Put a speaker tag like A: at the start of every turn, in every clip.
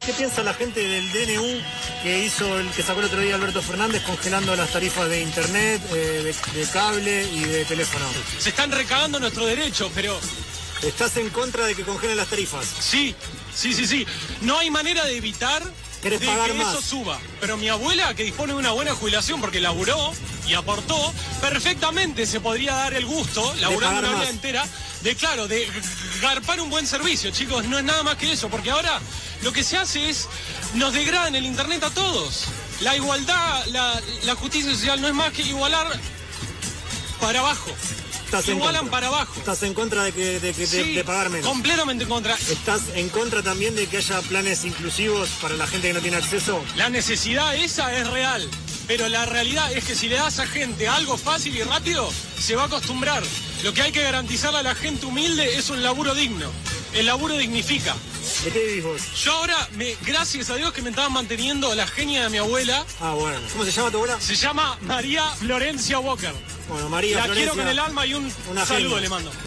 A: qué piensa la gente del DNU que sacó el otro día Alberto Fernández congelando las tarifas de internet, de cable y de teléfono?
B: Se están recagando nuestro derecho, pero...
A: ¿Estás en contra de que congelen las tarifas?
B: Sí. No hay manera de evitar de que eso suba. Pero mi abuela, que dispone de una buena jubilación porque laburó y aportó, perfectamente se podría dar el gusto, laburando una vida entera, de garpar un buen servicio, chicos. No es nada más que eso, porque ahora lo que se hace es, nos degradan el internet a todos. La igualdad, la justicia social no es más que igualar para abajo. Igualan para abajo.
A: ¿Estás en contra de pagar menos?
B: Completamente en contra.
A: ¿Estás en contra también de que haya planes inclusivos para la gente que no tiene acceso?
B: La necesidad esa es real, pero la realidad es que si le das a gente algo fácil y rápido, se va a acostumbrar. Lo que hay que garantizarle a la gente humilde es un laburo digno. El laburo dignifica.
A: ¿De qué vivís vos?
B: Yo ahora, gracias a Dios que me estaban manteniendo la genia de mi abuela.
A: Ah, bueno. ¿Cómo se llama tu abuela?
B: Se llama María Florencia Walker.
A: Bueno, María
B: La
A: Florencia,
B: quiero con el alma y un saludo le mando.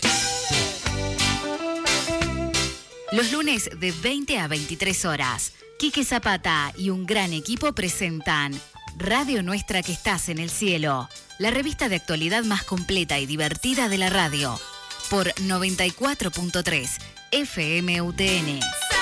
C: Los lunes de 20 a 23 horas, Quique Zapata y un gran equipo presentan Radio Nuestra que estás en el cielo, la revista de actualidad más completa y divertida de la radio, por 94.3 FM UTN.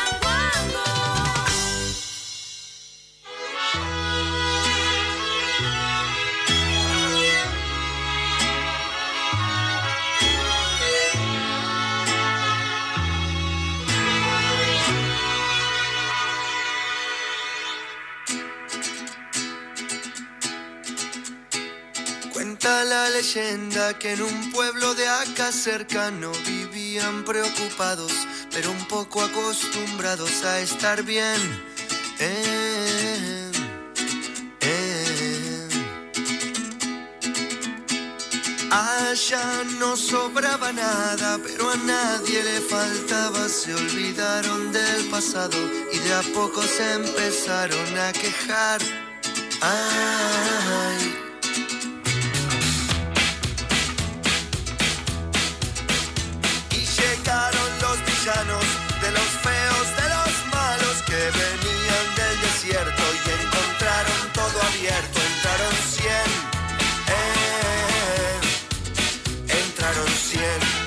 D: Cuenta la leyenda que en un pueblo de acá cercano vivían preocupados, pero un poco acostumbrados a estar bien. Allá no sobraba nada, pero a nadie le faltaba. Se olvidaron del pasado y de a poco se empezaron a quejar. Ay. Llegaron los villanos, de los feos, de los malos, que venían del desierto y encontraron todo abierto. Entraron 100,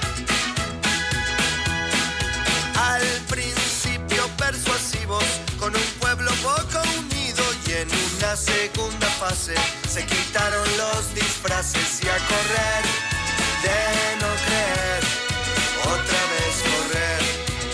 D: al principio persuasivos, con un pueblo poco unido, y en una segunda fase se quitaron los disfraces y a correr, de no creer, otra vez correr.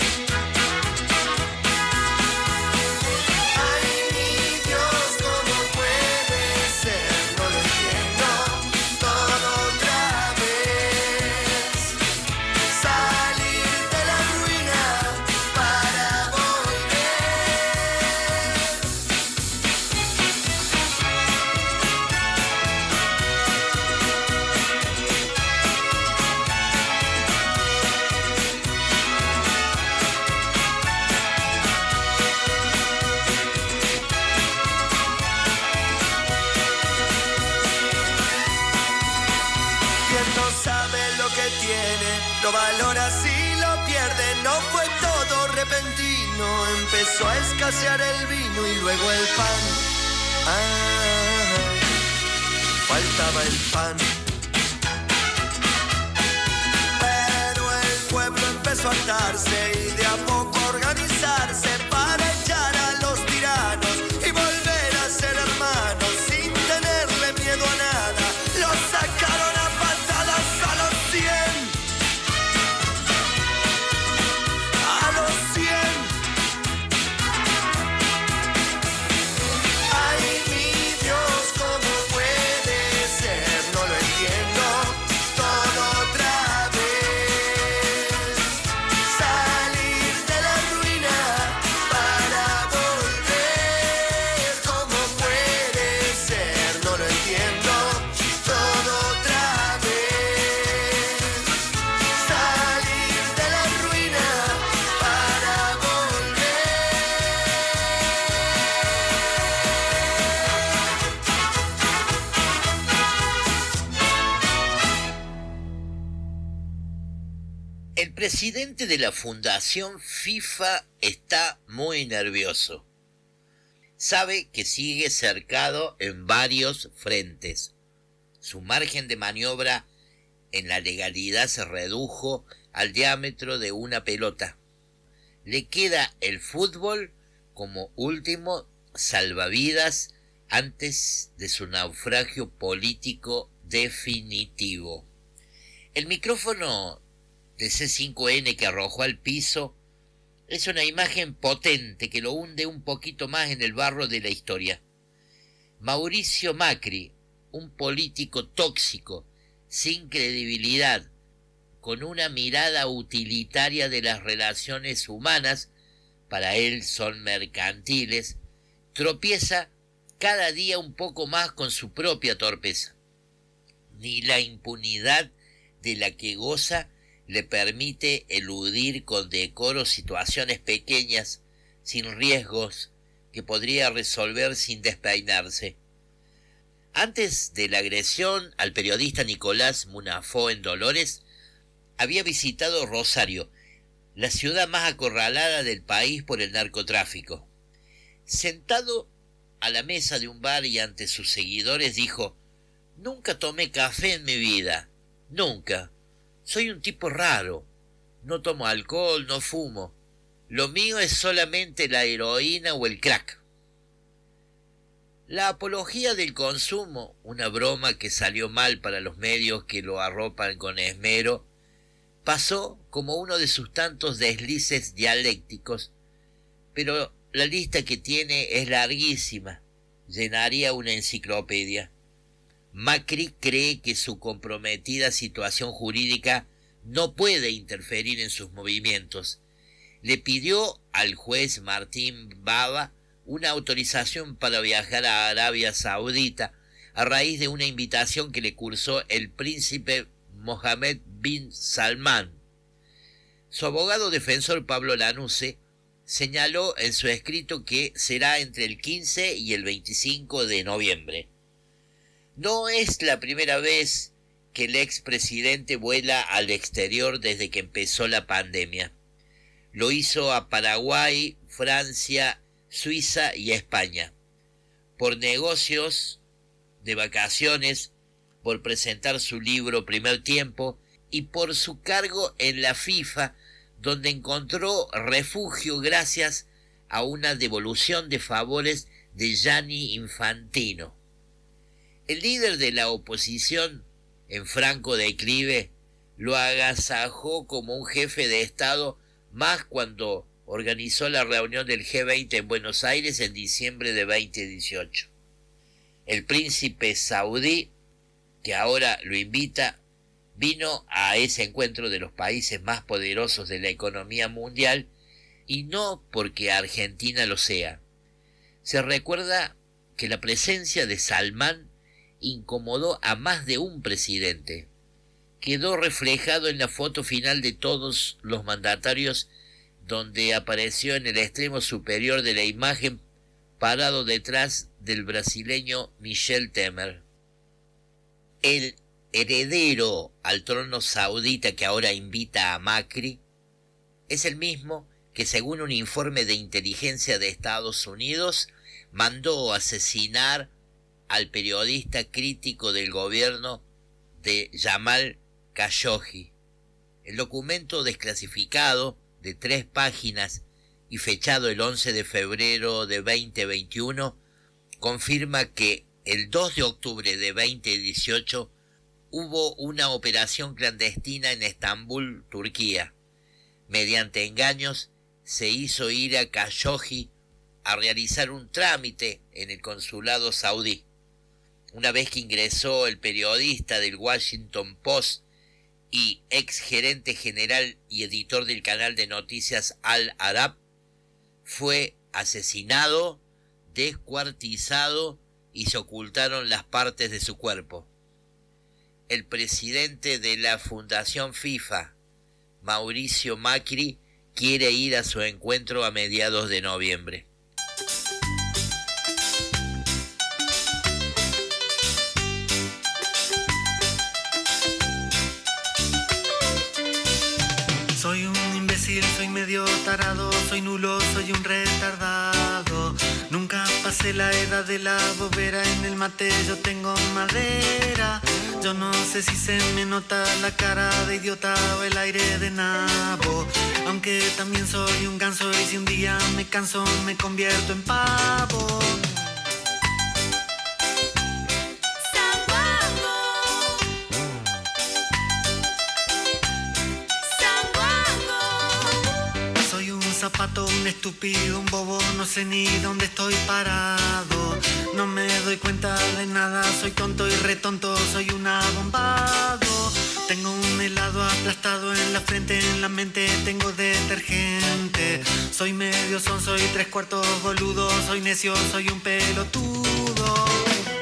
D: Ay, mi Dios, ¿cómo puede ser? No lo entiendo. Todo otra vez. Salir de la ruina para volver. Lo valora si lo pierde, no fue todo repentino. Empezó a escasear el vino y luego el pan. Faltaba el pan. Pero el pueblo empezó a hartarse y de a poco organizarse para echar a los tiranos y volver a ser hermanos sin tenerle miedo a nada. Los sacaron a patadas a los 100.
E: El presidente de la Fundación FIFA está muy nervioso. sabe que sigue cercado en varios frentes. Su margen de maniobra en la legalidad se redujo al diámetro de una pelota. Le queda el fútbol como último salvavidas antes de su naufragio político definitivo. El micrófono de C5N que arrojó al piso es una imagen potente que lo hunde un poquito más en el barro de la historia. Mauricio Macri, un político tóxico, sin credibilidad, con una mirada utilitaria de las relaciones humanas, para él son mercantiles, tropieza cada día un poco más con su propia torpeza. Ni la impunidad de la que goza le permite eludir con decoro situaciones pequeñas, sin riesgos, que podría resolver sin despeinarse. Antes de la agresión al periodista Nicolás Munafó en Dolores, había visitado Rosario, la ciudad más acorralada del país por el narcotráfico. Sentado a la mesa de un bar y ante sus seguidores dijo: «Nunca tomé café en mi vida, nunca. Soy un tipo raro. No tomo alcohol, no fumo. Lo mío es solamente la heroína o el crack». La apología del consumo, una broma que salió mal para los medios que lo arropan con esmero, pasó como uno de sus tantos deslices dialécticos, pero la lista que tiene es larguísima, llenaría una enciclopedia. Macri cree que su comprometida situación jurídica no puede interferir en sus movimientos. Le pidió al juez Martín Baba una autorización para viajar a Arabia Saudita a raíz de una invitación que le cursó el príncipe Mohammed bin Salman. Su abogado defensor Pablo Lanusse señaló en su escrito que será entre el 15 y el 25 de noviembre. No es la primera vez que el expresidente vuela al exterior desde que empezó la pandemia. Lo hizo a Paraguay, Francia, Suiza y España. Por negocios, de vacaciones, por presentar su libro Primer Tiempo y por su cargo en la FIFA, donde encontró refugio gracias a una devolución de favores de Gianni Infantino. El líder de la oposición, en franco declive, lo agasajó como un jefe de Estado, más cuando organizó la reunión del G20 en Buenos Aires en diciembre de 2018. El príncipe saudí, que ahora lo invita, vino a ese encuentro de los países más poderosos de la economía mundial, y no porque Argentina lo sea. Se recuerda que la presencia de Salman incomodó a más de un presidente. Quedó reflejado en la foto final de todos los mandatarios, donde apareció en el extremo superior de la imagen, parado detrás del brasileño Michel Temer. El heredero al trono saudita que ahora invita a Macri es el mismo que, según un informe de inteligencia de Estados Unidos, mandó asesinar al periodista crítico del gobierno de Jamal Khashoggi. El documento desclasificado de 3 páginas y fechado el 11 de febrero de 2021 confirma que el 2 de octubre de 2018 hubo una operación clandestina en Estambul, Turquía. Mediante engaños se hizo ir a Khashoggi a realizar un trámite en el consulado saudí. Una vez que ingresó, el periodista del Washington Post y ex gerente general y editor del canal de noticias Al Arab fue asesinado, descuartizado y se ocultaron las partes de su cuerpo. El presidente de la Fundación FIFA, Mauricio Macri, quiere ir a su encuentro a mediados de noviembre.
D: Soy un imbécil, soy medio tarado, soy nulo, soy un retardado. Nunca
F: pasé la edad de la bobera, en el mate yo tengo madera. Yo no sé si se me nota la cara de idiota o el aire de nabo. Aunque también soy un ganso y si un día me canso me convierto en pavo. Soy un zapato, un estúpido, un bobo, no sé ni dónde estoy parado. No me doy cuenta de nada, soy tonto y retonto, soy un abombado. Tengo un helado aplastado en la frente, en la mente tengo detergente. Soy medio son, soy 3/4 boludo, soy necio, soy un pelotudo.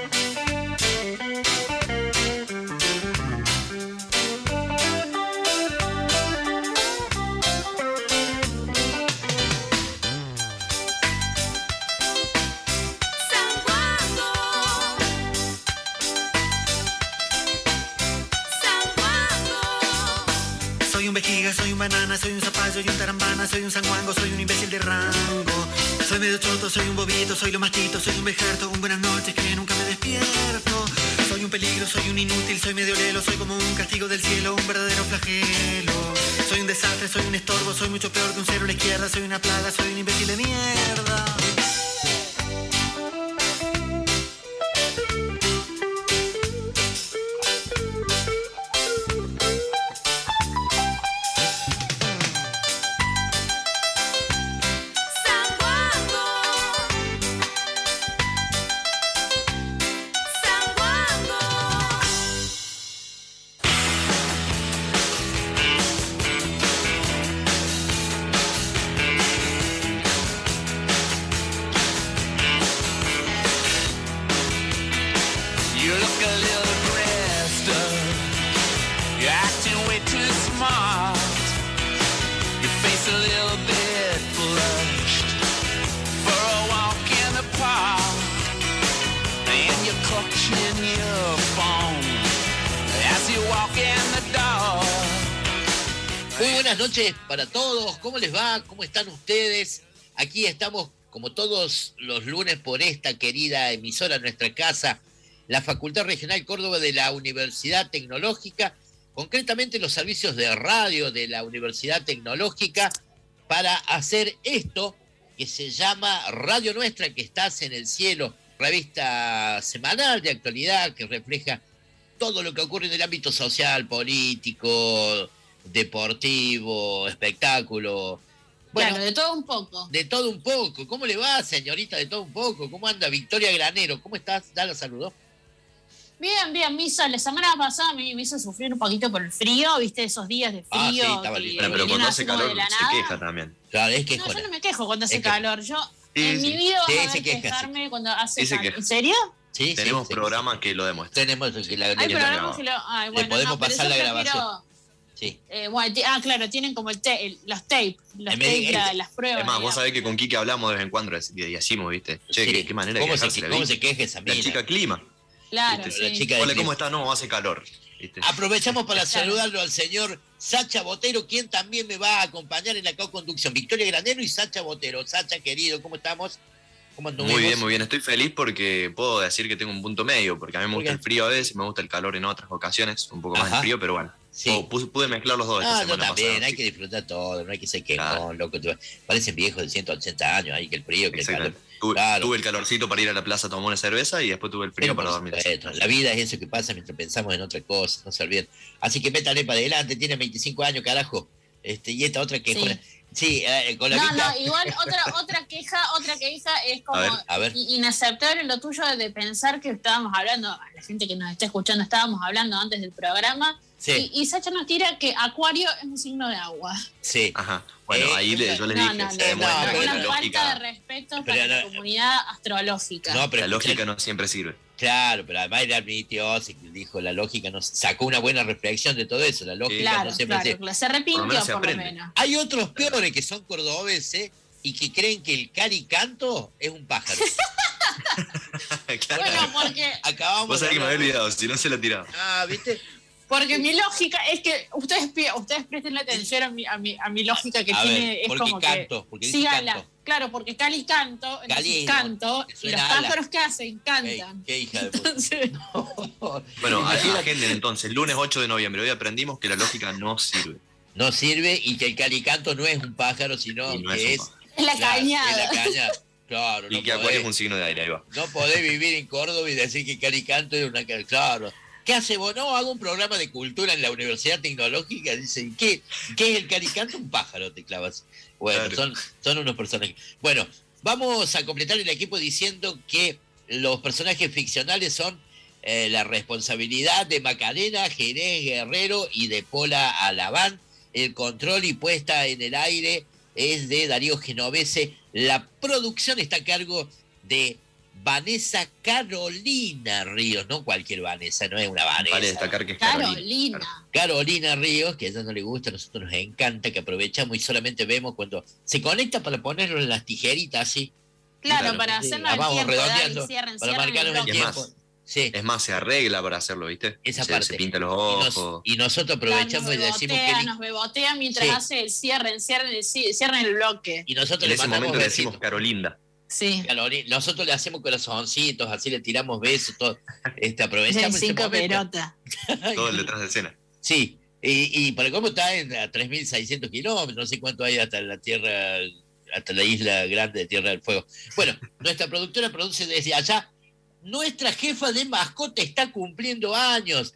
F: Soy un vejiga, soy un banana, soy un zapallo y un tarambana, soy un sanguango, soy un imbécil de rango. Soy medio choto, soy un bobito, soy lo mastito, soy un vejerto, un buenas noches que nunca me despierto. Soy un peligro, soy un inútil, soy medio lelo, soy como un castigo del cielo, un verdadero flagelo. Soy un desastre, soy un estorbo, soy mucho peor que un cero a la izquierda, soy una plaga, soy un imbécil de mierda.
E: Muy buenas noches para todos, ¿cómo les va? ¿Cómo están ustedes? Aquí estamos como todos los lunes por esta querida emisora, nuestra casa, la Facultad Regional Córdoba de la Universidad Tecnológica, concretamente los servicios de radio de la Universidad Tecnológica, para hacer esto que se llama Radio Nuestra, que estás en el cielo, revista semanal de actualidad que refleja todo lo que ocurre en el ámbito social, político, deportivo, espectáculo. Bueno,
G: claro, de todo un poco.
E: De todo un poco. ¿Cómo le va, señorita, de todo un poco? ¿Cómo anda Victoria Granero? ¿Cómo estás? ¿La saludó?
G: Bien, bien, Misa. La semana pasada me hizo sufrir un poquito por el frío, ¿viste? Esos días de frío.
E: Sí, estaba lindo.
H: Pero cuando hace calor se queja también.
E: Claro, es que
G: no, yo no me quejo cuando hace
E: que...
G: calor. Yo en mi vida voy a quejarme cuando hace calor. ¿En serio?
E: Sí,
H: tenemos programas que lo demuestran.
E: Tenemos que la
G: hay programas que lo... Ay, bueno,
E: le podemos pasar la grabación.
G: Sí. Bueno, claro, tienen como los tapes, las pruebas.
H: Es más, vos sabés que con Quique hablamos de vez en cuando y decimos, ¿viste? Che,
E: sí.
H: qué manera de quejarse.
E: ¿Cómo se queja esa mina?
H: La chica clima.
G: Claro,
H: ¿viste?
G: sí.
H: La chica hola, ¿cómo está? No, hace calor. ¿Viste?
E: Aprovechamos para saludarlo al señor Sacha Botero, quien también me va a acompañar en la co-conducción. Victoria Granero y Sacha Botero. Sacha, querido, ¿cómo estamos? ¿Cómo anduvimos?
H: Muy bien, muy bien. Estoy feliz porque puedo decir que tengo un punto medio, porque a mí me gusta el frío a veces, me gusta el calor en otras ocasiones, un poco más de frío, pero bueno. Sí. Pude mezclar los dos.
E: Yo también, pasada, hay que disfrutar todo, no hay que ser quejón, loco. Parecen viejos de 180 años, ahí que el frío, que el calor.
H: Tuve el calorcito para ir a la plaza a tomar una cerveza y después tuve el frío para dormir.
E: La vida es eso que pasa mientras pensamos en otra cosa, no se olviden. Así que métale para adelante, tiene 25 años, carajo. Y esta otra quejona. Sí, con la
G: no, igual otra queja es como
E: a ver.
G: inaceptable lo tuyo de pensar que estábamos hablando, a la gente que nos está escuchando, estábamos hablando antes del programa,
E: sí.
G: y Sacha nos tira que Acuario es un signo de agua.
E: Sí.
H: Ajá. Bueno, ahí yo les dije, se demuestra que
G: una
H: la lógica...
G: falta de respeto para la comunidad astrológica.
E: No, pero
H: la lógica no siempre sirve.
E: Claro, pero además él admitió, dijo, la lógica no sacó una buena reflexión de todo eso, la lógica no siempre
G: sirve. Se arrepintió por lo menos.
E: Hay otros peores que son cordobeses y que creen que el caricanto es un pájaro.
H: Claro.
G: Bueno, porque...
H: Vos sabés que me había olvidado, si no se lo tiraba.
E: ¿Viste?
G: Porque mi lógica es que ustedes presten la atención a mi lógica que tiene, es como
E: canto,
G: que sigan Claro, porque Cali canto, entonces canto, y los pájaros que hacen, cantan.
E: Qué hija de puta.
G: Entonces...
H: Bueno, agenden entonces, lunes 8 de noviembre. Hoy aprendimos que la lógica no sirve.
E: No sirve y que el calicanto no es un pájaro, sino que es
G: la cañada.
E: Es la cañada. Claro,
H: y que Acuario es un signo de aire, ahí va.
E: No podés vivir en Córdoba y decir que calicanto es una... Claro. ¿Qué hace vos? No, hago un programa de cultura en la Universidad Tecnológica. Dicen, ¿qué es el calicanto? Un pájaro, te clavas. Bueno, claro. son unos personajes. Bueno, vamos a completar el equipo diciendo que los personajes ficcionales son la responsabilidad de Macarena, Jerez Guerrero y de Pola Alaván. El control y puesta en el aire es de Darío Genovese. La producción está a cargo de Vanessa Carolina Ríos, no cualquier Vanessa, no es una Vanessa.
H: Vale destacar que es
G: Carolina.
E: Carolina Ríos, que a ella no le gusta, a nosotros nos encanta, que aprovechamos y solamente vemos cuando se conecta para ponerlo en las tijeritas, así.
G: Claro, para hacerlo al tiempo,
E: redondeando, para marcarnos el tiempo.
H: Sí. Es más, se arregla para hacerlo, ¿viste?
E: Esa parte.
H: Se pinta los ojos.
E: Y nosotros aprovechamos y decimos que...
G: Nos bebotea mientras hace el cierre el bloque.
E: Y nosotros
H: en ese momento le decimos Carolinda.
G: Sí.
E: Nosotros le hacemos corazoncitos, así le tiramos besos, todo. Aprovechamos
G: el 5 pelota.
H: Todo el detrás de escena.
E: Sí, y para cómo está a 3.600 kilómetros, no sé cuánto hay hasta la tierra, hasta la isla grande de Tierra del Fuego. Bueno, nuestra productora produce desde allá. Nuestra jefa de mascota está cumpliendo años.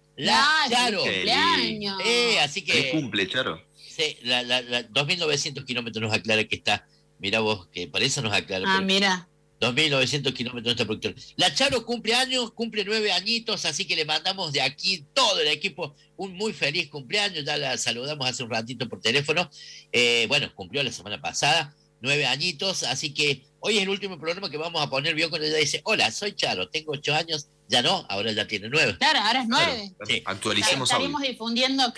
E: Charo.
G: Cumpleaños.
E: Así que...
H: ¿Qué cumple, Charo?
E: Sí, 2.900 kilómetros nos aclara que está. Mirá vos, que por eso nos aclara.
G: Mira.
E: 2.900 kilómetros nuestra productora. La Charo cumple años, cumple 9 añitos, así que le mandamos de aquí todo el equipo un muy feliz cumpleaños. Ya la saludamos hace un ratito por teléfono. Bueno, cumplió la semana pasada, 9 añitos, así que hoy es el último programa que vamos a poner. Vio cuando ella dice, hola, soy Charo, tengo 8 años. Ya no, ahora ya tiene 9.
G: Claro, ahora es 9.
H: Claro. Sí. Actualicemos
G: estaríamos difundiendo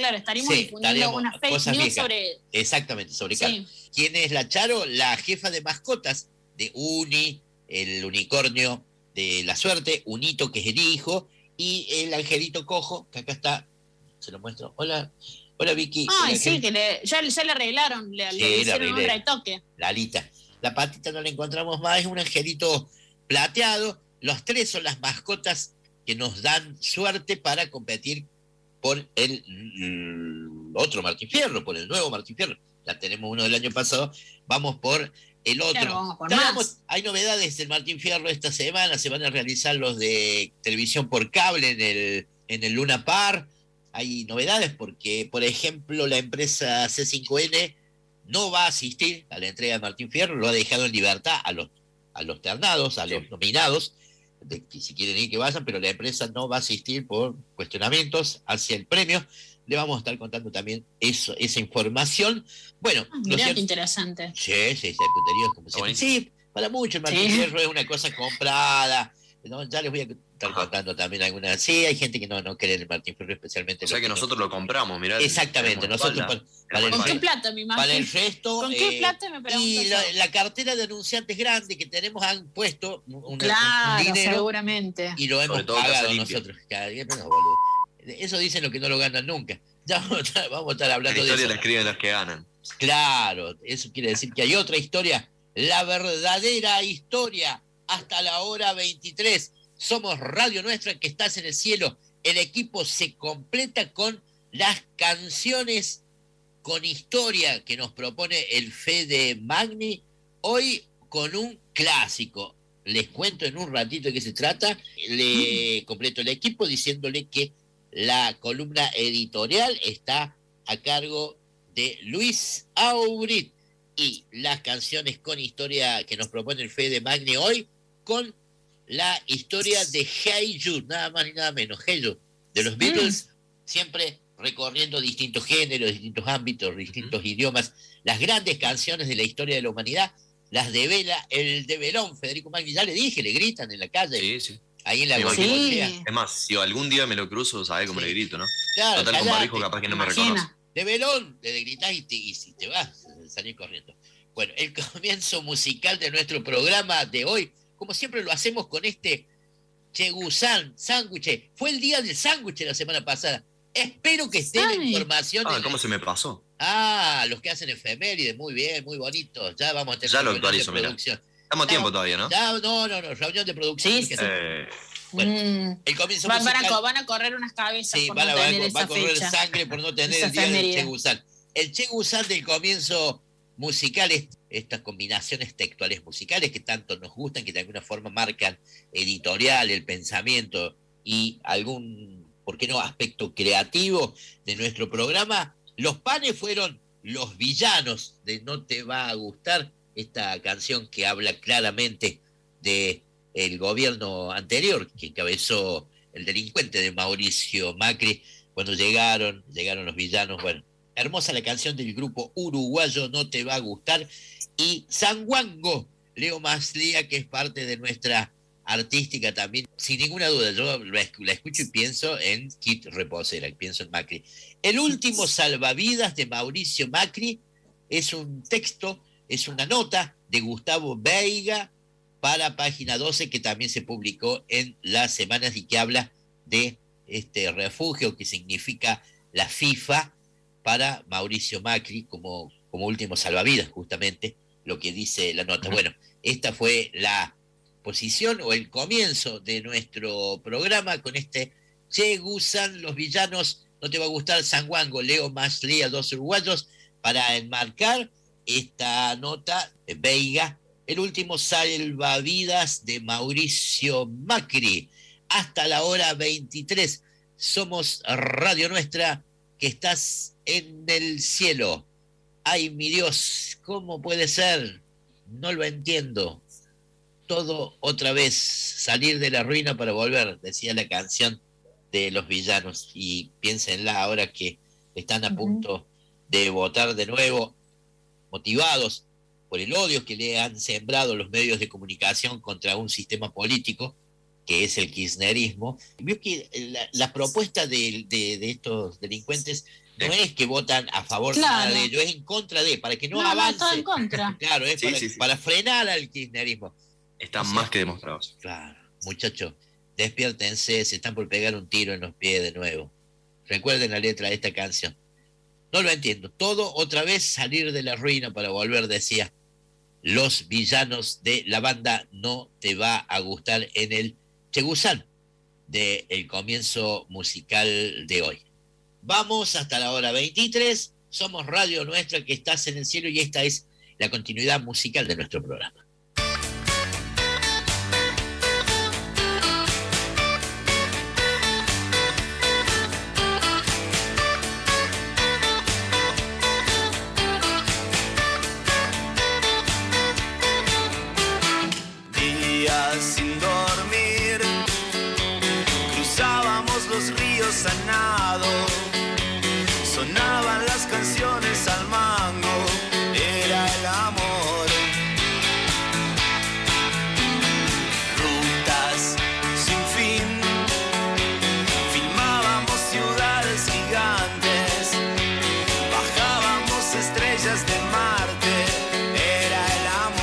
G: unas fake news sobre...
E: Exactamente, sobre Carlos. ¿Quién es la Charo? La jefa de mascotas de Uni, el unicornio de la suerte, Unito, que es el hijo, y el angelito cojo, que acá está, se lo muestro. Hola Vicky.
G: Ay, sí, que ya le arreglaron, le hicieron un retoque.
E: La alita. La patita no la encontramos más, es un angelito plateado. Los 3 son las mascotas que nos dan suerte para competir por el otro Martín Fierro, por el nuevo Martín Fierro. Ya tenemos uno del año pasado, vamos por el otro.
G: Claro, vamos por más.
E: Hay novedades del Martín Fierro esta semana, se van a realizar los de televisión por cable en el Luna Park. Hay novedades porque, por ejemplo, la empresa C5N no va a asistir a la entrega de Martín Fierro, lo ha dejado en libertad a los ternados, a los nominados, de que si quieren ir que vayan, pero la empresa no va a asistir por cuestionamientos hacia el premio. Le vamos a estar contando también esa información. Bueno,
G: mirá qué interesante.
E: Sí, puterío como siempre. Sí, para mucho el Martín Fierro es una cosa comprada. ¿No? Ya les voy a estar contando también algunas. Sí, hay gente que no cree en el Martín Fierro, especialmente.
H: O sea que nosotros lo compramos, mirá.
E: Exactamente, nosotros
G: ¿Con qué plata, mi
E: para el resto.
G: ¿Con qué plata me pregunto?
E: Y la cartera de anunciantes grande que tenemos han puesto un
G: dinero, seguramente.
E: Y lo hemos pagado nosotros. Eso dicen los que no lo ganan nunca. Ya vamos a estar hablando de eso.
H: La historia la escriben los que ganan.
E: Claro, eso quiere decir que hay otra historia. La verdadera historia. Hasta la hora 23. Somos Radio Nuestra, que estás en el cielo. El equipo se completa con las canciones con historia que nos propone el Fede Magni. Hoy con un clásico. Les cuento en un ratito de qué se trata. Le completo el equipo diciéndole que la columna editorial está a cargo de Luis Aurit. Y las canciones con historia que nos propone el Fede Magni hoy, con la historia de Hey Jude, nada más ni nada menos, Hey Jude, de los Beatles, siempre recorriendo distintos géneros, distintos ámbitos, distintos idiomas, las grandes canciones de la historia de la humanidad, las devela el de Belón, Federico Magni, ya le dije, le gritan en la calle, ahí en la
H: Goicoechea. Es más, si algún día me lo cruzo, sabés cómo le grito, ¿no?
E: Claro,
H: total, con barbijo capaz que no me reconoce.
E: De Belón, le gritás y si te vas, salís corriendo. Bueno, el comienzo musical de nuestro programa de hoy, como siempre lo hacemos con este Chegusán, sándwich. Fue el día del sándwich la semana pasada. Espero que esté la información.
H: ¿Cómo se me pasó?
E: Los que hacen efemérides, muy bien, muy bonitos. Ya vamos a tener
H: ya lo actualizo, mira. Estamos a tiempo todavía, ¿no?
E: No, reunión de producción.
G: Sí.
E: Bueno, el comienzo musical,
G: van a correr unas cabezas
E: por no tener esa fecha. Va a correr sangre por no tener el día del Che Gusán. El Che Gusán del comienzo musical es estas combinaciones textuales musicales que tanto nos gustan, que de alguna forma marcan editorial, el pensamiento y algún, ¿por qué no?, aspecto creativo de nuestro programa. Los Panes fueron los villanos de No Te Va a Gustar, esta canción que habla claramente de el gobierno anterior que encabezó el delincuente de Mauricio Macri. Cuando llegaron los villanos. Bueno, hermosa la canción del grupo uruguayo No Te Va a Gustar. Y Sanguango, Leo Maslía, que es parte de nuestra artística también, sin ninguna duda. Yo la escucho y pienso en Kit Reposera, pienso en Macri. El último salvavidas de Mauricio Macri es un texto, es una nota de Gustavo Veiga para Página 12, que también se publicó en las semanas y que habla de este refugio que significa la FIFA para Mauricio Macri como último salvavidas, justamente lo que dice la nota. Bueno, esta fue la posición o el comienzo de nuestro programa con este Che Gusán, los villanos, No Te Va a Gustar, Sanguango, Leo Maslía, dos uruguayos, para enmarcar esta nota de Veiga, el último salvavidas de Mauricio Macri. Hasta la hora 23. Somos Radio Nuestra, que estás en el cielo. Ay, mi Dios, ¿cómo puede ser? No lo entiendo. Todo otra vez, salir de la ruina para volver, decía la canción de los villanos. Y piénsenla ahora que están a punto de votar de nuevo, motivados por el odio que le han sembrado los medios de comunicación contra un sistema político que es el kirchnerismo. Vio que la propuesta de estos delincuentes no es que votan a favor de nada de ello, es en contra de, para que no avance.
G: Todo en contra.
E: Claro, es para frenar al kirchnerismo.
H: Están más que demostrados.
E: Claro, muchachos, despiértense, se están por pegar un tiro en los pies de nuevo. Recuerden la letra de esta canción. No lo entiendo. Todo otra vez salir de la ruina para volver, decía los villanos de la banda No Te Va a Gustar en el Che Gusán del comienzo musical de hoy. Vamos hasta la hora 23. Somos Radio Nuestra, que estás en el cielo, y esta es la continuidad musical de nuestro programa.
D: Sin dormir, cruzábamos los ríos a nado, sonaban las canciones al mango, era el amor. Rutas sin fin, filmábamos ciudades gigantes, bajábamos estrellas de Marte, era el amor.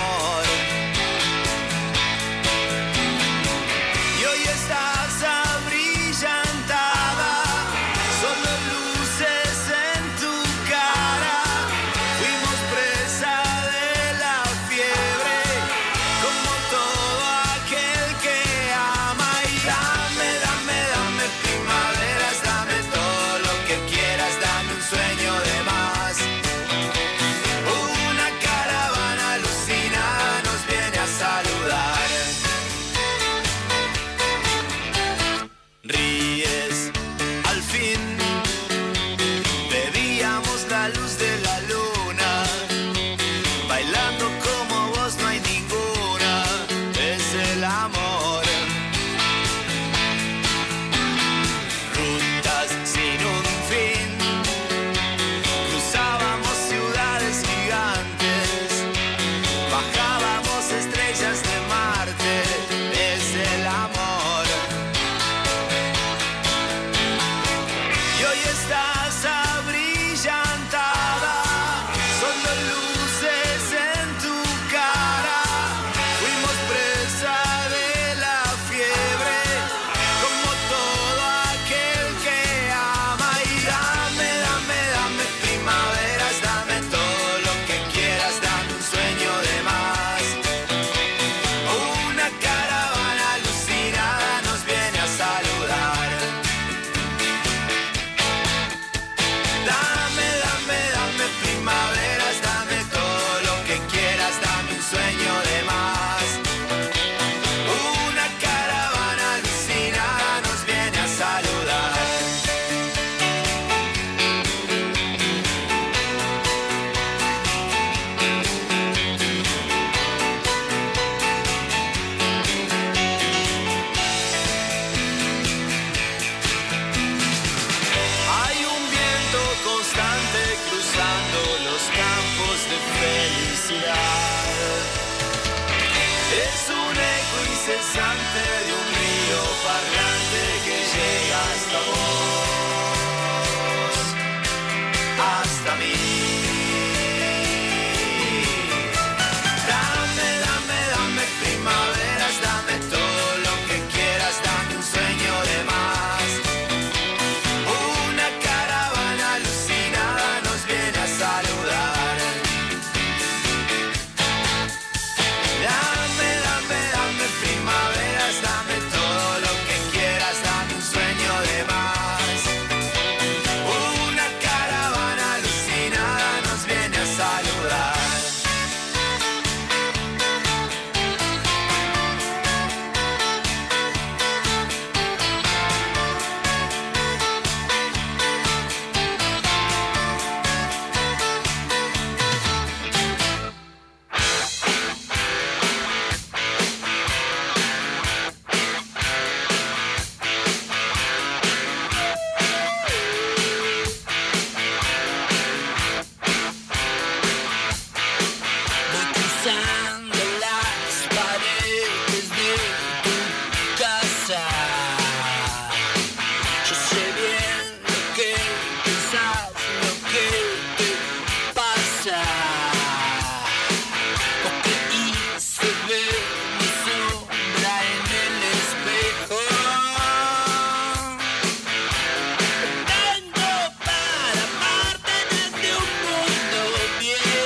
D: incesante de un río parlante que llega hasta vos, hasta mí. Dame, dame, dame primaveras, dame todo lo que quieras, dame un sueño de más. Una caravana alucinada nos viene a saludar. Dame, dame, dame primaveras, dame todo lo que quieras, dame un sueño de más. Una caravana alucinada nos viene a saludar. Voy cruzando las paredes de tu casa. Yo sé bien lo que pensás, lo que te pasa. Porque hice ver mi sombra en el espejo. Tengo para amarte desde un mundo viejo.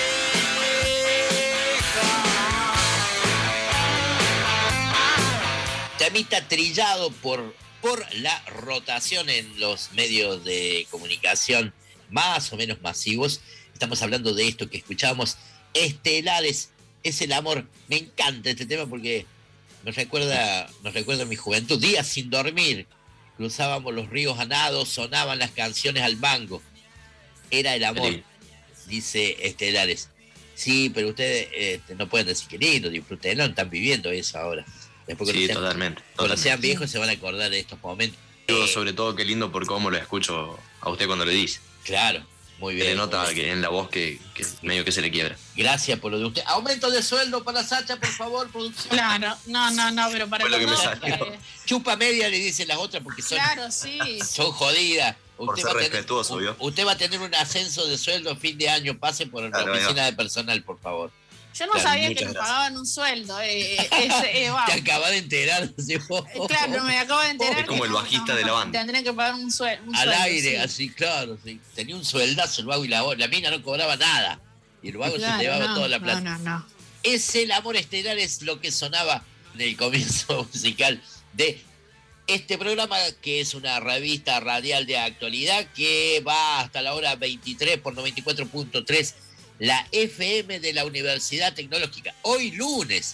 E: Temita trillado por la rotación en los medios de comunicación más o menos masivos. Estamos hablando de esto que escuchábamos, Estelares, es el amor. Me encanta este tema porque nos recuerda a mi juventud, días sin dormir, cruzábamos los ríos a nado, sonaban las canciones al mango. Era el amor,
H: Sí.
E: dice Estelares. Sí, pero ustedes no pueden decir que lindo, ustedes no están viviendo eso ahora. Después
H: Sí, totalmente.
E: cuando sean
H: totalmente.
E: viejos se van a acordar de estos momentos.
H: Digo, sobre todo, qué lindo por cómo lo escucho a usted cuando lo dice.
E: Claro, muy
H: Se
E: bien.
H: le nota
E: muy bien.
H: que en la voz que medio que se le quiebra.
E: Gracias por lo de usted. Aumento de sueldo para Sacha, por favor, producción.
G: Claro, no, pero para
H: Fue lo que me
G: todo,
H: salió.
E: Chupa media, le dicen las otras, porque son,
G: claro, sí.
E: son jodidas.
H: Por ser respetuoso, ¿vio?
E: Usted va a tener un ascenso de sueldo a fin de año. Pase por la
H: Claro,
E: oficina de personal, por favor.
G: Yo no
E: Claro,
G: sabía que
E: muchas
G: nos
E: gracias.
G: pagaban un sueldo.
E: Te acabas de enterar. ¿Sí?
G: Claro, me acabo de enterar.
H: Es como
G: que
H: el bajista de la banda.
G: Tendrían que pagar un sueldo.
E: Al aire,
G: sí.
E: así, claro. Sí. Tenía un sueldazo el vago y la mina no cobraba nada. Y el vago
G: Claro,
E: se llevaba
G: no,
E: toda la plata.
G: No.
E: Es el amor estelar, es lo que sonaba en el comienzo musical de este programa, que es una revista radial de actualidad que va hasta la hora 23 por 94.3, la FM de la Universidad Tecnológica. Hoy lunes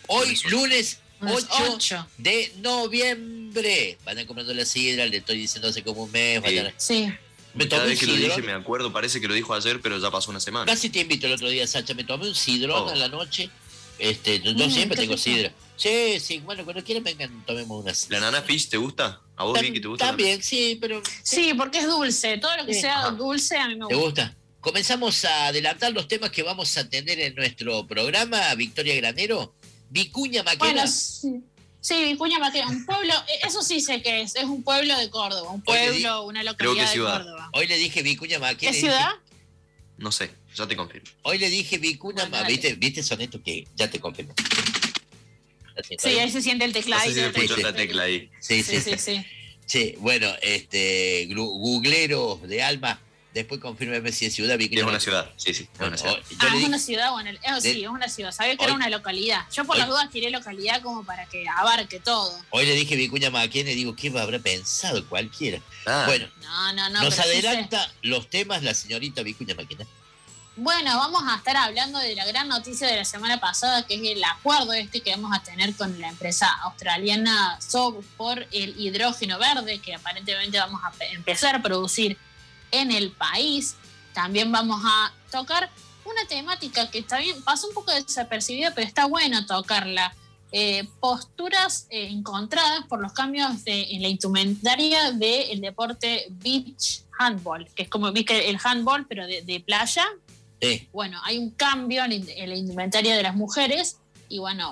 E: 8 de noviembre. Vayan comprando la sidra, le estoy diciendo hace como un mes. Vayan.
G: Sí.
E: Me
H: Cada
E: tomé un
H: vez que lo
E: sidrón.
H: dije me acuerdo, parece que lo dijo ayer, pero ya pasó una semana.
E: Casi te invito el otro día, Sacha. Me tomé un sidrón
H: Oh.
E: a la noche. Yo siempre
G: qué
E: tengo
G: rico.
E: sidra. Sí, bueno, cuando quieran vengan, tomemos una sidra.
H: ¿La Nana Fish te gusta? ¿A vos, Vicky, te gusta?
E: También, sí, pero...
G: Sí, porque es dulce. Todo lo que
E: Sí.
G: sea
H: Ajá.
G: dulce a mí me
E: ¿Te
G: gusta.
E: gusta? Comenzamos a adelantar los temas que vamos a tener en nuestro programa, Victoria Granero. Vicuña Maquena.
G: Bueno, sí, Vicuña Maquena, un pueblo, eso sí sé que es un pueblo de Córdoba, un pueblo, una
H: creo
G: localidad
H: que
G: de
H: ciudad.
G: Córdoba.
E: Hoy le dije Vicuña Maquena.
G: ¿Qué
E: y
G: ciudad?
H: No sé, ya te confirmo.
E: Hoy le dije Vicuña
G: Bueno, dale.
E: ¿Viste Soneto que ya te confirmo?
G: Sí, ahí se siente el
H: No
G: teclado.
H: sé si se escuchó la tecla ahí.
E: Sí. Sí, bueno, googleros de alma, después confírmeme si es ciudad, Vicuña
H: Es una
E: Maquena.
H: ciudad, sí, es una ciudad.
E: Yo le
G: Es
E: dije-
G: una ciudad, bueno, sí, es una ciudad. Sabía que era
E: Hoy-
G: una localidad. Yo por
E: hoy-
G: las dudas tiré localidad como para que abarque todo.
E: Hoy le dije Vicuña Maquena y digo, ¿qué habrá pensado cualquiera?
H: Ah,
E: Bueno,
G: No,
E: nos
G: pero sí
E: adelanta los temas la señorita Vicuña Maquena.
G: Bueno, vamos a estar hablando de la gran noticia de la semana pasada, que es el acuerdo que vamos a tener con la empresa australiana Sob por el hidrógeno verde, que aparentemente vamos a empezar a producir en el país. También vamos a tocar una temática que está bien, pasa un poco desapercibida, pero está bueno tocarla. Posturas encontradas por los cambios en la indumentaria del deporte beach handball, que es como ¿viste? El handball, pero de playa.
E: Sí.
G: Bueno, hay un cambio en la indumentaria de las mujeres y bueno,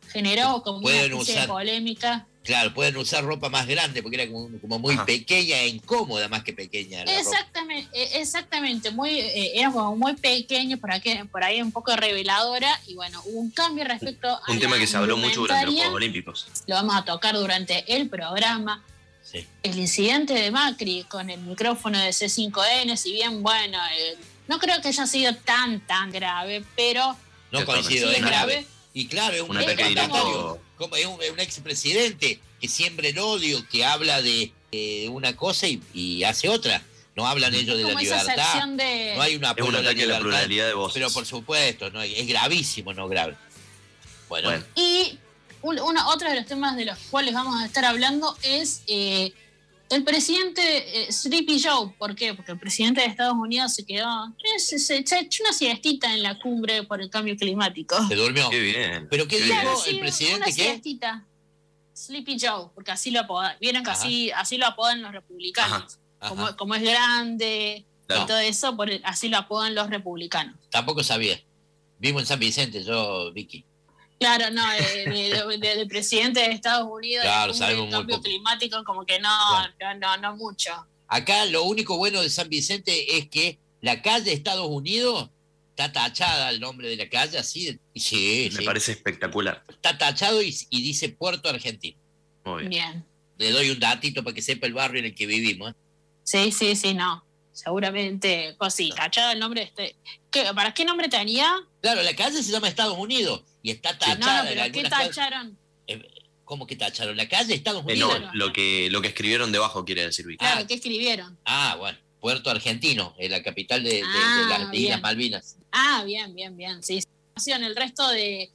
G: generó como una especie de polémica.
E: Claro, pueden usar ropa más grande porque era como muy pequeña e incómoda más que pequeña.
G: Exactamente, era como muy pequeño, por ahí un poco reveladora, y bueno, hubo un cambio respecto a
H: un tema que se habló mucho durante los Juegos Olímpicos.
G: Lo vamos a tocar durante el programa.
E: Sí.
G: El incidente de Macri con el micrófono de C5N, si bien, bueno, no creo que haya sido tan grave, pero...
E: No coincido, es grave. Y claro, es un
H: ataque directo.
E: Es un expresidente que siembra el odio, que habla de una cosa y hace otra. No hablan ellos de la libertad. No hay una
H: es un ataque a la pluralidad de voces.
E: Pero por supuesto, no es gravísimo, no grave. Bueno.
G: Y otro de los temas de los cuales vamos a estar hablando es el presidente Sleepy Joe. ¿Por qué? Porque el presidente de Estados Unidos se quedó, se echó una siestita en la cumbre por el cambio climático.
E: Se durmió.
H: Qué bien.
E: ¿Pero qué dijo el presidente?
G: Una siestita. Sleepy Joe, porque así lo apodan. Vieron que así lo apodan los republicanos.
E: Ajá.
G: Como es grande y todo eso, así lo apodan los republicanos.
E: Tampoco sabía. Vivo en San Vicente, yo, Vicky.
G: Claro, no, del presidente de Estados Unidos,
E: claro,
G: el cambio climático, como que no mucho.
E: Acá lo único bueno de San Vicente es que la calle Estados Unidos está tachada, el nombre de la calle, así. Sí,
H: Me parece espectacular.
E: Está tachado y dice Puerto Argentino.
H: Muy bien.
E: Le doy un datito para que sepa el barrio en el que vivimos.
G: Sí, no. Seguramente, sí, tachado el nombre ¿para qué nombre tenía?
E: Claro, la calle se llama Estados Unidos y está tachada.
G: No, pero ¿qué tacharon?
E: ¿Cómo que tacharon? La calle Estados Unidos.
H: No, lo que escribieron debajo quiere decir, Vicky.
G: Claro, ¿qué escribieron?
E: Bueno, Puerto Argentino, la capital de las Islas Malvinas.
G: Bien, sí. El resto de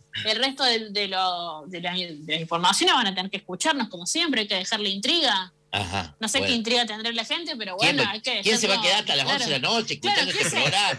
G: la información van a tener que escucharnos como siempre, hay que dejarle intriga.
E: Ajá,
G: no sé qué intriga tendrá la gente, pero bueno, hay que dejarlo.
E: ¿Quién se va a quedar hasta las 11 de la noche escuchando este programa?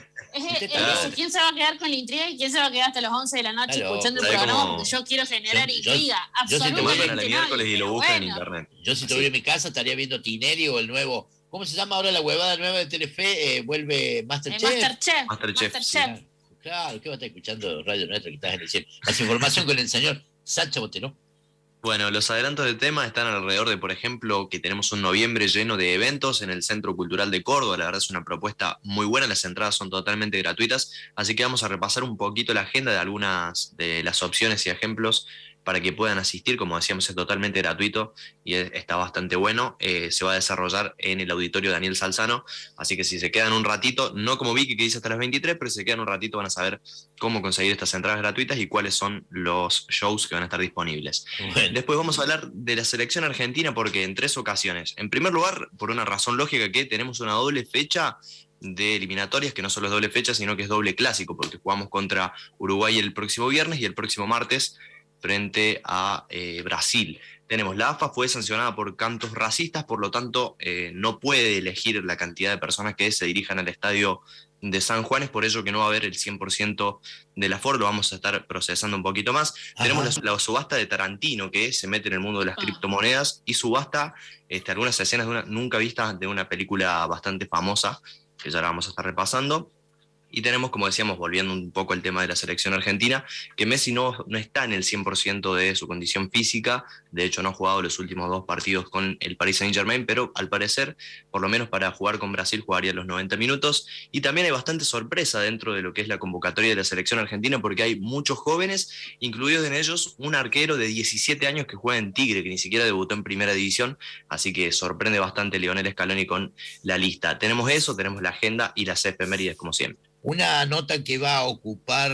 G: ¿Quién se va a quedar con la intriga y quién se va a quedar hasta las 11 de la noche escuchando el programa? Porque yo quiero generar intriga.
H: Absolutamente. Yo si te mandan el miércoles y lo buscan en internet.
E: Yo si estuviera en mi casa estaría viendo Tineri o el nuevo... ¿Cómo se llama ahora la huevada nueva de Telefe? Vuelve Masterchef.
H: Masterchef.
E: Claro, ¿qué va a estar escuchando Radio Nuestra que estás en el cielo? Más información con el señor Sacha Botero.
H: Bueno, los adelantos del tema están alrededor de, por ejemplo, que tenemos un noviembre lleno de eventos en el Centro Cultural de Córdoba. La verdad es una propuesta muy buena, las entradas son totalmente gratuitas, así que vamos a repasar un poquito la agenda de algunas de las opciones y ejemplos para que puedan asistir. Como decíamos, es totalmente gratuito y está bastante bueno. Se va a desarrollar en el auditorio Daniel Salzano, así que si se quedan un ratito, no como Vicky que dice hasta las 23, pero si se quedan un ratito van a saber cómo conseguir estas entradas gratuitas y cuáles son los shows que van a estar disponibles. Bueno. Después vamos a hablar de la selección argentina porque en 3 ocasiones. En primer lugar, por una razón lógica, que tenemos una doble fecha de eliminatorias, que no solo es doble fecha, sino que es doble clásico, porque jugamos contra Uruguay el próximo viernes y el próximo martes frente a Brasil. Tenemos, la AFA fue sancionada por cantos racistas, por lo tanto no puede elegir la cantidad de personas que se dirijan al estadio de San Juan, es por ello que no va a haber el 100% del aforo, lo vamos a estar procesando un poquito más. Ajá. Tenemos la subasta de Tarantino, que se mete en el mundo de las criptomonedas y subasta algunas escenas nunca vistas de una película bastante famosa, que ya la vamos a estar repasando. Y tenemos, como decíamos, volviendo un poco al tema de la selección argentina, que Messi no está en el 100% de su condición física. De hecho, no ha jugado los últimos 2 partidos con el Paris Saint-Germain, pero al parecer, por lo menos para jugar con Brasil, jugaría los 90 minutos. Y también hay bastante sorpresa dentro de lo que es la convocatoria de la selección argentina, porque hay muchos jóvenes, incluidos en ellos un arquero de 17 años que juega en Tigre, que ni siquiera debutó en primera división. Así que sorprende bastante Lionel Scaloni con la lista. Tenemos eso, tenemos la agenda y las efemérides, como siempre.
E: Una nota que va a ocupar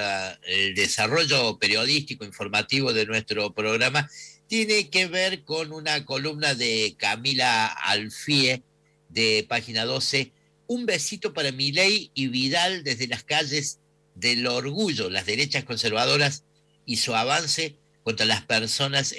E: el desarrollo periodístico informativo de nuestro programa tiene que ver con una columna de Camila Alfie de Página 12, un besito para Milei y Vidal desde las calles del orgullo, las derechas conservadoras y su avance contra las personas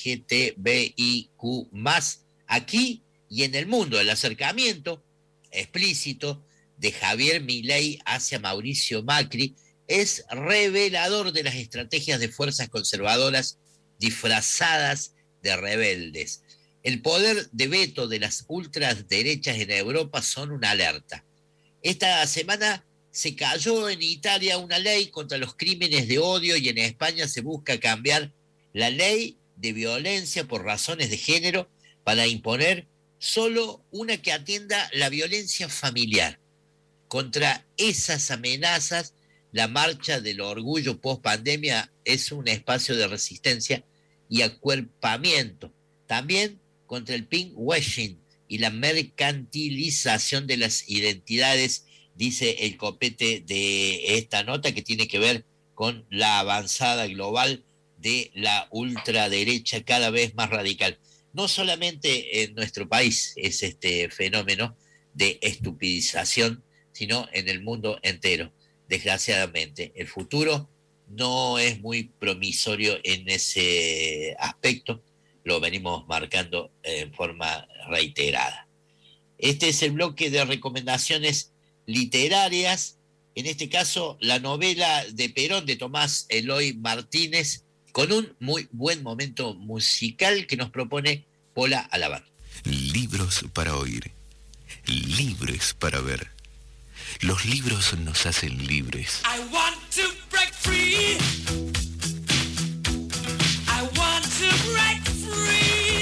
E: LGTBIQ+, aquí y en el mundo. El acercamiento explícito de Javier Milei hacia Mauricio Macri es revelador de las estrategias de fuerzas conservadoras disfrazadas de rebeldes. El poder de veto de las ultraderechas en Europa son una alerta. Esta semana se cayó en Italia una ley contra los crímenes de odio y en España se busca cambiar la ley de violencia por razones de género para imponer solo una que atienda la violencia familiar. Contra esas amenazas, la marcha del orgullo post-pandemia es un espacio de resistencia y acuerpamiento. También contra el pinkwashing y la mercantilización de las identidades, dice el copete de esta nota, que tiene que ver con la avanzada global de la ultraderecha cada vez más radical. No solamente en nuestro país es este fenómeno de estupidización, sino en el mundo entero. Desgraciadamente, el futuro no es muy promisorio en ese aspecto, lo venimos marcando en forma reiterada. Este es el bloque de recomendaciones literarias, en este caso la novela de Perón de Tomás Eloy Martínez, con un muy buen momento musical que nos propone Pola Alabar.
I: Libros para oír, libres para ver. Los libros nos hacen libres.
J: I want to break free. I want to break free.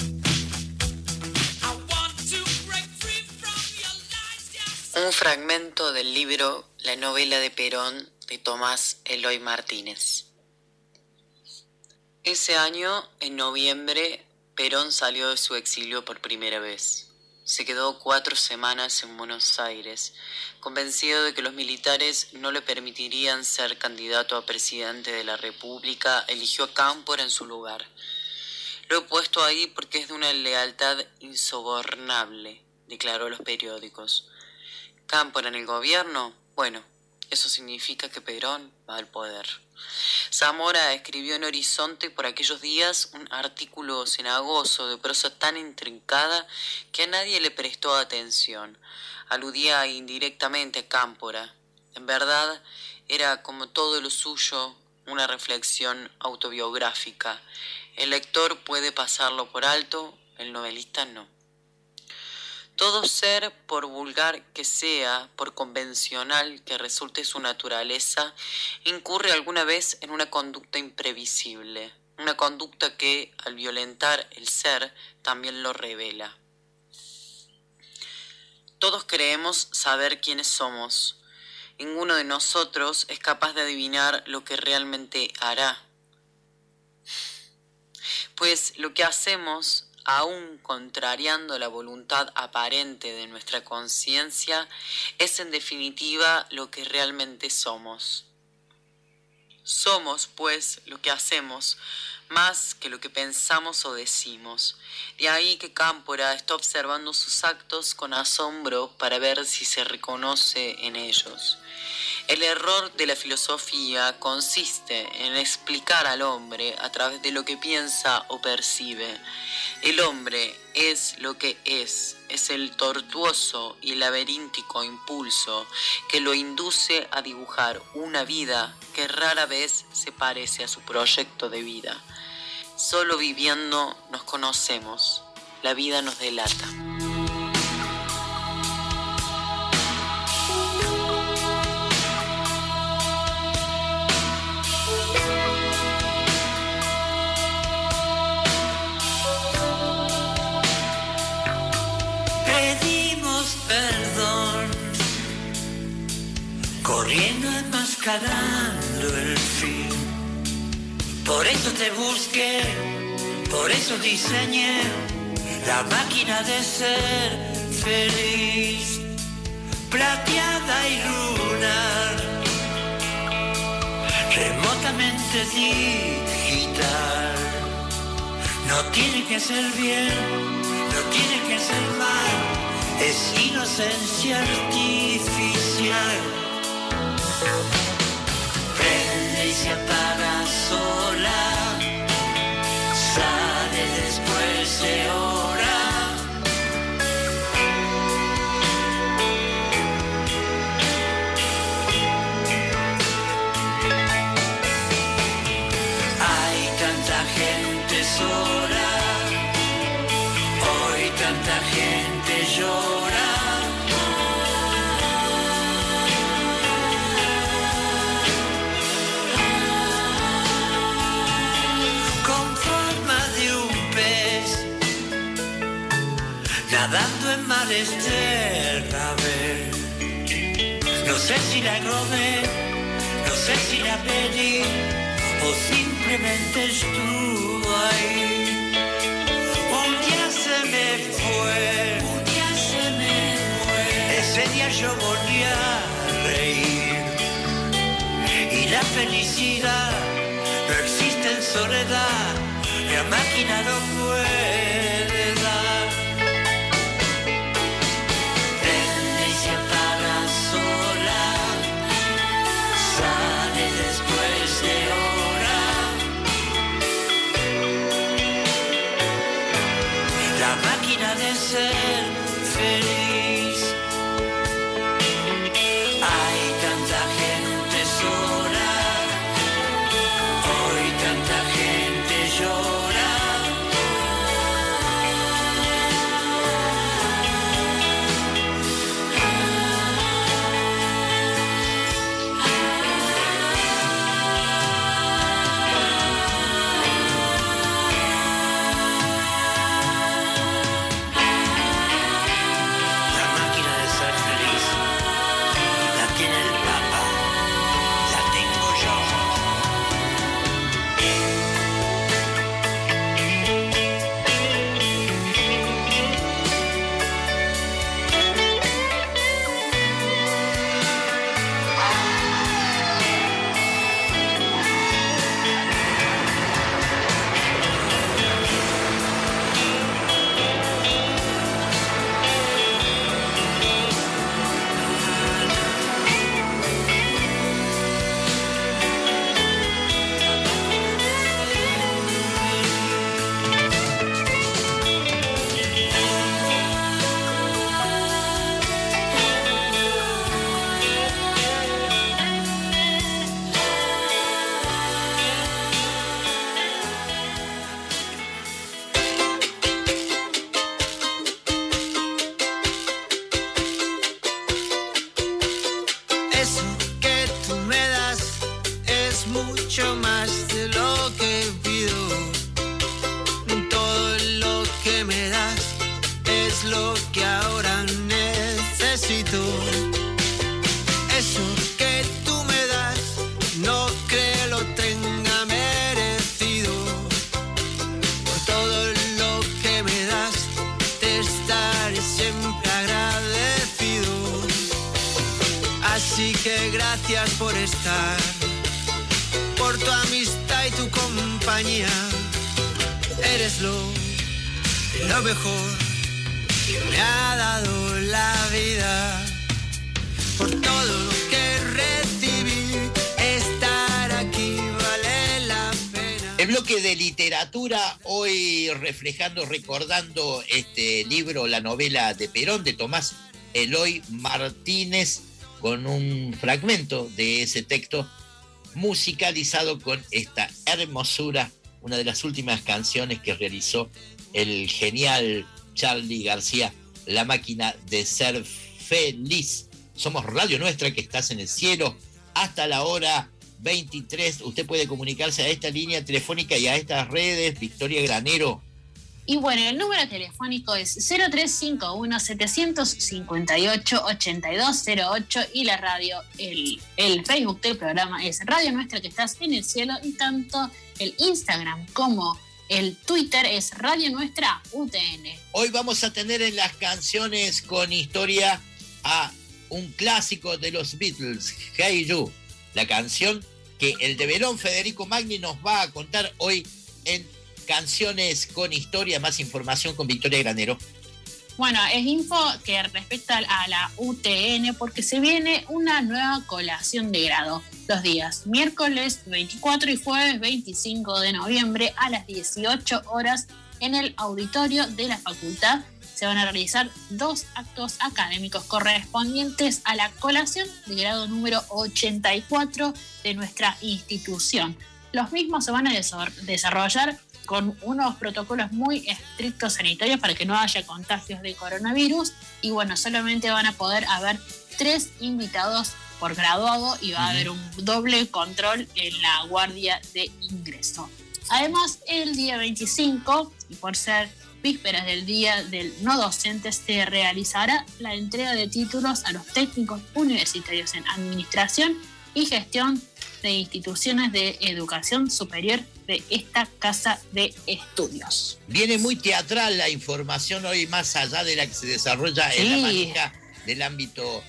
J: I want to break free from your lies.
K: Un fragmento del libro La novela de Perón de Tomás Eloy Martínez. Ese año, en noviembre, Perón salió de su exilio por primera vez. Se quedó 4 semanas en Buenos Aires, convencido de que los militares no le permitirían ser candidato a presidente de la República. Eligió a Cámpora en su lugar. Lo he puesto ahí porque es de una lealtad insobornable, declaró a los periódicos. ¿Cámpora en el gobierno? Bueno, eso significa que Perón va al poder. Zamora escribió en Horizonte por aquellos días un artículo cenagoso de prosa tan intrincada que a nadie le prestó atención. Aludía indirectamente a Cámpora. En verdad, era como todo lo suyo una reflexión autobiográfica. El lector puede pasarlo por alto, el novelista no. Todo ser, por vulgar que sea, por convencional que resulte su naturaleza, incurre alguna vez en una conducta imprevisible, una conducta que, al violentar el ser, también lo revela. Todos creemos saber quiénes somos. Ninguno de nosotros es capaz de adivinar lo que realmente hará. Pues lo que hacemos, aún contrariando la voluntad aparente de nuestra conciencia, es en definitiva lo que realmente somos. Somos, pues, lo que hacemos, más que lo que pensamos o decimos. De ahí que Cámpora está observando sus actos con asombro para ver si se reconoce en ellos. El error de la filosofía consiste en explicar al hombre a través de lo que piensa o percibe. El hombre es lo que es el tortuoso y laberíntico impulso que lo induce a dibujar una vida que rara vez se parece a su proyecto de vida. Solo viviendo nos conocemos, la vida nos delata.
J: Corriendo enmascarando el fin. Por eso te busqué, por eso diseñé la máquina de ser feliz, plateada y lunar, remotamente digital. No tiene que ser bien, no tiene que ser mal, es inocencia artificial. Prende y se apaga sola, sale después de hora. Hay tanta gente sola, hoy tanta gente llora.
D: nadando en mares tierra ver. No sé si la robé, no sé si la pedí o simplemente estuvo ahí. Un día se me fue, ese día yo volví a reír. Y la felicidad no existe en soledad, la máquina no puede dar. Prende y se apaga sola, sale después de hora. La máquina de ser feliz. Hay tanta gente sola, hoy tanta gente llora. La máquina de ser feliz la tiene el Papa, la tengo yo. Eso que tú me das es mucho más de lo que pido. Todo lo que me das es lo que ahora necesito. Eso que tú me das no creo lo tenga merecido. Por todo lo que me das te estaré siempre agradecido. Así que gracias por estar, por tu amistad y tu compañía. Eres lo mejor que me ha dado la vida. Por todo lo que recibí, estar aquí vale la pena.
E: El bloque de literatura, hoy recordando este libro, la novela de Perón, de Tomás Eloy Martínez, con un fragmento de ese texto musicalizado con esta hermosura, una de las últimas canciones que realizó el genial Charly García, La máquina de ser feliz. Somos Radio Nuestra, que estás en el cielo, hasta la hora 23. Usted puede comunicarse a esta línea telefónica y a estas redes. Victoria Granero.
G: Y bueno, el número telefónico es 0351-758-8208 y la radio, el Facebook del programa es Radio Nuestra, que estás en el cielo, y tanto el Instagram como el Twitter es Radio Nuestra UTN.
E: Hoy vamos a tener en las canciones con historia a un clásico de los Beatles, Hey You, la canción que el de Verón, Federico Magni, nos va a contar hoy en Canciones con Historia. Más información con Victoria Granero.
G: Bueno, es info que respecta a la UTN, porque se viene una nueva colación de grado los días miércoles 24 y jueves 25 de noviembre a las 18 horas en el auditorio de la facultad. Se van a realizar 2 actos académicos correspondientes a la colación de grado número 84 de nuestra institución. Los mismos se van a desarrollar con unos protocolos muy estrictos sanitarios para que no haya contagios de coronavirus, y bueno, solamente van a poder haber 3 invitados por graduado y va a haber un doble control en la guardia de ingreso. Además, el día 25, y por ser vísperas del Día del No Docente, se realizará la entrega de títulos a los técnicos universitarios en Administración y Gestión de Instituciones de Educación Superior de esta casa de estudios.
E: Viene muy teatral la información hoy, más allá de la que se desarrolla en la manija del ámbito,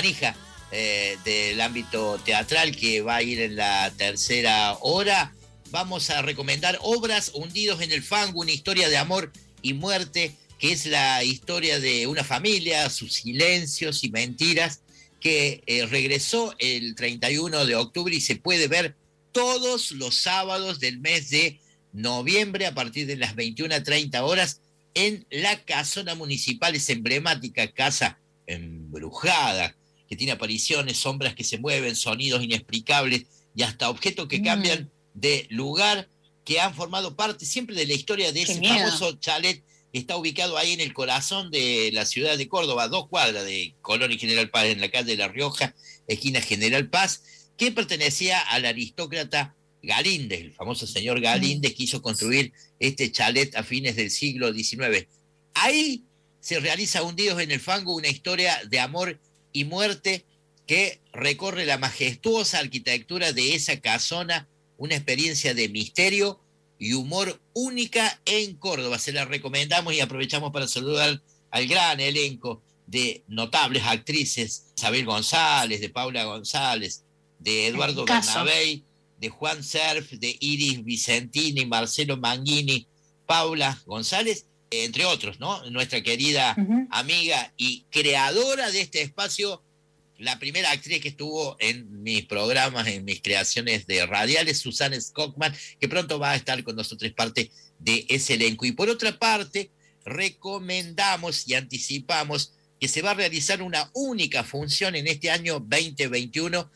E: del ámbito teatral, que va a ir en la tercera hora. Vamos a recomendar obras Hundidos en el Fango, una historia de amor y muerte, que es la historia de una familia, sus silencios y mentiras, que regresó el 31 de octubre y se puede ver todos los sábados del mes de noviembre a partir de las 21:30 horas en la casona municipal. Es emblemática casa embrujada, que tiene apariciones, sombras que se mueven, sonidos inexplicables y hasta objetos que cambian de lugar, que han formado parte siempre de la historia de ese famoso chalet. Está ubicado ahí en el corazón de la ciudad de Córdoba, a 2 cuadras de Colón y General Paz, en la calle de La Rioja, esquina General Paz, que pertenecía al aristócrata Galíndez, el famoso señor Galíndez, que hizo construir este chalet a fines del siglo XIX. Ahí se realiza Hundidos en el Fango, una historia de amor y muerte que recorre la majestuosa arquitectura de esa casona, una experiencia de misterio y humor única en Córdoba. Se la recomendamos y aprovechamos para saludar al gran elenco de notables actrices, Isabel González, de Paula González, de Eduardo Bernabé, de Juan Cerf, de Iris Vicentini, Marcelo Manguini, Paula González, entre otros, ¿no? Nuestra querida amiga y creadora de este espacio, la primera actriz que estuvo en mis programas, en mis creaciones de radiales, Susana Skogman, que pronto va a estar con nosotros, parte de ese elenco. Y por otra parte, recomendamos y anticipamos que se va a realizar una única función en este año 2021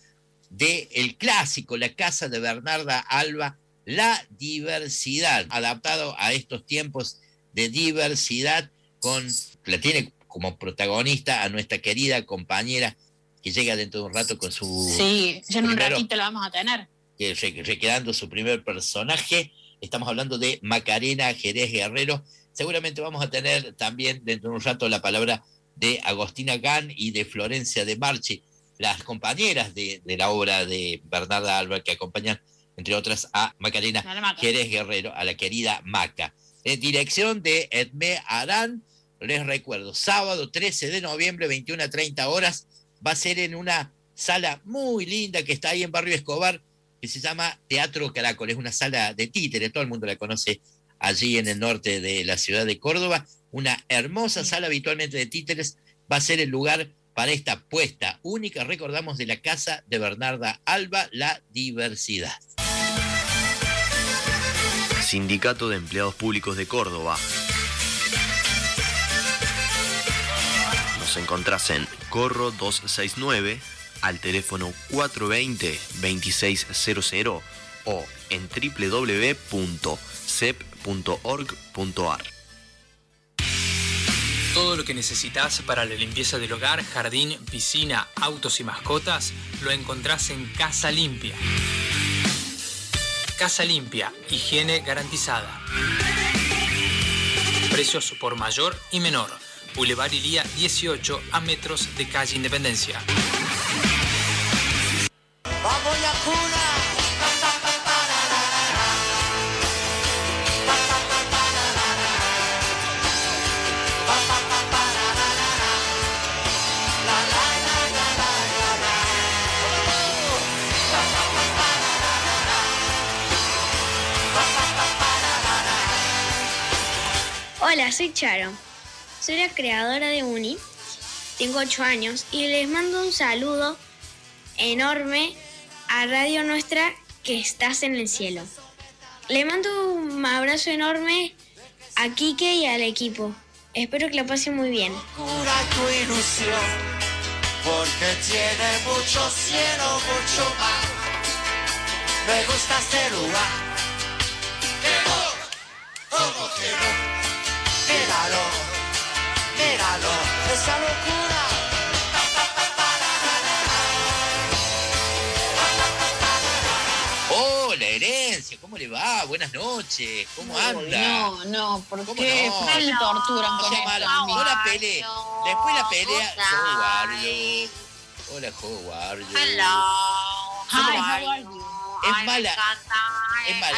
E: del clásico, la casa de Bernarda Alba, La Diversidad, adaptado a estos tiempos de diversidad, la tiene como protagonista a nuestra querida compañera, que llega dentro de un rato con su...
G: Sí, ya en un ratito la vamos a tener.
E: Quedando su primer personaje. Estamos hablando de Macarena Jerez Guerrero. Seguramente vamos a tener también dentro de un rato la palabra de Agostina Gán y de Florencia de Marchi, las compañeras de la obra de Bernarda Alba, que acompañan, entre otras, a Macarena Jerez Guerrero, a la querida Maca. En dirección de Edmé Arán, les recuerdo, sábado 13 de noviembre, 21:30 horas, va a ser en una sala muy linda que está ahí en Barrio Escobar, que se llama Teatro Caracol. Es una sala de títeres, todo el mundo la conoce allí en el norte de la ciudad de Córdoba. Una hermosa sala habitualmente de títeres. Va a ser el lugar para esta puesta única, recordamos, de la casa de Bernarda Alba, La Diversidad.
H: Sindicato de Empleados Públicos de Córdoba. Nos encontrás en Corro 269, al teléfono 420-2600 o en www.cep.org.ar.
L: Todo lo que necesitas para la limpieza del hogar, jardín, piscina, autos y mascotas lo encontrás en Casa Limpia. Casa Limpia, higiene garantizada. Precios por mayor y menor. Boulevard Ilía 18, a metros de calle Independencia.
D: Vamos la cuna.
M: Hola, soy Charo. Soy la creadora de Uni. Tengo 8 años y les mando un saludo enorme a Radio Nuestra, que estás en el cielo. Le mando un abrazo enorme a Quique y al equipo. Espero que la pasen muy bien.
D: Cura tu ilusión, porque tiene mucho cielo, mucho mar. Me gusta este lugar. Que no, como que no. Míralo, míralo, esa locura.
E: ¡Oh, la herencia! ¿Cómo le va? va? Buenas noches. ¿Cómo anda?
G: No, ¿por
E: ¿Cómo
G: qué?
E: no?
G: ¿Por qué me torturan con esto?
E: No la peleé. Después la pelea. How are you? Hola, how are you?
G: Hi, how are you?
E: Es mala. Es mala.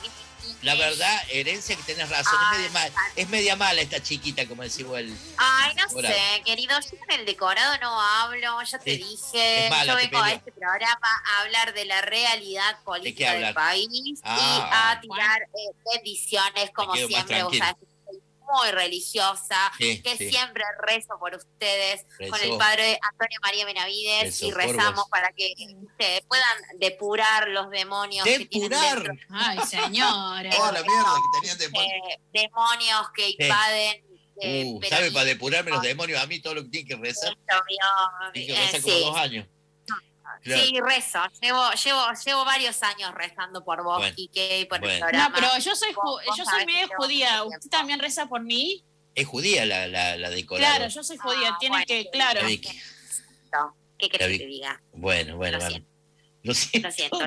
E: La verdad, Herencia, que tenés razón, es media mala esta chiquita, como decimos el...
N: Ay, no
E: Hola.
N: sé, querido, yo con el decorado no hablo, ya te dije,
E: es mala,
N: yo
E: te
N: vengo a
E: peleo.
N: este programa a hablar de la realidad política del
E: hablar?
N: país y a tirar bendiciones, como
E: quedo más
N: siempre, vos
E: tranquilo.
N: sabés que soy muy religiosa,
E: Sí,
N: que
E: sí.
N: siempre rezo por ustedes,
E: Rezó.
N: con el padre Antonio María Benavides,
E: Rezó
N: y
E: por
N: rezamos
E: vos.
N: para que se puedan depurar los demonios que tienen dentro.
G: Ay, señora.
E: Oh, la mierda que tenían de...
N: Demonios que invaden. pero
E: ¿Sabe? Para depurarme los demonios, a mí todo lo que tiene que rezar. Tiene que rezar como
N: sí.
E: 2 años. Claro.
N: Sí, rezo. Llevo varios años rezando por vos,
E: Bueno,
N: Quique, y por el
E: bueno.
N: programa.
G: No, pero yo soy
N: Vos sabés
G: medio
N: que
G: judía. ¿Usted también reza por mí?
E: Es judía la decorada.
G: Claro, yo soy judía. Tiene que, claro.
N: ¿Qué querés que te diga?
E: Bueno, vale. Lo siento.
N: Lo siento.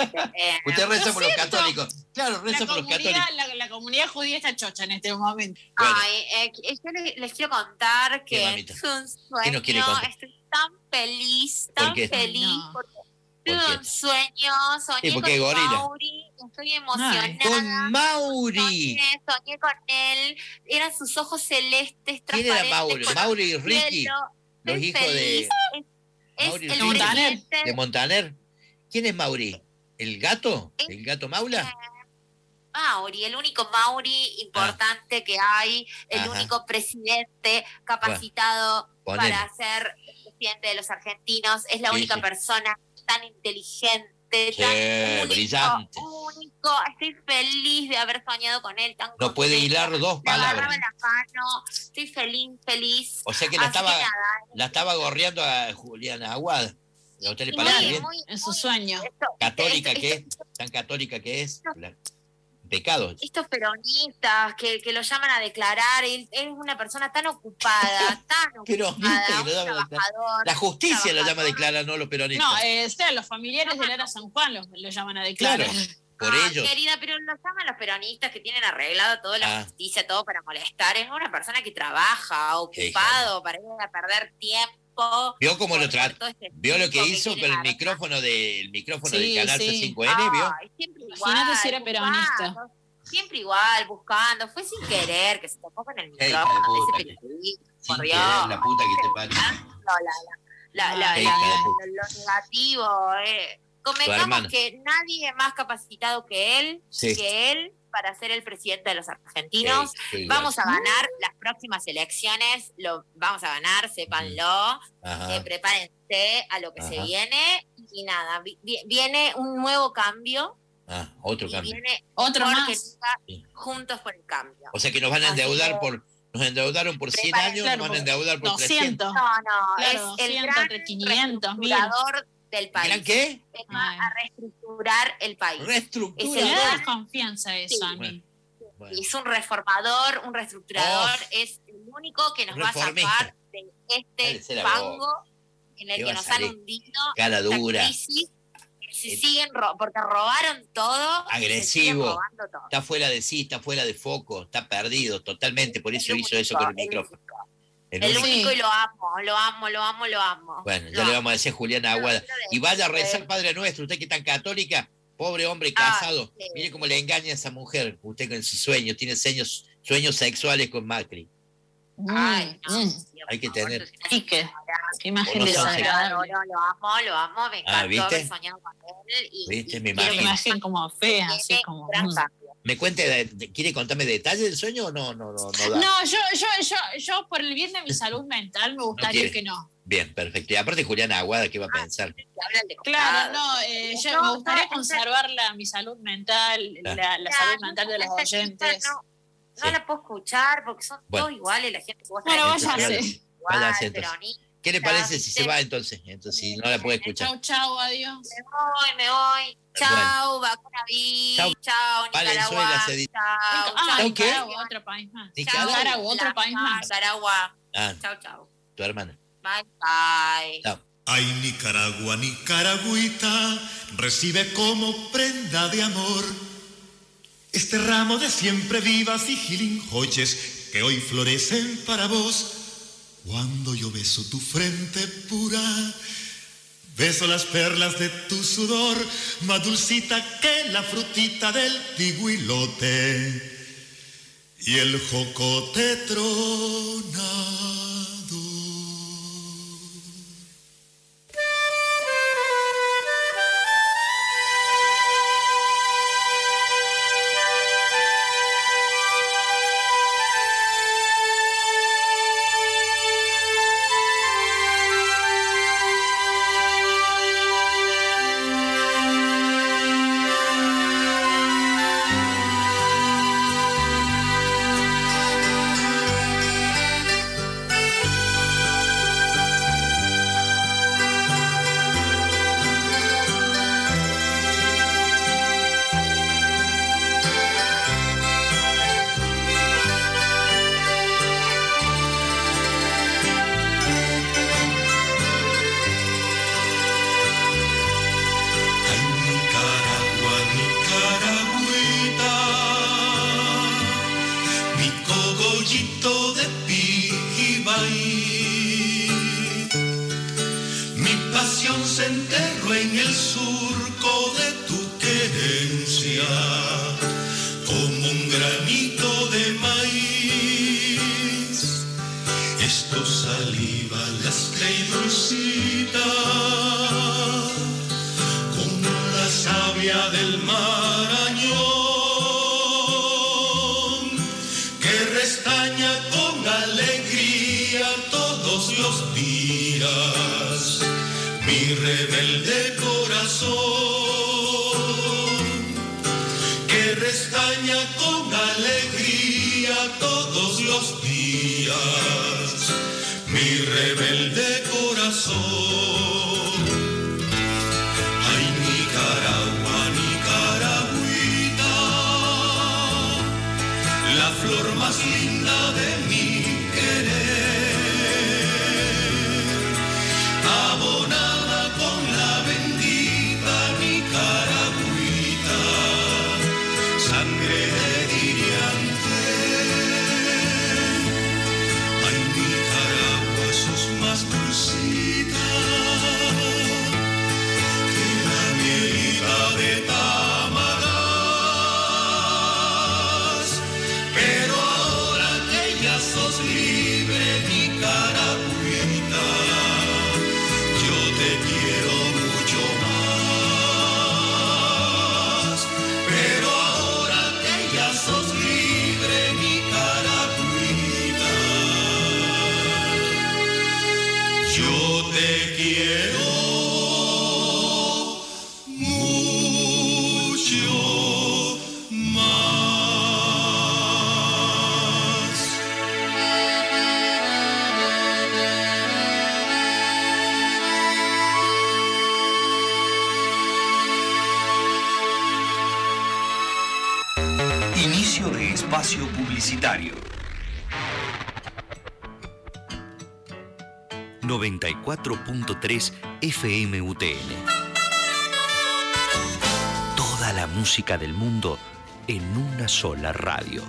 E: Usted reza
G: Lo
E: por los
G: siento.
E: católicos. Claro, reza por los católicos.
G: La comunidad judía está chocha en este momento.
N: Ay, yo les quiero contar
E: ¿Qué,
N: que
E: mamita?
N: es un
E: ¿Qué nos quiere
N: sueño.
E: contar?
N: Estoy tan feliz,
E: ¿Por
N: tan
E: qué?
N: feliz,
G: No.
N: porque
E: ¿Por
N: tuve
E: qué?
N: un sueño, soñé
E: Sí,
N: con
E: porque es gorila.
N: Mauri, estoy emocionada.
E: Con Mauri.
N: Soñé con él, eran sus ojos celestes,
E: ¿Quién era
N: transparentes.
E: Mauri?
N: con
E: Mauri y
N: un
E: Ricky.
N: cielo.
E: Los
N: Estoy
E: hijos de
N: feliz. Es
E: Mauri y
N: el
E: Ricky.
N: presidente.
E: De Montaner. ¿Quién es Mauri? ¿El gato? ¿El gato Maula?
N: Mauri, el único Mauri importante que hay, el
E: Ajá.
N: único presidente capacitado
E: Ponele.
N: para ser presidente de los argentinos, es la
E: Sí,
N: única
E: sí.
N: persona tan inteligente,
E: Sí,
N: tan único,
E: brillante.
N: único. Estoy feliz de haber soñado con él tan
E: No puede
N: contenta.
E: hilar 2
N: Me agarraba
E: palabras.
N: la mano, estoy feliz.
E: O sea que
N: Así nada,
E: la estaba gorreando a Juliana Aguada. ¿A usted le
N: muy,
E: parece bien?
N: muy-
G: En su sueño.
E: Católica que es, tan católica que es. Pecado.
N: estos peronistas que lo llaman a declarar, él es una persona tan ocupada, tan
E: Peronista
N: ocupada,
E: que lo llama a declarar.
N: trabajador.
E: La justicia lo llama a declarar, no los peronistas.
G: No, sean los familiares de Lara San Juan lo llaman a declarar.
E: Claro, por ellos.
N: Querida, pero lo llaman los peronistas que tienen arreglado toda la
E: Ah.
N: justicia, todo para molestar. Es una persona que trabaja, ocupado, para ir a perder tiempo.
E: ¿Vio cómo lo trató?
N: todo este
E: ¿Vio lo que
N: tipo
E: hizo
N: quieren
E: con el
N: armar.
E: micrófono del
G: Sí,
E: canal
G: sí.
E: C5N? ¿Vio?
N: Ay, siempre
G: Imagínate
N: igual,
G: si era peronista.
N: buscando, siempre igual, buscando. Fue sin querer que se tocó con el
E: Qué hija de
N: micrófono de
E: puta,
N: ese periodista.
E: Sin
N: Por
E: querer,
N: Dios.
E: la puta que te parió. Qué hija de puta.
N: Lo negativo.
E: Tu
N: Convengamos
E: hermana.
N: que nadie es más capacitado que él,
E: Sí.
N: para ser el presidente de los argentinos.
E: Sí, igual.
N: Vamos a ganar las próximas elecciones, lo vamos a ganar, sépanlo.
E: Ajá.
N: Prepárense a lo que se
E: Ajá.
N: viene. Y nada, viene un nuevo cambio.
E: Ah, otro
N: Y
E: cambio.
N: viene
G: Otro
N: mejor
G: más.
N: que nunca, juntos por el cambio.
E: O sea que nos van a
N: Así
E: endeudar
N: que-
E: por... Nos endeudaron por 100 años,
G: Claro,
E: nos van a endeudar por 300.
G: 200.
N: No,
G: Claro,
N: es el
G: 200,
N: gran
G: 500, 1000.
N: reestructurador del país.
E: ¿Gran qué?
N: Va a reestructurar el país.
E: Reestructura.
N: Es
G: Me
N: el
G: da
N: gran-
G: desconfianza eso a mí.
E: Bueno.
N: Es un reformador, un reestructurador,
E: Oh.
N: es el único que nos va a
E: Reformista.
N: sacar de
E: Cállese
N: este
E: la
N: fango en el
E: ¿Qué
N: que
E: va a
N: nos han
E: salir?
N: hundido.
E: Cara
N: la
E: dura.
N: crisis. Si siguen porque robaron todo. y se siguen
E: Agresivo.
N: robando todo.
E: Está fuera de sí, está fuera de foco, está perdido totalmente, por eso hizo eso con el micrófono. El
N: El
E: único-
N: único y lo amo, lo amo, lo amo, lo amo.
E: Bueno, ya le vamos a decir a Juliana Aguada. Y vaya a rezar, Padre Nuestro, usted que es tan católica, pobre hombre casado.
N: sí.
E: Mire cómo le engaña a esa mujer. Usted con sus sueños, tiene sueños sexuales con Macri.
N: Ay, no,
E: Hay que tener.
G: Y qué imagen
E: O no son
G: desagradable.
N: lo amo, me encantó
E: ¿viste?
N: haber soñado con él. Y
E: ¿Viste? Me
G: Una
E: imagino.
G: imagen como fea, así como.
N: gran cambio.
E: ¿Me cuente, quiere contarme detalles del sueño o no? No da.
G: No, yo por el bien de mi salud mental me gustaría
E: quiere.
G: que no.
E: Bien, perfecto. Y aparte Juliana Aguada, ¿qué va a pensar?
G: Claro, no, yo me gustaría conservar mi salud mental, la salud mental de los oyentes.
N: No la puedo escuchar porque son
E: Bueno.
N: todos iguales la gente que vos
G: Bueno,
N: traes.
G: váyase.
E: Váyase entonces.
N: peronista,
E: ¿Qué le parece si
N: ¿viste?
E: se va entonces? Entonces, si no la puede escuchar.
G: Chau, chau, adiós.
N: Me voy. Chao, vacuna B.
E: Chau.
N: Chao,
E: Valenzuela
N: Nicaragua.
E: se dice.
N: Chao,
G: Ah,
E: ¿Chau qué?
G: Nicaragua, otro país más.
E: Nicaragua.
G: Nicaragua, otro país más.
N: Nicaragua.
E: Ah,
N: Chao, chao.
E: tu hermana.
N: Bye, bye.
E: Chao.
O: Ay, Nicaragua, Nicaragüita, recibe como prenda de amor Este ramo de siempre vivas y gilinjoches que hoy florecen para vos. Cuando yo beso tu frente pura, beso las perlas de tu sudor, más dulcita que la frutita del tiguilote y el jocote tronado.
P: Inicio de espacio publicitario. 94.3 FM UTN. Toda la música del mundo en una sola radio.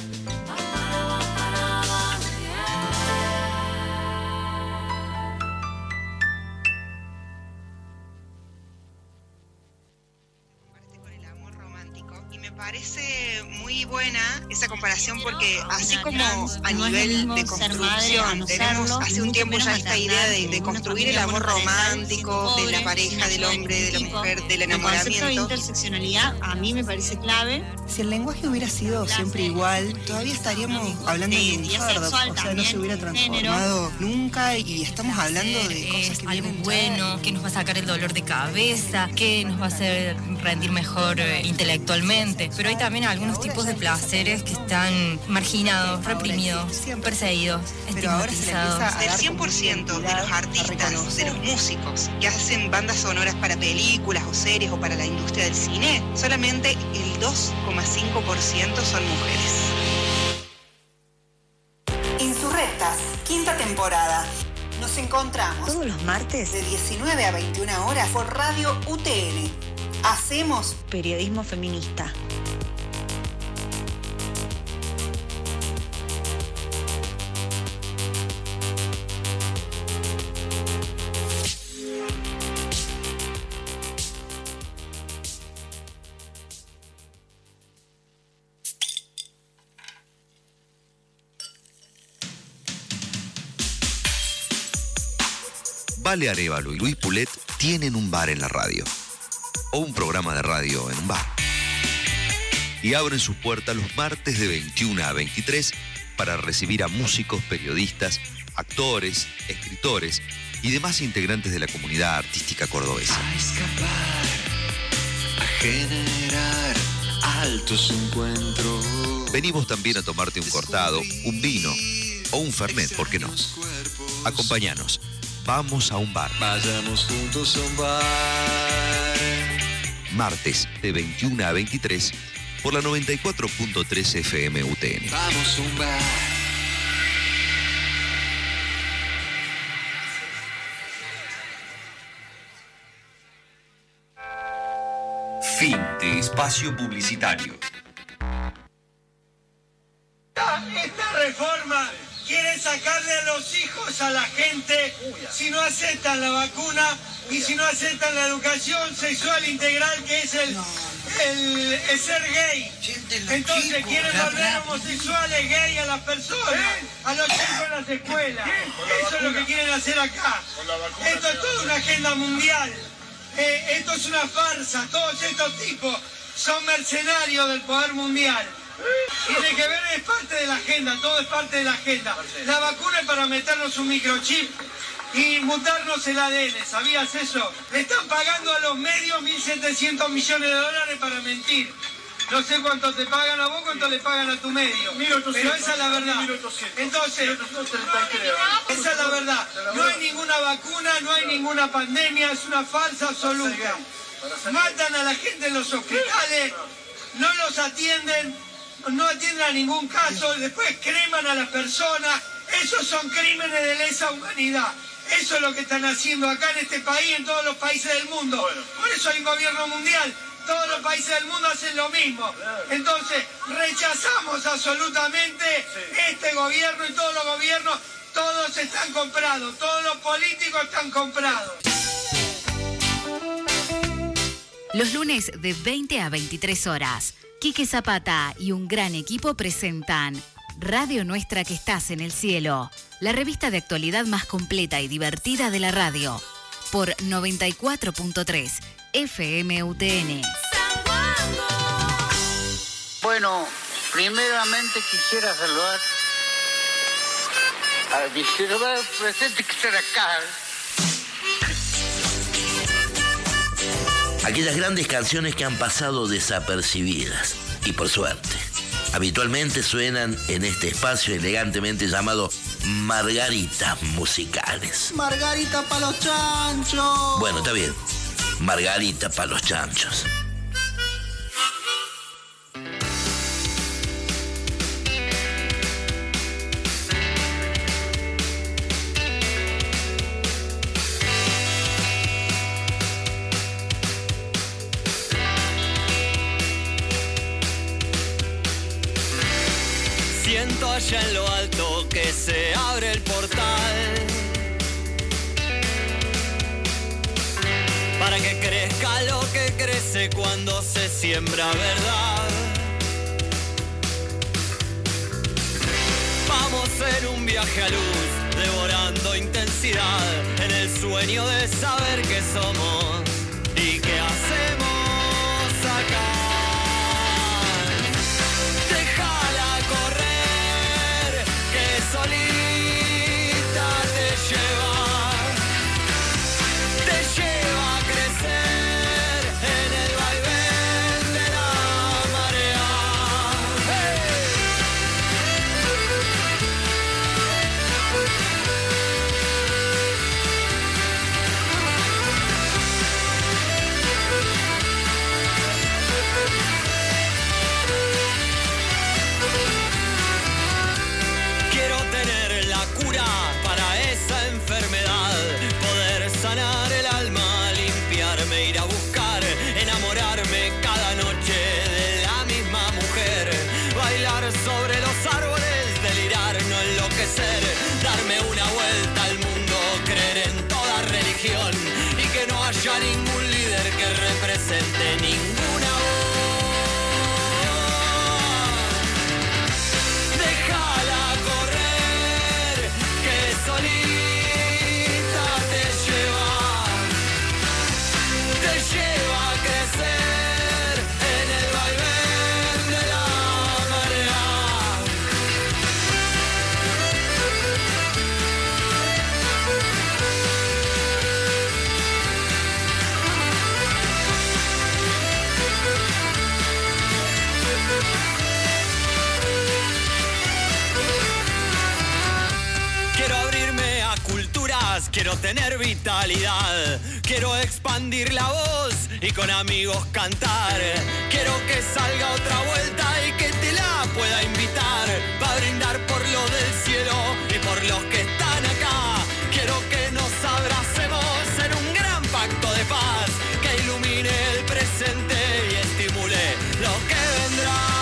Q: Esa comparación, porque así como a nivel de construcción tenemos hace un tiempo ya esta idea de construir el amor romántico, de la pareja, del hombre, de la mujer, del enamoramiento.
R: El concepto de interseccionalidad a mí me parece clave.
S: Si el lenguaje hubiera sido siempre igual, todavía estaríamos hablando de lunfardo, o sea, no se hubiera transformado nunca, y estamos hablando de cosas que
T: algo bueno, que nos va a sacar el dolor de cabeza, que nos va a hacer rendir mejor intelectualmente. Pero hay también algunos tipos de placeres que están marginados, reprimidos, perseguidos, estigmatizados.
Q: Del 100% de los artistas, de los músicos que hacen bandas sonoras para películas o series o para la industria del cine, solamente el 2,5% son mujeres.
U: Insurrectas, quinta temporada. Nos encontramos
V: todos los martes
U: de 19 a 21 horas por Radio UTN. Hacemos
V: periodismo feminista.
A: Vale Arévalo y Luis Poulet tienen un bar en la radio. O un programa de radio en un bar. Y abren sus puertas los martes de 21 a 23 para recibir a músicos, periodistas, actores, escritores y demás integrantes de la comunidad artística cordobesa.
V: A escapar, a generar altos encuentros.
A: Vení vos también a tomarte un cortado, un vino o un fernet, ¿por qué no? Acompáñanos. Vamos a un bar.
V: Vayamos juntos a un bar.
A: Martes de 21 a 23 por la 94.3 FM UTN.
V: Vamos a un bar.
P: Fin de espacio publicitario.
W: Esta reforma quiere sacarle a los hijos a la gente si no aceptan la vacuna y si no aceptan la educación sexual integral, que es el ser gay. Entonces quieren volver homosexuales, gay a las personas, a los chicos en las escuelas. Eso es lo que quieren hacer acá. Esto es toda una agenda mundial. Esto es una farsa. Todos estos tipos son mercenarios del poder mundial. Tiene que ver, es parte de la agenda, todo es parte de la agenda. La vacuna es para meternos un microchip y mutarnos el ADN, ¿sabías eso? Le están pagando a los medios 1.700 millones de dólares para mentir. No sé cuánto te pagan a vos, cuánto le pagan a tu medio. 1.800, pero esa es la verdad. 1.800. Entonces, esa es la verdad. No hay ninguna vacuna, no hay ninguna pandemia, es una farsa absoluta. Matan a la gente en los hospitales, no los atienden, no atienden a ningún caso, después creman a las personas. Esos son crímenes de lesa humanidad. Eso es lo que están haciendo acá en este país, en todos los países del mundo. Por eso hay un gobierno mundial. Todos los países del mundo hacen lo mismo. Entonces, rechazamos absolutamente este gobierno y todos los gobiernos. Todos están comprados, todos los políticos están comprados.
C: Los lunes de 20 a 23 horas, Quique Zapata y un gran equipo presentan Radio Nuestra que estás en el cielo, la revista de actualidad más completa y divertida de la radio, por 94.3 FM UTN.
X: Bueno, primeramente quisiera saludar a mi ciudadano presente que está acá.
E: Aquellas grandes canciones que han pasado desapercibidas, y por suerte, habitualmente suenan en este espacio elegantemente llamado Margaritas Musicales.
Y: Margarita pa' los chanchos.
E: Bueno, está bien. Margarita pa' los chanchos.
D: Siento allá en lo alto que se abre el portal para que crezca lo que crece cuando se siembra verdad. Vamos en un viaje a luz, devorando intensidad, en el sueño de saber qué somos y qué hacemos acá. Déjala correr, que solita te lleva a crecer en el vaivén de la marea. Quiero tener la cura para esa enfermedad, poder sanar el alma, limpiarme, ir a buscar, enamorarme cada noche de la misma mujer, bailar sobre los árboles, delirar, no enloquecer, darme una vuelta al mundo, creer en toda religión y que no haya ningún líder que represente ninguna voz. Déjala correr, que solita te lleva. quiero tener vitalidad, quiero expandir la voz y con amigos cantar. Quiero que salga otra vuelta y que te la pueda invitar, para brindar por lo del cielo y por los que están acá. Quiero que nos abracemos en un gran pacto de paz, que ilumine el presente y estimule lo que vendrá.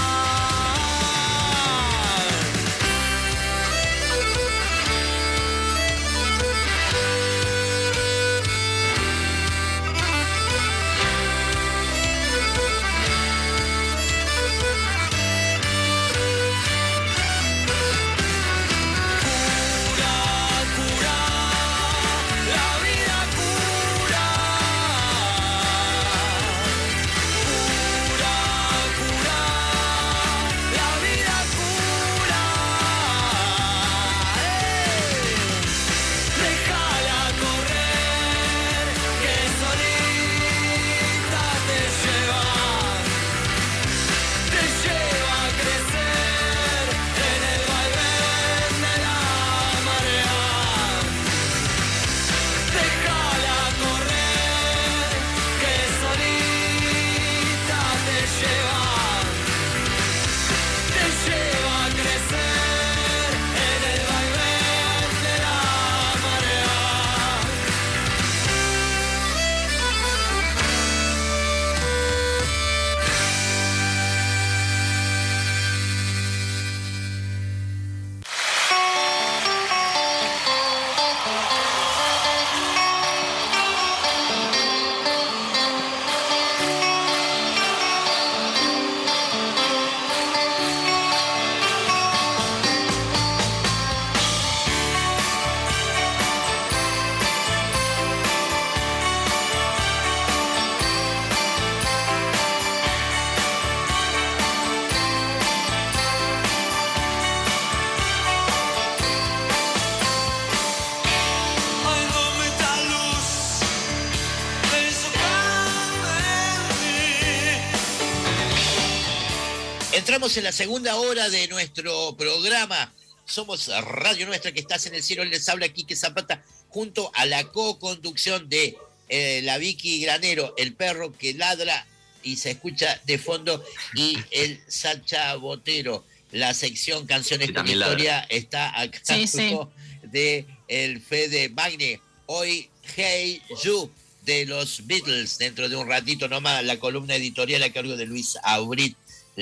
E: Entramos en la segunda hora de nuestro programa. Somos Radio Nuestra, que estás en el cielo. Les habla Quique Zapata, junto a la co-conducción de la Vicky Granero, el perro que ladra y se escucha de fondo, y el Sacha Botero. La sección Canciones con Historia está a cargo de el Fede Magne. Hoy, Hey You, de los Beatles. Dentro de un ratito nomás, la columna editorial a cargo de Luis Aubrit,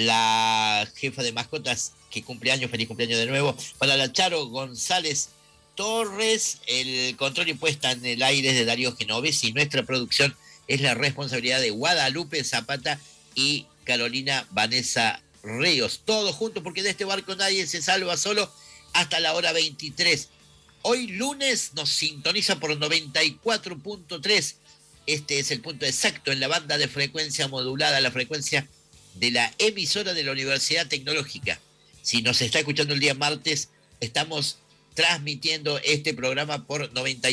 E: la jefa de mascotas, que cumpleaños, feliz cumpleaños de nuevo. Para la Charo González Torres, el control y puesta en el aire de Darío Genovés, y nuestra producción es la responsabilidad de Guadalupe Zapata y Carolina Vanessa Ríos. Todos juntos, porque de este barco nadie se salva solo, hasta la hora 23. Hoy lunes nos sintoniza por 94.3. Este es el punto exacto en la banda de frecuencia modulada, la frecuencia de la emisora de la Universidad Tecnológica. Si nos está escuchando el día martes, estamos transmitiendo este programa por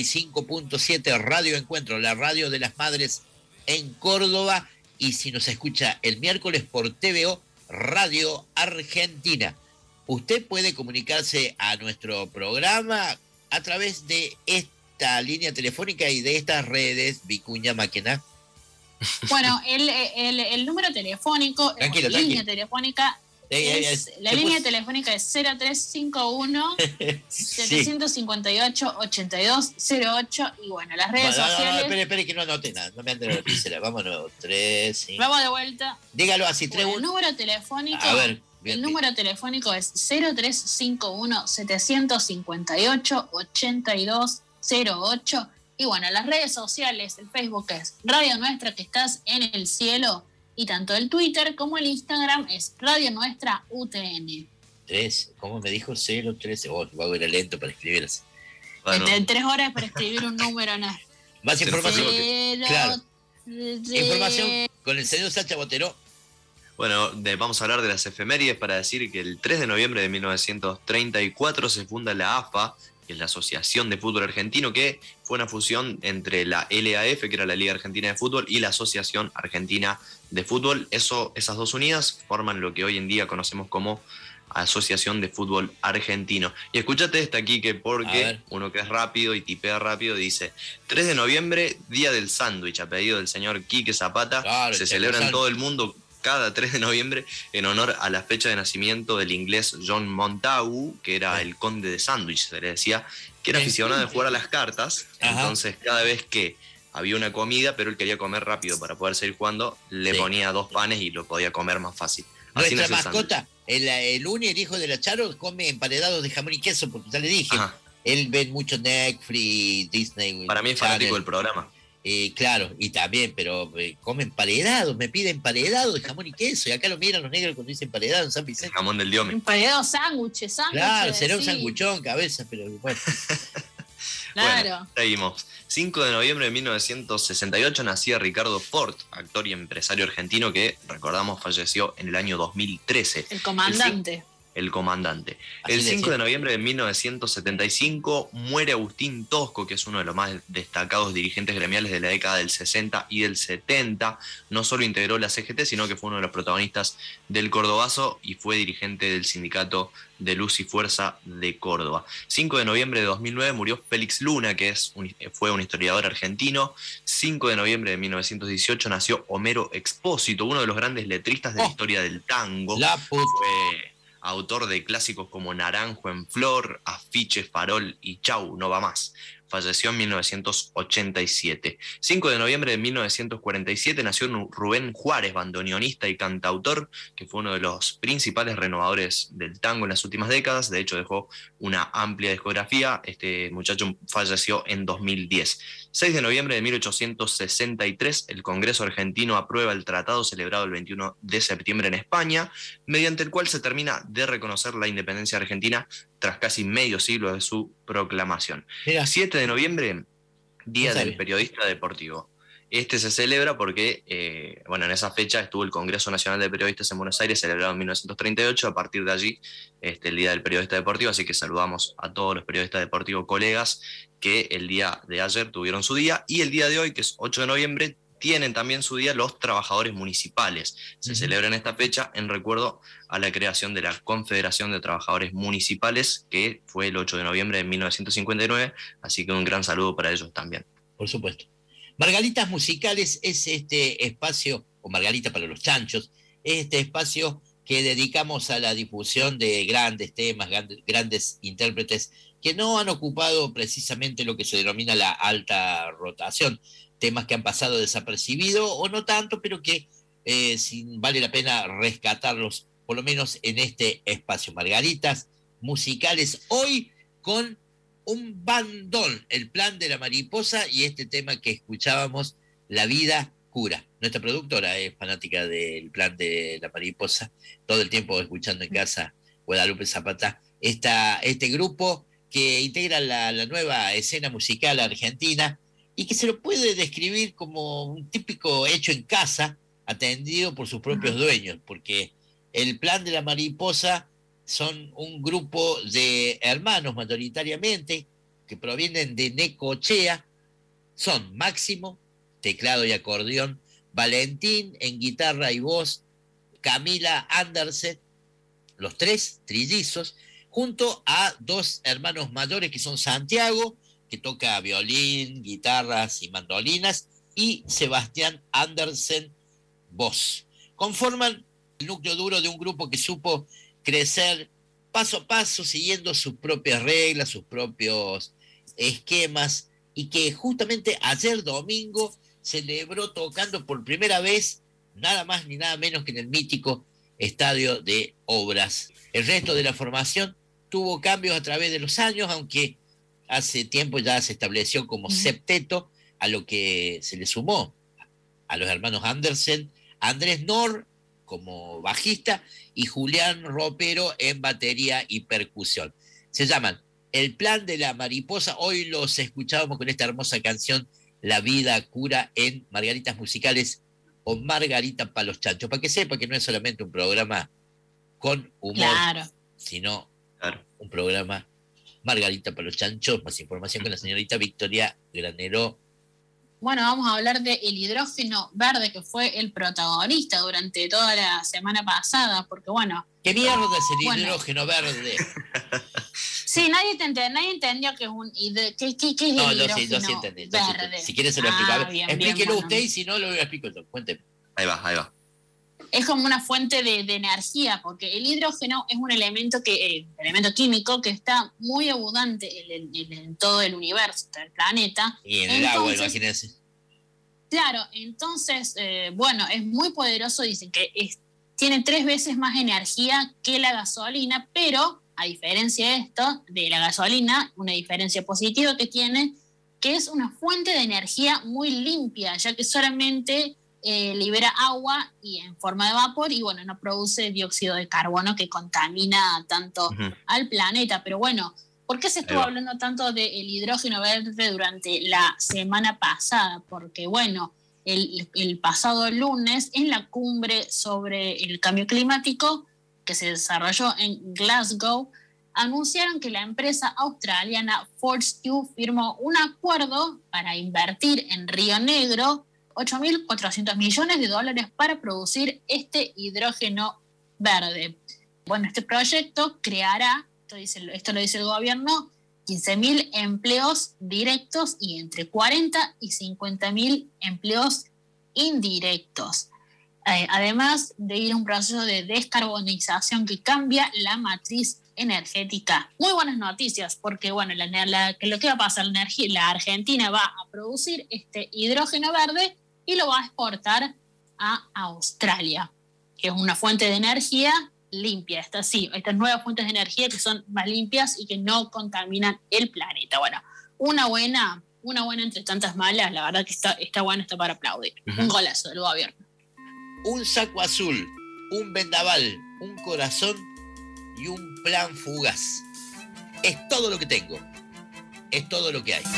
E: 95.7 Radio Encuentro, la radio de las madres en Córdoba, y si nos escucha el miércoles por TVO, Radio Argentina. Usted puede comunicarse a nuestro programa a través de esta línea telefónica y de estas redes, Vicuña Máquina.
G: Bueno, el número telefónico, línea telefónica, la línea telefónica es 0351 758 8208, y bueno, las redes sociales.
E: Espere que no anote nada, no me ande la lapicera. Vámonos, 3, 5.
G: Vamos de vuelta.
E: Dígalo así, 3, 1.
G: El número telefónico.
E: A ver,
G: el número telefónico es 0351 758 8208. Y bueno, las redes sociales, el Facebook es Radio Nuestra, que estás en el cielo, y tanto el Twitter como el Instagram es Radio Nuestra UTN.
E: 3, ¿cómo me dijo? 013. Oh, va a ir lento para escribir así.
G: Bueno. 3 horas para escribir un número, ¿no?
E: Más información. Claro. Información con el señor Sacha Botero.
H: Bueno, vamos a hablar de las efemérides para decir que el 3 de noviembre de 1934 se funda la AFA, que es la Asociación de Fútbol Argentino, que fue una fusión entre la LAF, que era la Liga Argentina de Fútbol, y la Asociación Argentina de Fútbol. Esas dos unidas forman lo que hoy en día conocemos como Asociación de Fútbol Argentino. Y escúchate esta, Quique, porque uno que es rápido y tipea rápido dice: 3 de noviembre, Día del Sándwich, a pedido del señor Quique Zapata. Claro, se celebra en todo el mundo cada 3 de noviembre en honor a la fecha de nacimiento del inglés John Montagu, que era el conde de Sandwich, se le decía, que era aficionado de jugar a las cartas. Entonces, cada vez que había una comida, pero él quería comer rápido para poder seguir jugando, le ponía 2 panes y lo podía comer más fácil. Así
E: nuestra mascota, el Uni, el hijo de la Charo, come emparedados de jamón y queso, porque ya le dije. Él ve mucho Netflix, Disney.
H: Para mí es fanático del programa.
E: Claro, y también, pero come emparedados, me pide emparedado de jamón y queso. Y acá lo miran los negros cuando dicen emparedado en San Vicente.
H: El jamón del Diome.
G: Emparedado, sándwiches.
E: Claro, será un sanguchón, cabeza, pero bueno.
G: Claro.
H: Bueno, seguimos. 5 de noviembre de 1968 nacía Ricardo Ford, actor y empresario argentino que, recordamos, falleció en el año 2013.
G: El comandante.
H: El comandante. El 5 de noviembre de 1975 muere Agustín Tosco, que es uno de los más destacados dirigentes gremiales de la década del 60 y del 70. No solo integró la CGT, sino que fue uno de los protagonistas del Cordobazo y fue dirigente del sindicato de Luz y Fuerza de Córdoba. 5 de noviembre de 2009 murió Félix Luna, que fue un historiador argentino. 5 de noviembre de 1918 nació Homero Expósito, uno de los grandes letristas de la historia del tango. Fue autor de clásicos como Naranjo en Flor, Afiche, Farol y Chau, no va más. Falleció en 1987. 5 de noviembre de 1947 nació Rubén Juárez, bandoneonista y cantautor, que fue uno de los principales renovadores del tango en las últimas décadas. De hecho, dejó una amplia discografía. Este muchacho falleció en 2010. 6 de noviembre de 1863, el Congreso argentino aprueba el tratado celebrado el 21 de septiembre en España, mediante el cual se termina de reconocer la independencia argentina tras casi medio siglo de su proclamación. 7 de noviembre, Día del Periodista Deportivo. Este se celebra porque, en esa fecha estuvo el Congreso Nacional de Periodistas en Buenos Aires, celebrado en 1938. A partir de allí, el Día del Periodista Deportivo, así que saludamos a todos los periodistas deportivos colegas que el día de ayer tuvieron su día, y el día de hoy, que es 8 de noviembre, tienen también su día los trabajadores municipales. Se celebra en esta fecha en recuerdo a la creación de la Confederación de Trabajadores Municipales, que fue el 8 de noviembre de 1959, así que un gran saludo para ellos también.
E: Por supuesto. Margaritas Musicales es este espacio, o Margarita para los chanchos, este espacio que dedicamos a la difusión de grandes temas, grandes intérpretes que no han ocupado precisamente lo que se denomina la alta rotación, temas que han pasado desapercibidos o no tanto, pero que vale la pena rescatarlos, por lo menos en este espacio. Margaritas Musicales, hoy con un bandón, El Plan de la Mariposa, y este tema que escuchábamos, La Vida Cura. Nuestra productora es fanática del Plan de la Mariposa, todo el tiempo escuchando en casa Guadalupe Zapata, este grupo que integra la nueva escena musical argentina y que se lo puede describir como un típico hecho en casa, atendido por sus propios dueños, porque El Plan de la Mariposa son un grupo de hermanos mayoritariamente que provienen de Necochea. Son Máximo, teclado y acordeón, Valentín en guitarra y voz, Camila Andersen, los tres trillizos, junto a 2 hermanos mayores que son Santiago, que toca violín, guitarras y mandolinas, y Sebastián Andersen, voz. Conforman el núcleo duro de un grupo que supo crecer paso a paso, siguiendo sus propias reglas, sus propios esquemas, y que justamente ayer domingo celebró tocando por primera vez, nada más ni nada menos que en el mítico Estadio de Obras. El resto de la formación tuvo cambios a través de los años, aunque hace tiempo ya se estableció como septeto, a lo que se le sumó a los hermanos Andersen, Andrés Nor como bajista y Julián Ropero en batería y percusión. Se llaman El Plan de la Mariposa. Hoy los escuchábamos con esta hermosa canción La Vida Cura en Margaritas Musicales o Margarita para los chanchos, para que sepa que no es solamente un programa con humor, sino un programa Margarita para los chanchos. Más información con la señorita Victoria Granero
G: Bueno, vamos a hablar del hidrógeno verde, que fue el protagonista durante toda la semana pasada, porque bueno...
E: ¿Qué mierda es el hidrógeno verde?
G: Sí, nadie entendió que es un ¿qué es el hidrógeno verde?
E: Si quieres se lo explico.
G: Bien,
E: explíquelo
G: bien,
E: usted y si no lo explico yo. Cuénteme.
H: Ahí va.
G: Es como una fuente de energía, porque el hidrógeno es un elemento químico que está muy abundante en todo el universo, en el planeta.
E: Y en el agua, imagínense.
G: Claro, entonces, bueno, es muy poderoso, dicen que tiene 3 veces más energía que la gasolina, pero a diferencia de la gasolina, una diferencia positiva que tiene, que es una fuente de energía muy limpia, ya que solamente libera agua y en forma de vapor y bueno, no produce dióxido de carbono que contamina tanto al planeta. Pero bueno, ¿por qué se estuvo hablando tanto del hidrógeno verde durante la semana pasada? Porque bueno, el pasado lunes en la cumbre sobre el cambio climático que se desarrolló en Glasgow, anunciaron que la empresa australiana Fortescue firmó un acuerdo para invertir en Río Negro $8.400 millones para producir este hidrógeno verde. Bueno, este proyecto creará, esto lo dice el gobierno, 15.000 empleos directos y entre 40 y 50.000 empleos indirectos. Además de ir a un proceso de descarbonización que cambia la matriz energética. Muy buenas noticias, porque bueno, lo que va a pasar, la Argentina va a producir este hidrógeno verde y lo va a exportar a Australia, que es una fuente de energía limpia. Estas nuevas fuentes de energía que son más limpias y que no contaminan el planeta. Bueno, una buena entre tantas malas, la verdad que está bueno, está para aplaudir. Un golazo del gobierno.
E: Un saco azul, un vendaval, un corazón y un plan fugaz. Es todo lo que tengo. Es todo lo que hay.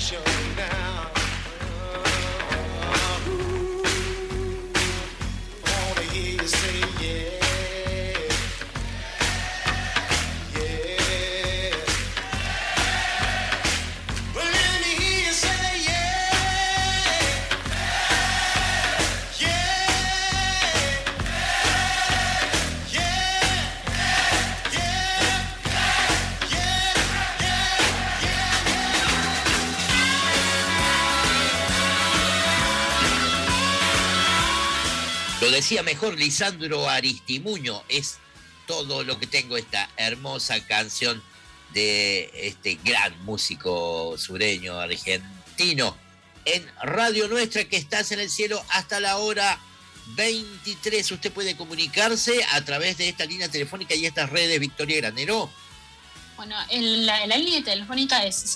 V: satisfaction now. I wanna hear you say yeah.
E: Lo decía mejor Lisandro Aristimuño, es todo lo que tengo, esta hermosa canción de este gran músico sureño argentino en Radio Nuestra, que estás en el cielo hasta la hora 23. Usted puede comunicarse a través de esta línea telefónica y estas redes, Victoria Granero.
G: Bueno, la línea telefónica es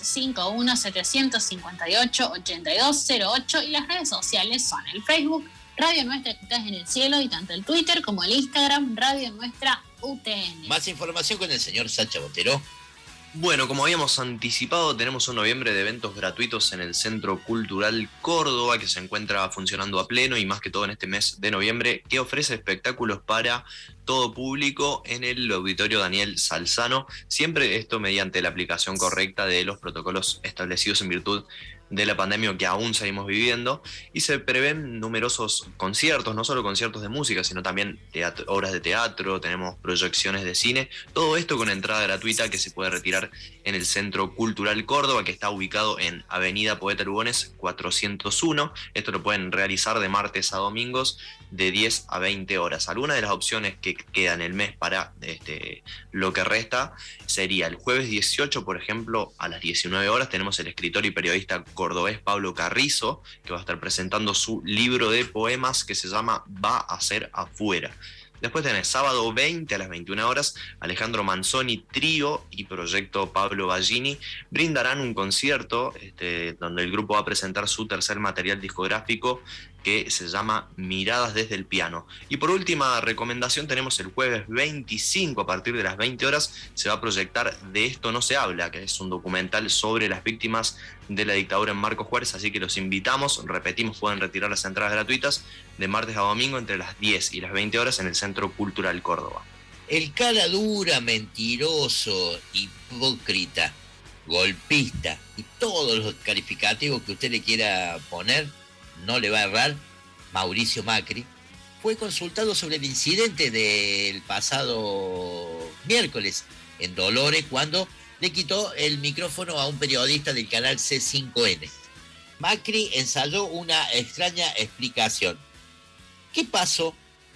G: 0351-758-8208 y las redes sociales son el Facebook Radio Nuestra que estás en el cielo y tanto el Twitter como el Instagram Radio Nuestra UTN.
E: Más información con el señor Sacha Botero.
H: Bueno, como habíamos anticipado, tenemos un noviembre de eventos gratuitos en el Centro Cultural Córdoba, que se encuentra funcionando a pleno y más que todo en este mes de noviembre, que ofrece espectáculos para todo público en el Auditorio Daniel Salzano, siempre esto mediante la aplicación correcta de los protocolos establecidos en virtud de la pandemia que aún seguimos viviendo, y se prevén numerosos conciertos, no solo conciertos de música, sino también obras de teatro, tenemos proyecciones de cine, todo esto con entrada gratuita que se puede retirar en el Centro Cultural Córdoba, que está ubicado en Avenida Poeta Lugones 401. Esto lo pueden realizar de martes a domingos de 10 a 20 horas. Algunas de las opciones que quedan el mes para lo que resta sería el jueves 18, por ejemplo, a las 19 horas tenemos el escritor y periodista cordobés Pablo Carrizo, que va a estar presentando su libro de poemas que se llama Va a ser afuera. Después tenés sábado 20 a las 21 horas, Alejandro Manzoni Trío y Proyecto Pablo Ballini brindarán un concierto donde el grupo va a presentar su tercer material discográfico que se llama Miradas desde el piano. Y por última recomendación tenemos el jueves 25 a partir de las 20 horas se va a proyectar De esto no se habla, que es un documental sobre las víctimas de la dictadura en Marcos Juárez, así que los invitamos, repetimos, pueden retirar las entradas gratuitas de martes a domingo entre las 10 y las 20 horas en el Centro Cultural Córdoba.
E: El cara dura, mentiroso, hipócrita, golpista y todos los calificativos que usted le quiera poner, no le va a errar, Mauricio Macri, fue consultado sobre el incidente del pasado miércoles en Dolores cuando le quitó el micrófono a un periodista del canal C5N. Macri ensayó una extraña explicación. ¿Qué pasó?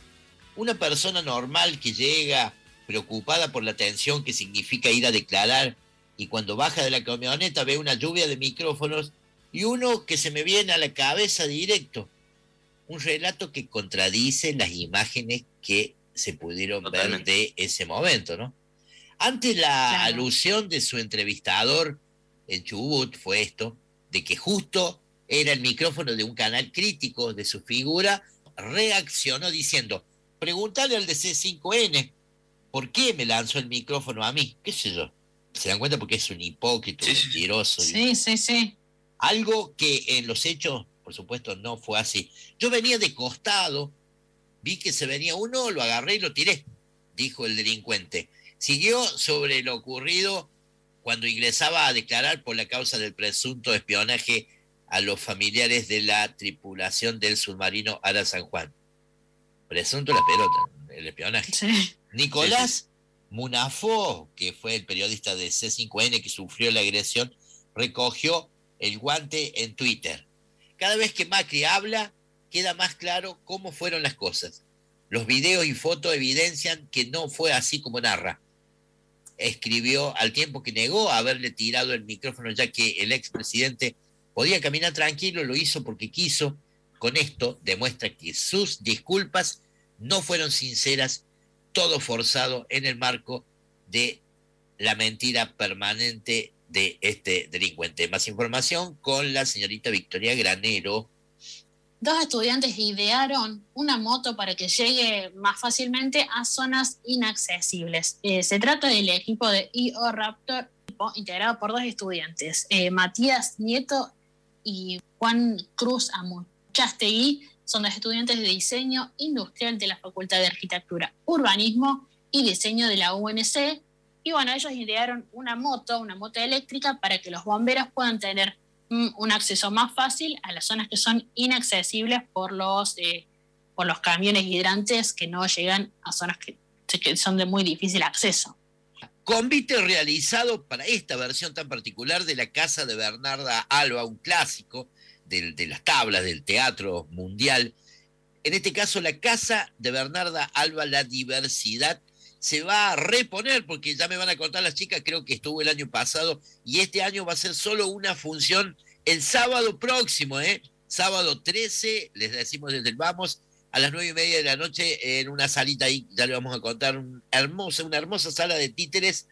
E: Una persona normal que llega preocupada por la tensión que significa ir a declarar y cuando baja de la camioneta ve una lluvia de micrófonos y uno que se me viene a la cabeza directo. Un relato que contradice las imágenes que se pudieron ver de ese momento, ¿no? Ante la alusión de su entrevistador en Chubut fue esto, de que justo era el micrófono de un canal crítico de su figura, reaccionó diciendo, pregúntale al de C5N, ¿por qué me lanzó el micrófono a mí? ¿Qué sé yo? ¿Se dan cuenta? Porque es un hipócrita, mentiroso.
G: Sí.
E: Algo que en los hechos, por supuesto, no fue así. Yo venía de costado, vi que se venía uno, lo agarré y lo tiré, dijo el delincuente. Siguió sobre lo ocurrido cuando ingresaba a declarar por la causa del presunto espionaje a los familiares de la tripulación del submarino Ara San Juan. Presunto la pelota, el espionaje.
G: Sí.
E: Nicolás Munafó, que fue el periodista de C5N que sufrió la agresión, recogió el guante en Twitter. Cada vez que Macri habla, queda más claro cómo fueron las cosas. Los videos y fotos evidencian que no fue así como narra. Escribió al tiempo que negó haberle tirado el micrófono, ya que el expresidente podía caminar tranquilo, lo hizo porque quiso. Con esto demuestra que sus disculpas no fueron sinceras, todo forzado en el marco de la mentira permanente de este delincuente. Más información con la señorita Victoria Granero.
G: 2 estudiantes idearon una moto para que llegue más fácilmente a zonas inaccesibles. Se trata del equipo de IO Raptor equipo integrado por 2 estudiantes, Matías Nieto y Juan Cruz Amuchastegui. Son 2 estudiantes de diseño industrial de la Facultad de Arquitectura, Urbanismo y Diseño de la UNC. Y bueno, ellos idearon una moto eléctrica para que los bomberos puedan tener un acceso más fácil a las zonas que son inaccesibles por los camiones hidrantes que no llegan a zonas que son de muy difícil acceso.
E: Convite realizado para esta versión tan particular de la Casa de Bernarda Alba, un clásico de las tablas del teatro mundial. En este caso, la Casa de Bernarda Alba, la diversidad, se va a reponer, porque ya me van a contar las chicas, creo que estuvo el año pasado, y este año va a ser solo una función el sábado próximo, sábado 13, les decimos desde el Vamos, a las 9:30 de la noche, en una salita ahí, ya le vamos a contar, una hermosa sala de títeres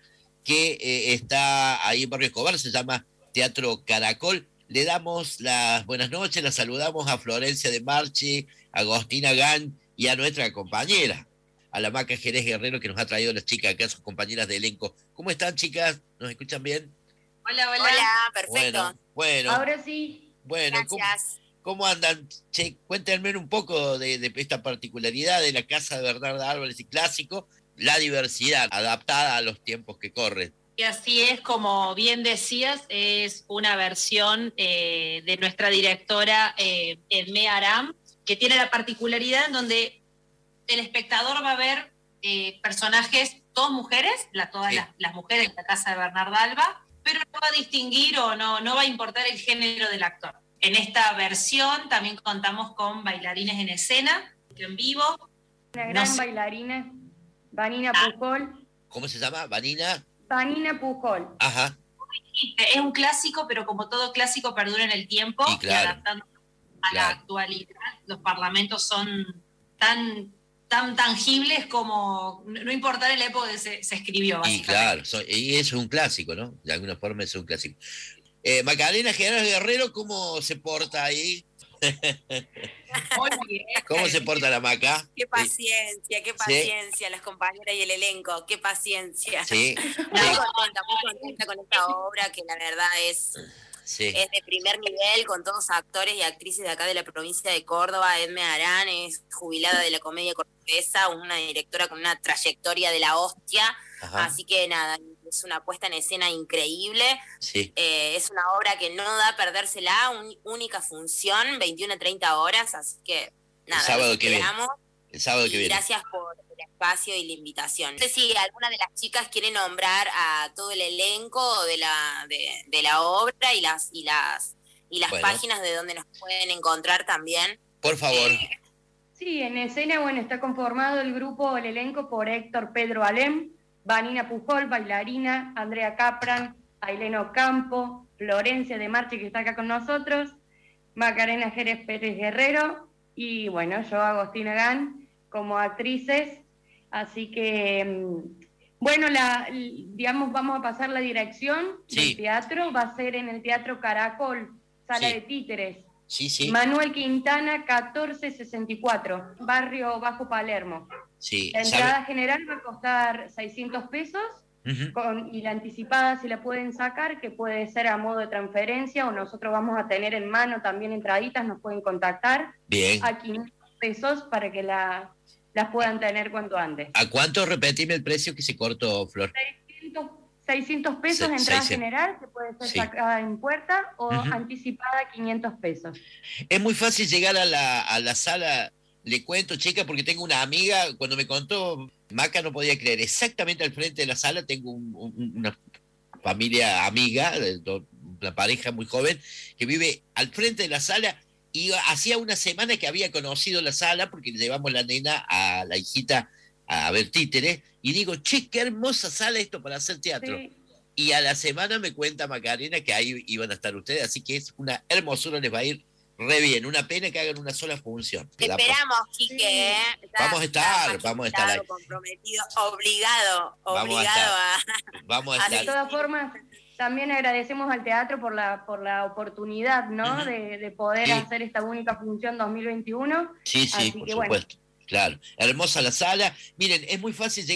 E: que está ahí en Barrio Escobar, se llama Teatro Caracol. Le damos las buenas noches, la saludamos a Florencia de Marchi, a Agostina Gan y a nuestra compañera, a la Maca Jerez Guerrero, que nos ha traído las chicas acá, sus compañeras de elenco. ¿Cómo están, chicas? ¿Nos escuchan bien?
N: Hola, perfecto.
E: Bueno.
B: Ahora sí.
E: Bueno,
N: gracias.
E: ¿Cómo andan? Che, cuéntenme un poco de esta particularidad de la Casa de Bernarda Álvarez y clásico, la diversidad adaptada a los tiempos que corren.
B: Y así es, como bien decías, es una versión de nuestra directora Edmé Aram, que tiene la particularidad en donde el espectador va a ver personajes, todas mujeres, todas las mujeres de la Casa de Bernarda Alba, pero no va a distinguir o no va a importar el género del actor. En esta versión también contamos con bailarines en escena, en vivo.
F: Una gran bailarina, Vanina Pujol.
E: ¿Cómo se llama? Vanina
F: Pujol.
E: Ajá.
B: Es un clásico, pero como todo clásico perdura en el tiempo, y adaptando a la actualidad. Los parlamentos son tan tangibles como no importar en la época que se escribió, básicamente.
E: Y claro, y eso es un clásico, ¿no? De alguna forma es un clásico. Macarena Jerez Guerrero, ¿cómo se porta ahí?
B: Muy bien.
E: ¿Cómo se porta la Maca?
N: Qué paciencia, las compañeras y el elenco, qué paciencia.
E: Sí.
N: Muy contenta con esta obra, que la verdad es de primer nivel, con todos actores y actrices de acá de la provincia de Córdoba. Edmé Arán es jubilada de la Comedia Cordobesa, una directora con una trayectoria de la hostia. Ajá. Así que nada, es una puesta en escena increíble. Sí. Es una obra que no da a perdérsela, única función, 21 a 30 horas, así que nada,
E: el sábado que viene.
N: Gracias por el espacio y la invitación. No sé si alguna de las chicas quiere nombrar a todo el elenco de la obra y las páginas de donde nos pueden encontrar también.
E: Por favor.
F: Sí, en escena, está conformado el elenco por Héctor Pedro Alem, Vanina Pujol, bailarina, Andrea Capran, Aileno Ocampo, Florencia de Marchi, que está acá con nosotros, Macarena Jerez Pérez Guerrero, y yo, Agostina Gan, como actrices. Así que, vamos a pasar la dirección del teatro, va a ser en el Teatro Caracol, sala de títeres.
E: Sí.
F: Manuel Quintana, 1464, Barrio Bajo Palermo.
E: Sí.
F: La entrada general va a costar 600 pesos, y la anticipada se la pueden sacar, que puede ser a modo de transferencia, o nosotros vamos a tener en mano también entraditas, nos pueden contactar.
E: Bien.
F: A 500 pesos para que las puedan tener cuanto antes.
E: ¿A cuánto? Repetime el precio que se cortó, Flor.
F: 600 pesos entrada general, que puede ser sacada en puerta, o anticipada 500 pesos.
E: Es muy fácil llegar a la sala. Le cuento, chica, porque tengo una amiga, cuando me contó, Maca no podía creer, exactamente al frente de la sala tengo una familia amiga, una pareja muy joven, que vive al frente de la sala, y hacía una semana que había conocido la sala, porque le llevamos la nena a la hijita a ver títeres, y digo, che, qué hermosa sala esto para hacer teatro. Sí. Y a la semana me cuenta Macarena que ahí iban a estar ustedes, así que es una hermosura, les va a ir re bien, una pena que hagan una sola función.
N: Te esperamos, Quique.
E: Vamos a estar ahí.
N: Comprometido, obligado
E: vamos a estar.
F: De todas formas, también agradecemos al teatro por la oportunidad, ¿no? De poder hacer esta única función 2021.
E: Sí, por supuesto. Claro, hermosa la sala. Miren, es muy fácil llegar.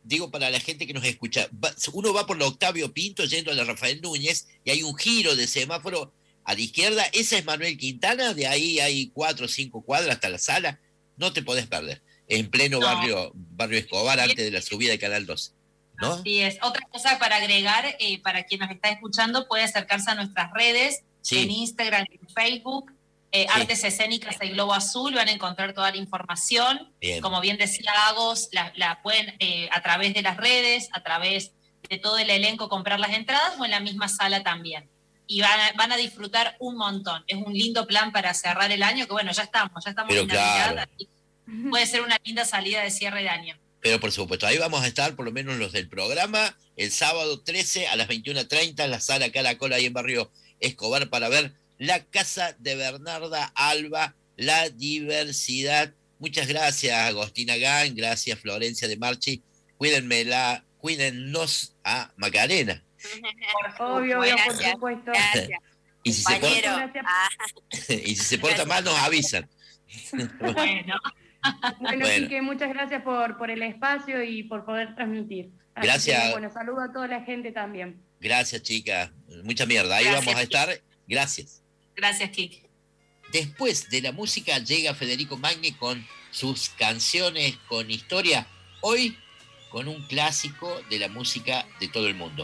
E: digo para la gente que nos escucha, uno va por la Octavio Pinto yendo a la Rafael Núñez y hay un giro de semáforo a la izquierda, esa es Manuel Quintana, de ahí hay 4 o 5 cuadras hasta la sala, no te podés perder, en pleno barrio Escobar, antes de la subida de Canal 12. ¿No?
B: Así es. Otra cosa para agregar, para quien nos está escuchando, puede acercarse a nuestras redes, en Instagram, en Facebook, Artes Escénicas del Globo Azul, van a encontrar toda la información.
E: Bien.
B: Como bien decía Agos, la pueden a través de las redes, a través de todo el elenco comprar las entradas o en la misma sala también. Y van a disfrutar un montón. Es un lindo plan para cerrar el año, que bueno, ya estamos
E: Pero
B: en Navidad.
E: claro.
B: Puede ser una linda salida de cierre de año.
E: Pero por supuesto, ahí vamos a estar, por lo menos los del programa, el sábado 13 a las 21:30 en la sala Caracol, ahí en Barrio Escobar, para ver La Casa de Bernarda Alba, La Diversidad. Muchas gracias, Agostina Gan, gracias, Florencia de Marchi. Cuídennos a Macarena.
F: Obvio, por supuesto.
N: Gracias.
E: Y si se porta mal, nos avisan.
F: Bueno, Quique, muchas gracias por el espacio y por poder transmitir. Así
E: Gracias.
F: que, bueno, saludo a toda la gente también.
E: Gracias, chicas. Mucha mierda. Ahí
B: Gracias,
E: vamos a estar. Gracias.
B: Gracias, Kike.
E: Después de la música llega Federico Magne con sus canciones con historia. Hoy con un clásico de la música de todo el mundo.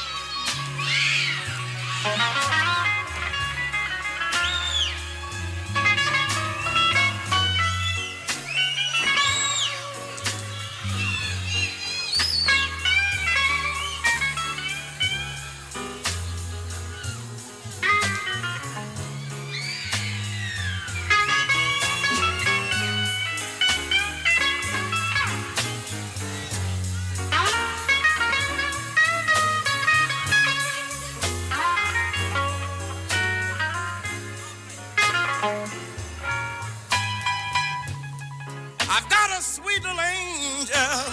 W: I've got a sweet little angel.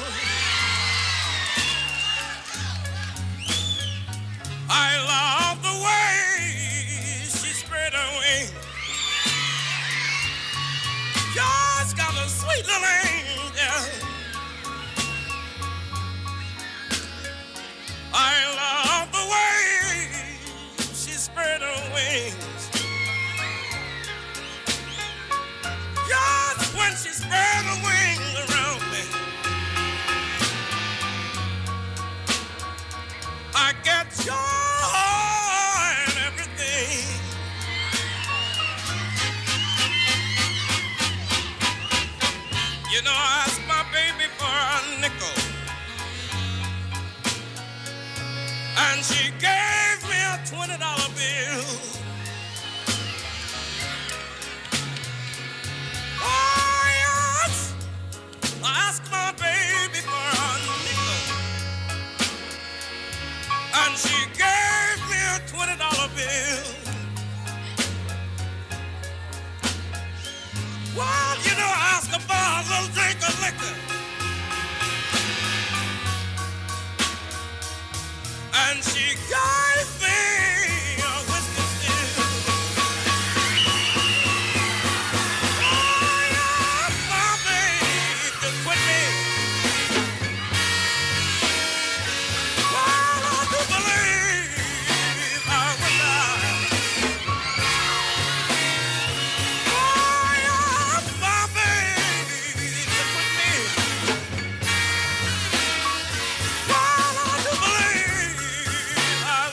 W: I love the way she spread her wings. God's got a sweet little angel. I love the way she spread her wings. Just when she spread her wings around me, I get joy in everything. You know, I asked my baby for a nickel, and she gave me a $20 bill. Oh, yes, I asked my baby for a nickel, and she gave me a $20 bill. Well, you know, I asked her for a little drink of liquor, and she gave me a whiskey still. Oh, yeah, my baby just quit me. Well, I do believe I will die. Oh, yeah, my baby just quit me. Well, I do believe I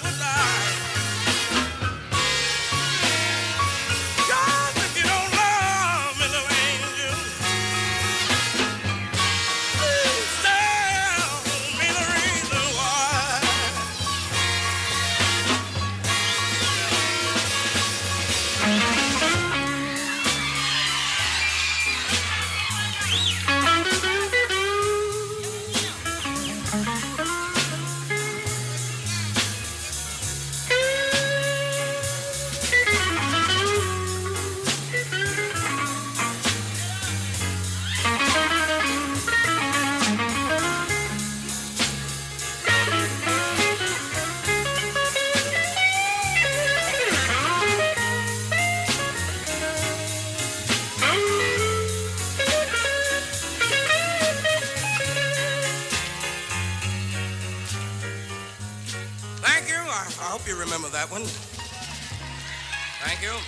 W: I hope you remember that one. Thank you.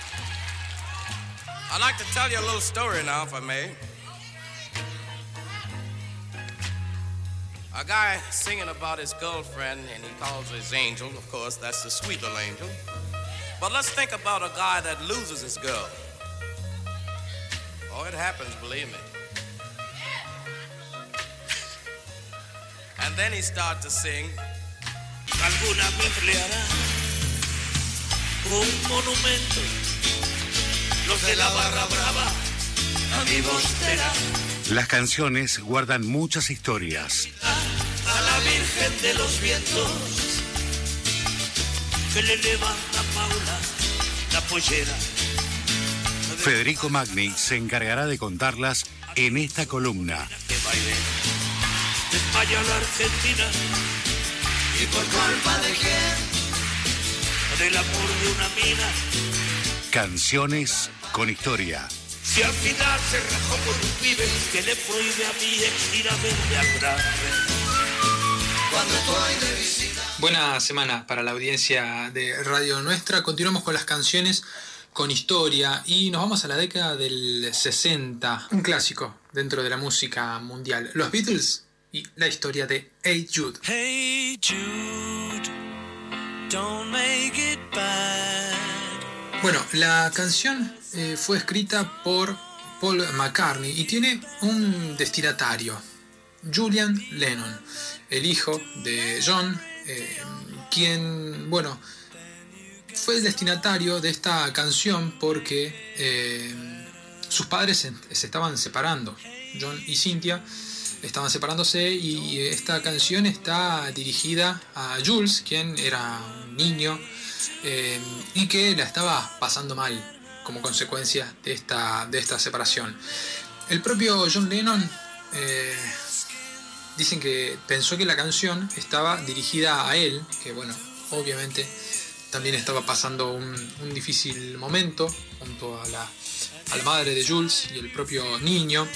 W: I'd like to tell you a little story now, if I may. A guy singing about his girlfriend, and he calls her his angel. Of course, that's the sweet little angel. But let's think about a guy that loses his girl. Oh, it happens, believe me. And then he starts to sing.
X: Alguna vez le hará un monumento. Los de la barra brava, amigos será.
I: Las canciones guardan muchas historias.
X: A la Virgen de los Vientos, que le levanta Paula la pollera.
I: Federico Magni se encargará de contarlas en esta columna.
X: Que baile de España a la Argentina. ¿Y por culpa de quién? Del amor de una mina.
I: Canciones con historia.
X: Si al final se rajó por un pibe que le prohíbe a mi ex ir a verle al grande. Cuando estoy de visita.
J: Buena semana para la audiencia de Radio Nuestra. Continuamos con las canciones con historia y nos vamos a la década del 60. Un clásico dentro de la música mundial. Los Beatles y la historia de Hey Jude.
W: Hey Jude, don't make it bad.
J: Bueno, la canción fue escrita por Paul McCartney y tiene un destinatario, Julian Lennon, el hijo de John, quien, bueno, fue el destinatario de esta canción porque sus padres se estaban separando. John y Cynthia estaban separándose y esta canción está dirigida a Jules, quien era un niño y que la estaba pasando mal como consecuencia de esta separación. El propio John Lennon dicen que pensó que la canción estaba dirigida a él, que bueno, obviamente también estaba pasando un difícil momento junto a la madre de Jules y el propio niño,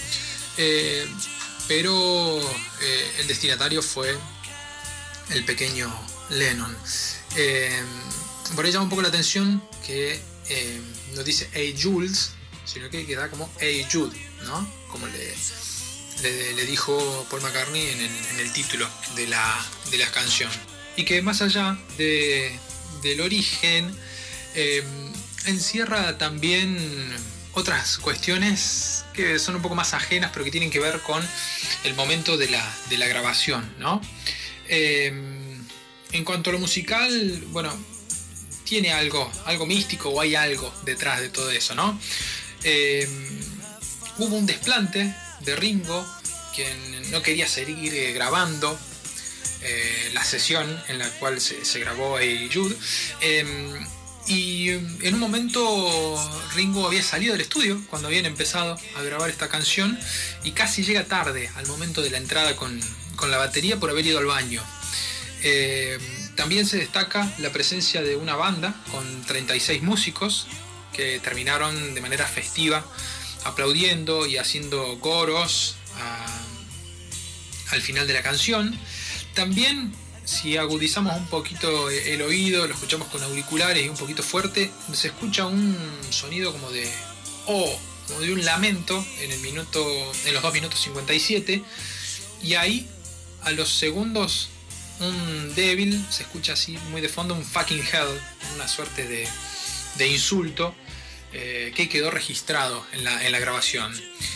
J: pero el destinatario fue el pequeño Lennon. Por ahí llama un poco la atención que no dice Hey Jules, sino que queda como Hey Jude, ¿no? Como le dijo Paul McCartney en el título de la canción. Y que más allá del origen, encierra también otras cuestiones que son un poco más ajenas, pero que tienen que ver con el momento de la grabación, ¿no? En cuanto a lo musical, bueno, tiene algo místico o hay algo detrás de todo eso, ¿no? Hubo un desplante de Ringo, quien no quería seguir grabando la sesión en la cual se grabó Hey Jude, y en un momento Ringo había salido del estudio cuando habían empezado a grabar esta canción y casi llega tarde al momento de la entrada con la batería por haber ido al baño. También se destaca la presencia de una banda con 36 músicos que terminaron de manera festiva aplaudiendo y haciendo coros al final de la canción. También, si agudizamos un poquito el oído, lo escuchamos con auriculares y un poquito fuerte, se escucha un sonido como de un lamento en los 2 minutos 57, y ahí a los segundos un débil, se escucha así muy de fondo, un fucking hell, una suerte de insulto que quedó registrado en la grabación.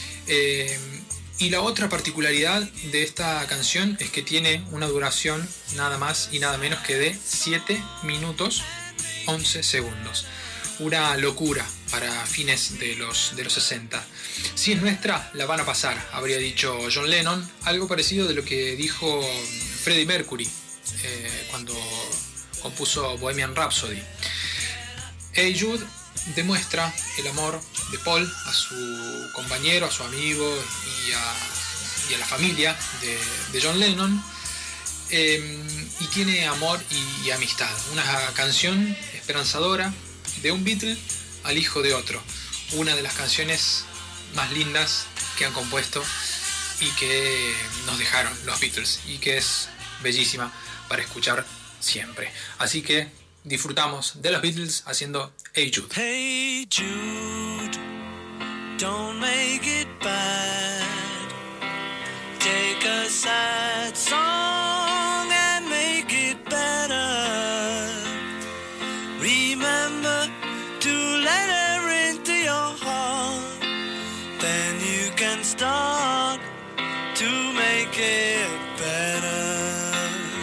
J: Y la otra particularidad de esta canción es que tiene una duración nada más y nada menos que de 7 minutos 11 segundos. Una locura para fines de los 60. Si es nuestra, la van a pasar, habría dicho John Lennon, algo parecido de lo que dijo Freddie Mercury cuando compuso Bohemian Rhapsody. Hey Jude demuestra el amor de Paul a su compañero, a su amigo y a la familia de John Lennon, y tiene amor y amistad. Una canción esperanzadora de un Beatle al hijo de otro. Una de las canciones más lindas que han compuesto y que nos dejaron los Beatles, y que es bellísima para escuchar siempre. Así que disfrutamos de los Beatles haciendo Hey Jude.
X: Hey Jude, don't make it bad. Take a sad song and make it better. Remember to let her into your heart. Then you can start to make it better.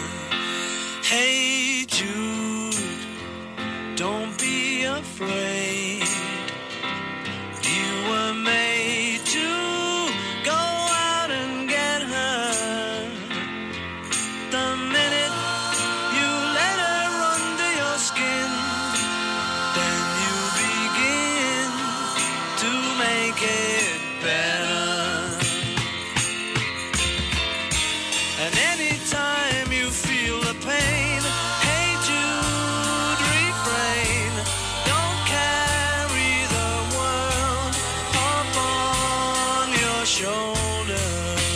X: Hey Jude, don't be afraid. You were made to go out and get her. The minute you let her under your skin, then you begin to make it better. And anytime you feel the pain, hey Jude, refrain. Don't carry the world upon your shoulder.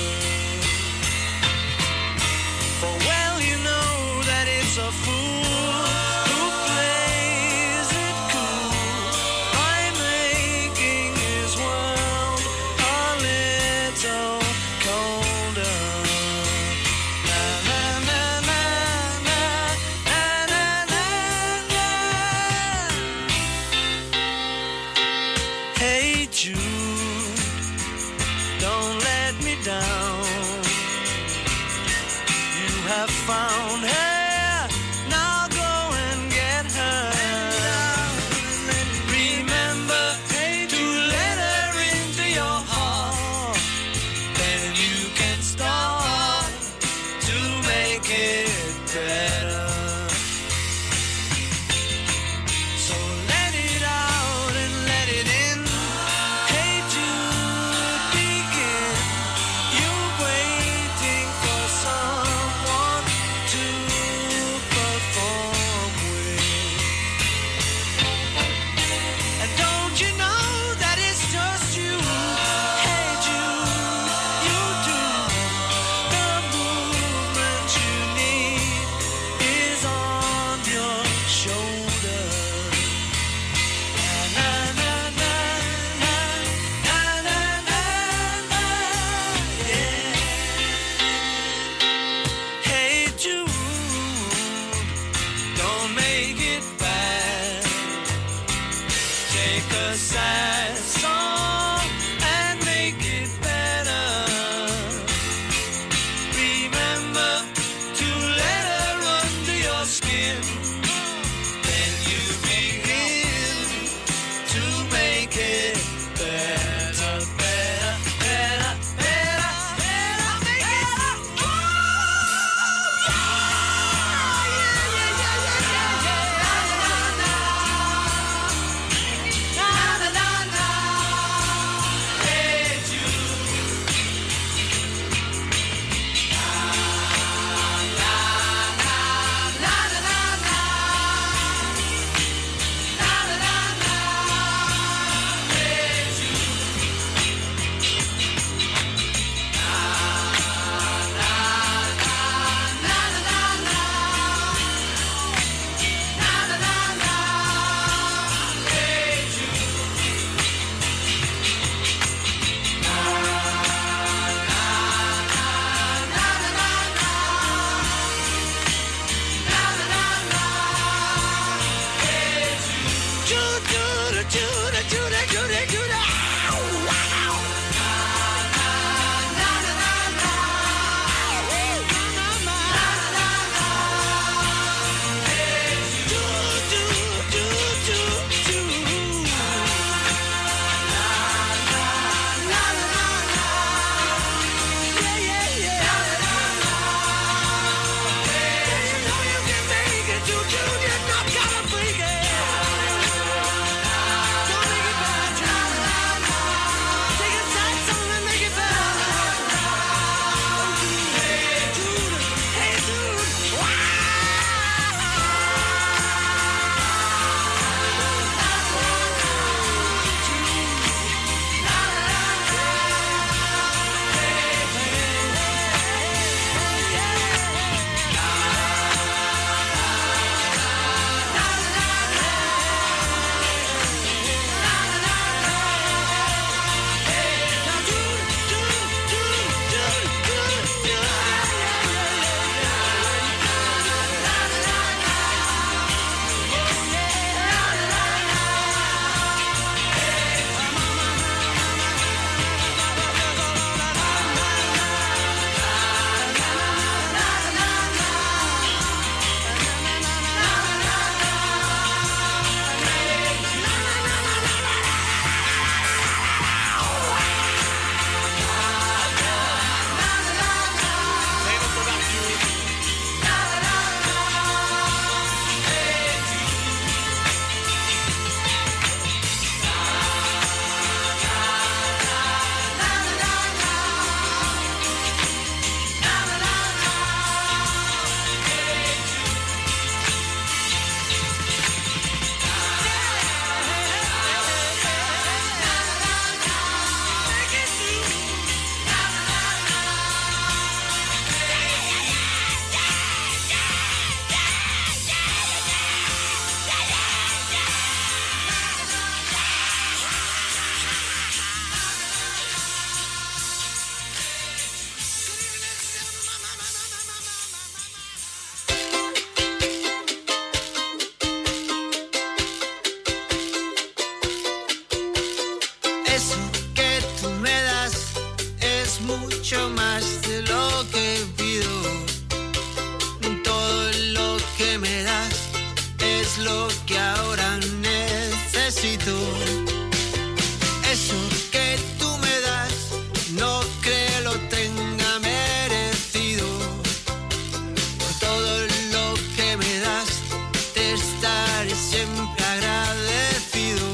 X: For well you know that it's a fool who plays it cool by making his world a little colder. Na na na na na na na na. Hey Jude, don't let me down. You have found her, now go and get her. Remember to let her into your heart. Then you can start to make it better. So let it out and let it in. Hey Jude, begin. You're waiting for someone to
D: respeto. Eso que tú me das, no creo lo tenga merecido. Por todo lo que me das, te estaré siempre agradecido.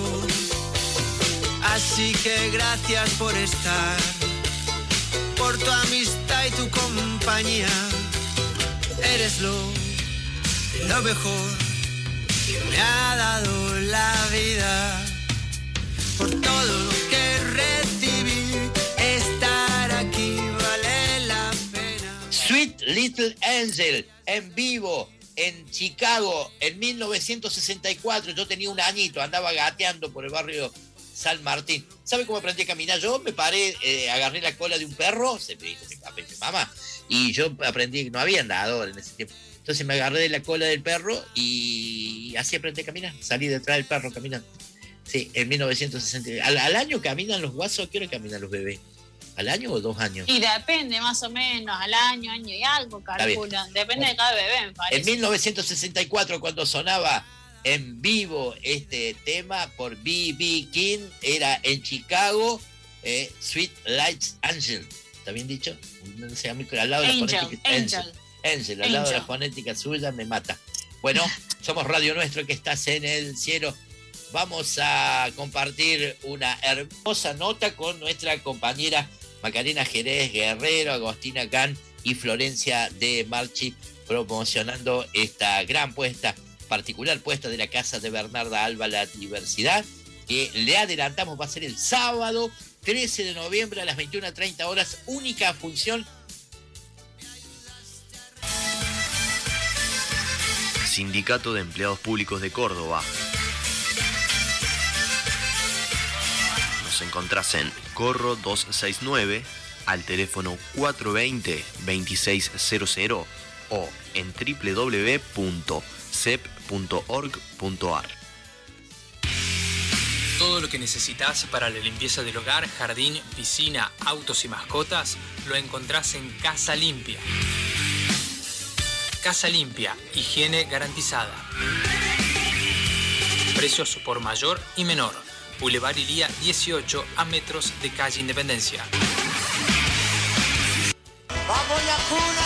D: Así que gracias por estar, por tu amistad y tu compañía. Eres lo mejor que me ha dado la vida. Por todo lo que recibí, estar aquí vale la pena.
E: Sweet Little Angel, en vivo, en Chicago, en 1964. Yo tenía un añito, andaba gateando por el barrio San Martín. ¿Sabe cómo aprendí a caminar? Yo me paré, agarré la cola de un perro, se me dijo mamá, y yo aprendí, no había andador en ese tiempo. Entonces me agarré de la cola del perro y así aprendí a caminar. Salí detrás del perro caminando. Sí, en 1960. ¿Al año caminan los guasos? ¿Qué hora caminan los bebés? ¿Al año o 2 años?
G: Y depende más o menos, al año y algo calculan. Depende de cada bebé, me parece.
E: En 1964, cuando sonaba en vivo este tema por B.B. King, era en Chicago, Sweet Lights Angel. ¿Está bien dicho? No sé, al lado de la fonética. Angel, al lado de la fonética suya me mata. Bueno, somos Radio Nuestro, que estás en el cielo. Vamos a compartir una hermosa nota con nuestra compañera Macarena Jerez Guerrero, Agostina Can y Florencia de Marchi, promocionando esta gran particular puesta de la Casa de Bernarda Alba, La Diversidad, que le adelantamos va a ser el sábado 13 de noviembre a las 21:30 horas, única función.
H: Sindicato de Empleados Públicos de Córdoba. Nos encontrás en Corro 269, al teléfono 420-2600 o en www.cep.org.ar.
J: Todo lo que necesitas para la limpieza del hogar, jardín, piscina, autos y mascotas, lo encontrás en Casa Limpia. Casa Limpia, higiene garantizada. Precios por mayor y menor. Boulevard Ilía 18, a metros de calle Independencia.
D: ¡Vamos la cuna!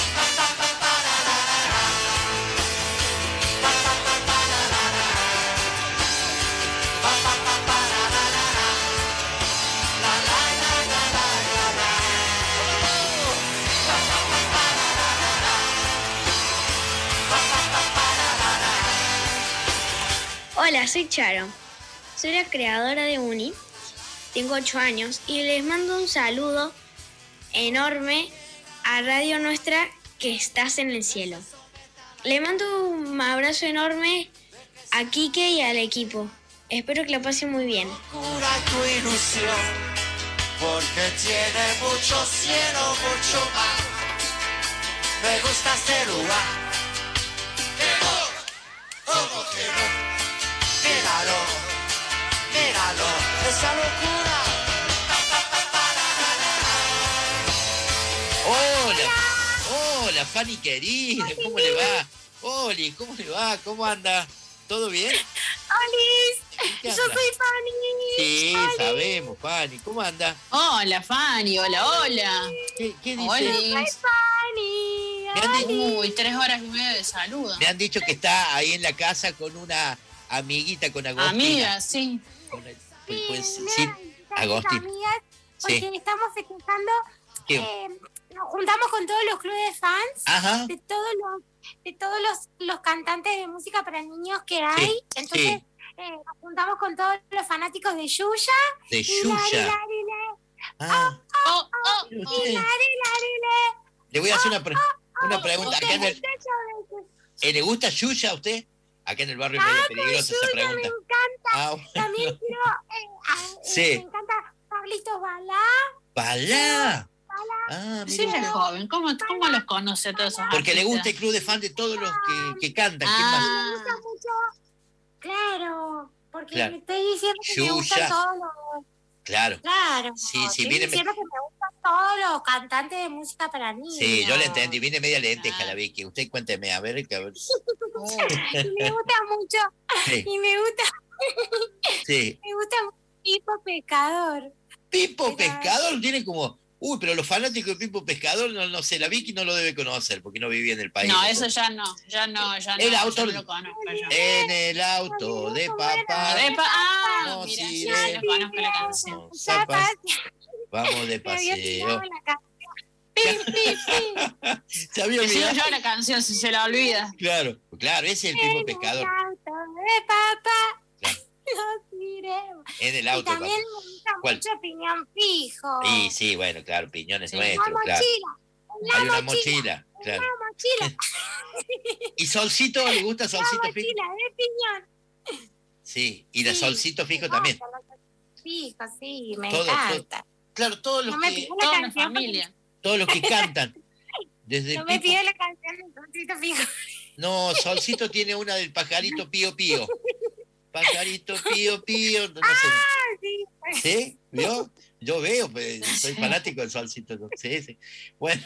K: Hola, soy Charo. Soy la creadora de Uni. Tengo 8 años y les mando un saludo enorme a Radio Nuestra, que estás en el cielo. Le mando un abrazo enorme a Quique y al equipo. Espero que la pasen muy bien.
D: Cura tu ilusión, porque tiene mucho cielo, mucho mar. Me gusta este lugar. ¿Cómo que no? Míralo, míralo, esa locura.
E: Hola, Fanny querida, ¿cómo le va? Oli, ¿cómo le va? ¿Cómo anda? ¿Todo bien?
K: ¡Olis! Yo soy Fanny.
E: Sí, sabemos, Fanny. ¿Cómo anda?
G: Hola, Fanny, hola.
E: ¿Qué dice?
K: Soy Fanny.
G: Uy, 3 horas y media de saludo.
E: Me han dicho que está ahí en la casa con una amiguita, con Agostina.
G: Amiga, sí.
E: Pues, sí, Agostina.
K: Porque estamos festejando, nos juntamos con todos los clubes de fans.
E: Ajá.
K: de todos los cantantes de música para niños que hay.
E: Sí,
K: entonces nos juntamos con todos los fanáticos de Yuya.
E: De Yuya. Le voy a hacer una pregunta. Acá ¿le gusta Yuya a usted? Acá en el barrio medio peligroso esa pregunta.
K: Me encanta. También quiero, me encanta Pablito Balá.
E: ¿Balá?
G: Sí, es joven. ¿Cómo los conoce a todos esos
E: Porque
G: artistas?
E: le gusta el club de fan de todos los que cantan. ¿Quién más?
K: Me gusta mucho. Claro, porque
E: Claro.
K: me estoy diciendo que me gustan
E: Yuya.
K: todos los...
E: Claro.
K: Claro,
E: Sí,
K: estoy
E: viene.
K: diciendo que me gustan todos los cantantes de música para niños.
E: Sí, yo le entendí. Viene media lenteja la Vicky. Usted cuénteme, a ver.
K: Y me gusta mucho.
E: Sí.
K: Y me gusta
E: Sí.
N: Me gusta Pipo Pescador.
E: Pipo Pescador tiene como... Uy, pero los fanáticos de Pipo Pescador, no sé, la Vicky no lo debe conocer porque no vivía en el país.
G: No, eso ya no.
E: El autor,
G: yo no lo conozco. Yo.
E: En el auto de papá.
G: No, mira, sí, no conozco la canción.
E: Vamos de paseo.
G: Se había olvidado yo la canción, si se la olvida.
E: Claro, ese es el Pipo Pescador.
N: En el auto de papá. Nos iremos.
E: En el auto.
N: Y también me gusta mucho Piñón Fijo.
E: Y sí, bueno, claro, Piñón es nuestro,
N: Una
E: claro.
N: mochila.
E: Hay una mochila, claro.
N: Una mochila.
E: ¿Y Solcito? ¿Le gusta Solcito
N: Una
E: Fijo?
N: mochila de Piñón.
E: Sí, y de Solcito Fijo también.
N: Fijo, sí, me
E: Todo,
N: encanta.
E: Claro, todos los que...
G: Toda la familia.
E: Todos los que cantan. Desde
N: No me
E: Pipo...
N: pide la canción de Solcito Fijo.
E: No, Solcito tiene una del pajarito pío pío. Pajarito pío pío. No sé.
N: Sí.
E: ¿Sí? ¿Vio? Yo veo, pues, soy fanático del Solcito. Sí. Bueno.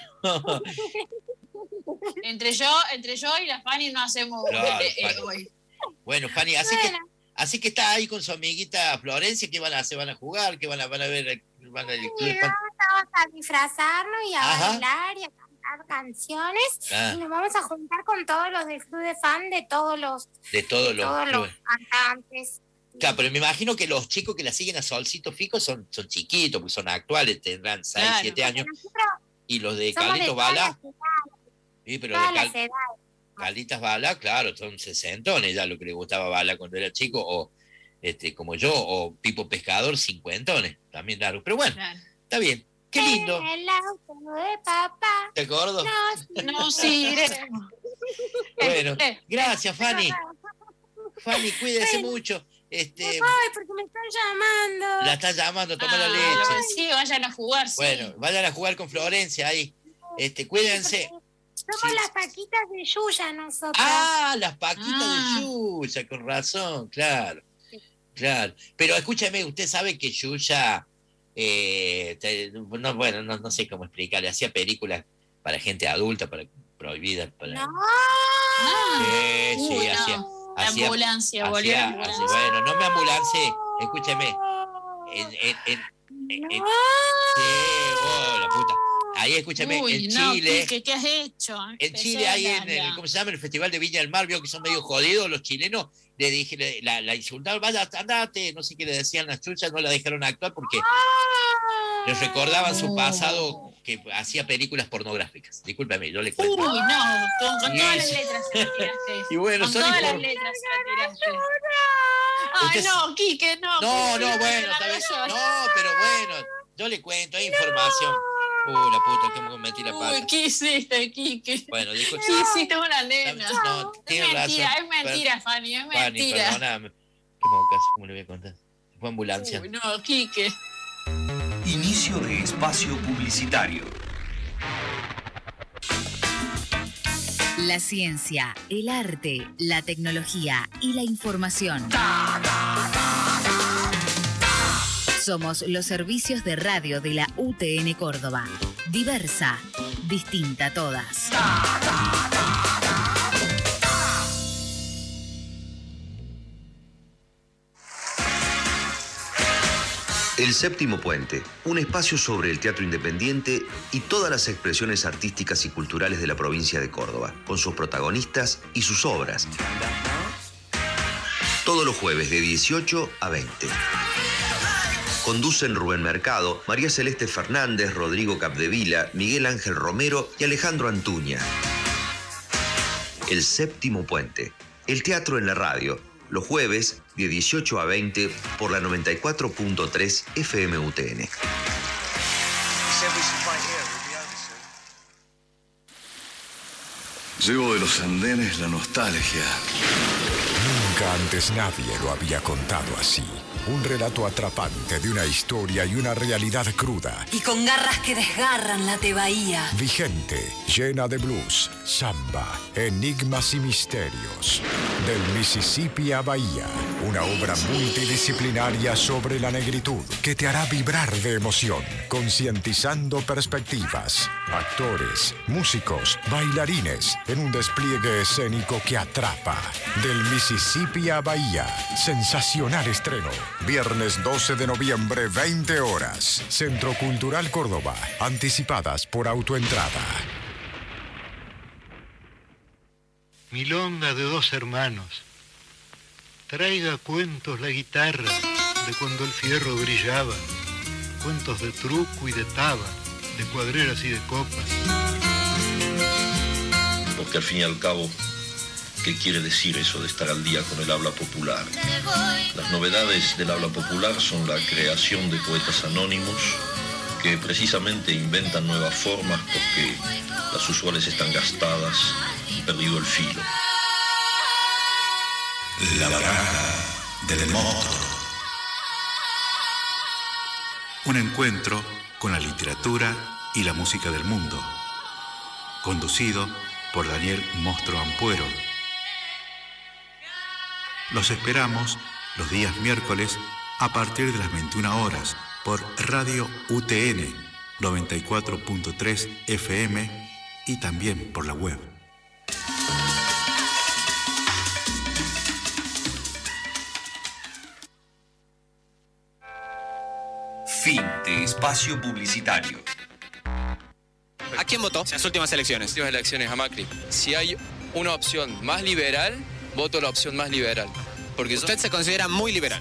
G: Entre yo y la Fanny no hacemos
E: Claro,
G: hoy.
E: Bueno, Fanny, así que está ahí con su amiguita Florencia. ¿Qué van a hacer? ¿Van a jugar? ¿Qué van a ver? ¿Van a
N: Sí, vamos a disfrazarnos y a bailar y a cantar canciones. Y nos vamos a juntar con todos los del club de fan de todos los cantantes.
E: Claro, pero me imagino que los chicos que la siguen a Solcito Fijo son chiquitos, porque son actuales, tendrán 6, 7 años. Y los de Carlitos Balá. Sí, pero de Carlitas Balá, claro, son 60, ya lo que le gustaba Balá cuando era chico, o como yo, o Pipo Pescador, 50, también claro. Pero bueno, está bien, qué lindo.
N: En el auto de papá.
E: ¿Te acuerdas?
G: Nos iremos.
E: Bueno, gracias, Fanny. Fanny, cuídese mucho.
N: Ay, porque me están llamando.
E: La está llamando, toma la leche.
G: Sí, vayan a jugar.
E: Bueno, vayan a jugar con Florencia ahí. Cuídense.
N: Somos las Paquitas de Yuya nosotros.
E: Ah, las Paquitas de Yuya, con razón, claro. Claro. Pero escúchame, usted sabe que Yuya, no sé cómo explicarle, hacía películas para gente adulta, para prohibidas. Para...
N: No.
E: Sí, hacía.
G: La ambulancia, volvió la ambulancia.
E: Bueno, no me ambulancé, escúcheme. La puta. Ahí escúchame, en Chile.
G: ¿Qué has hecho?
E: En Chile hay ¿cómo se llama? El Festival de Viña del Mar, vio que son medio jodidos los chilenos. Le dije, la insultaron, vaya, andate, no sé qué le decían las chuchas, no la dejaron actuar porque les recordaban su pasado que hacía películas pornográficas. Discúlpeme, yo le cuento.
G: Uy, no, con todas las letras se la tiraste.
E: Y bueno,
G: con todas las letras se la tiraste. Ay, no, Quique, no.
E: No, bueno, está bien. No, pero bueno, yo le cuento, hay información. La puta, cómo metí la pata.
G: Uy, ¿qué hiciste, Quique?
E: Bueno, dijo...
G: ¿Qué hiciste una nena?
E: No, tiene razón.
G: Es mentira, Fanny, es mentira.
E: Fanny, perdóname. ¿Cómo le voy a contar? Fue ambulancia.
G: Uy, no, Quique.
P: Inicio de espacio publicitario.
C: La ciencia, el arte, la tecnología y la información. Somos los servicios de radio de la UTN Córdoba. Diversa, distinta a todas.
A: El Séptimo Puente, un espacio sobre el teatro independiente y todas las expresiones artísticas y culturales de la provincia de Córdoba, con sus protagonistas y sus obras. Todos los jueves de 18 a 20. Conducen Rubén Mercado, María Celeste Fernández, Rodrigo Capdevila, Miguel Ángel Romero y Alejandro Antuña. El Séptimo Puente, el teatro en la radio, los jueves de 18 a 20 por la 94.3 FM UTN.
L: Llevo de los andenes la nostalgia.
M: Nunca antes nadie lo había contado así. Un relato atrapante de una historia y una realidad cruda.
O: Y con garras que desgarran la tebaía.
M: Vigente, llena de blues, samba, enigmas y misterios. Del Mississippi a Bahía. Una obra multidisciplinaria sobre la negritud que te hará vibrar de emoción, concientizando perspectivas. Actores, músicos, bailarines, en un despliegue escénico que atrapa. Del Mississippi Misisipia Bahía. Sensacional estreno. Viernes 12 de noviembre, 20 horas. Centro Cultural Córdoba. Anticipadas por autoentrada.
Q: Milonga de dos hermanos. Traiga cuentos la guitarra de cuando el fierro brillaba. Cuentos de truco y de taba, de cuadreras y de copas.
R: Porque al fin y al cabo, ¿qué quiere decir eso de estar al día con el habla popular? Las novedades del habla popular son la creación de poetas anónimos que precisamente inventan nuevas formas porque las usuales están gastadas y perdido el filo.
S: La baraja del monstruo. Un encuentro con la literatura y la música del mundo. Conducido por Daniel Mostro Ampuero. Los esperamos los días miércoles a partir de las 21 horas por Radio UTN 94.3 FM y también por la web.
P: Fin de espacio publicitario.
T: ¿A quién votó en las últimas elecciones?
U: Últimas elecciones a Macri. Si hay una opción más liberal, voto la opción más liberal. Porque
T: usted se considera muy liberal.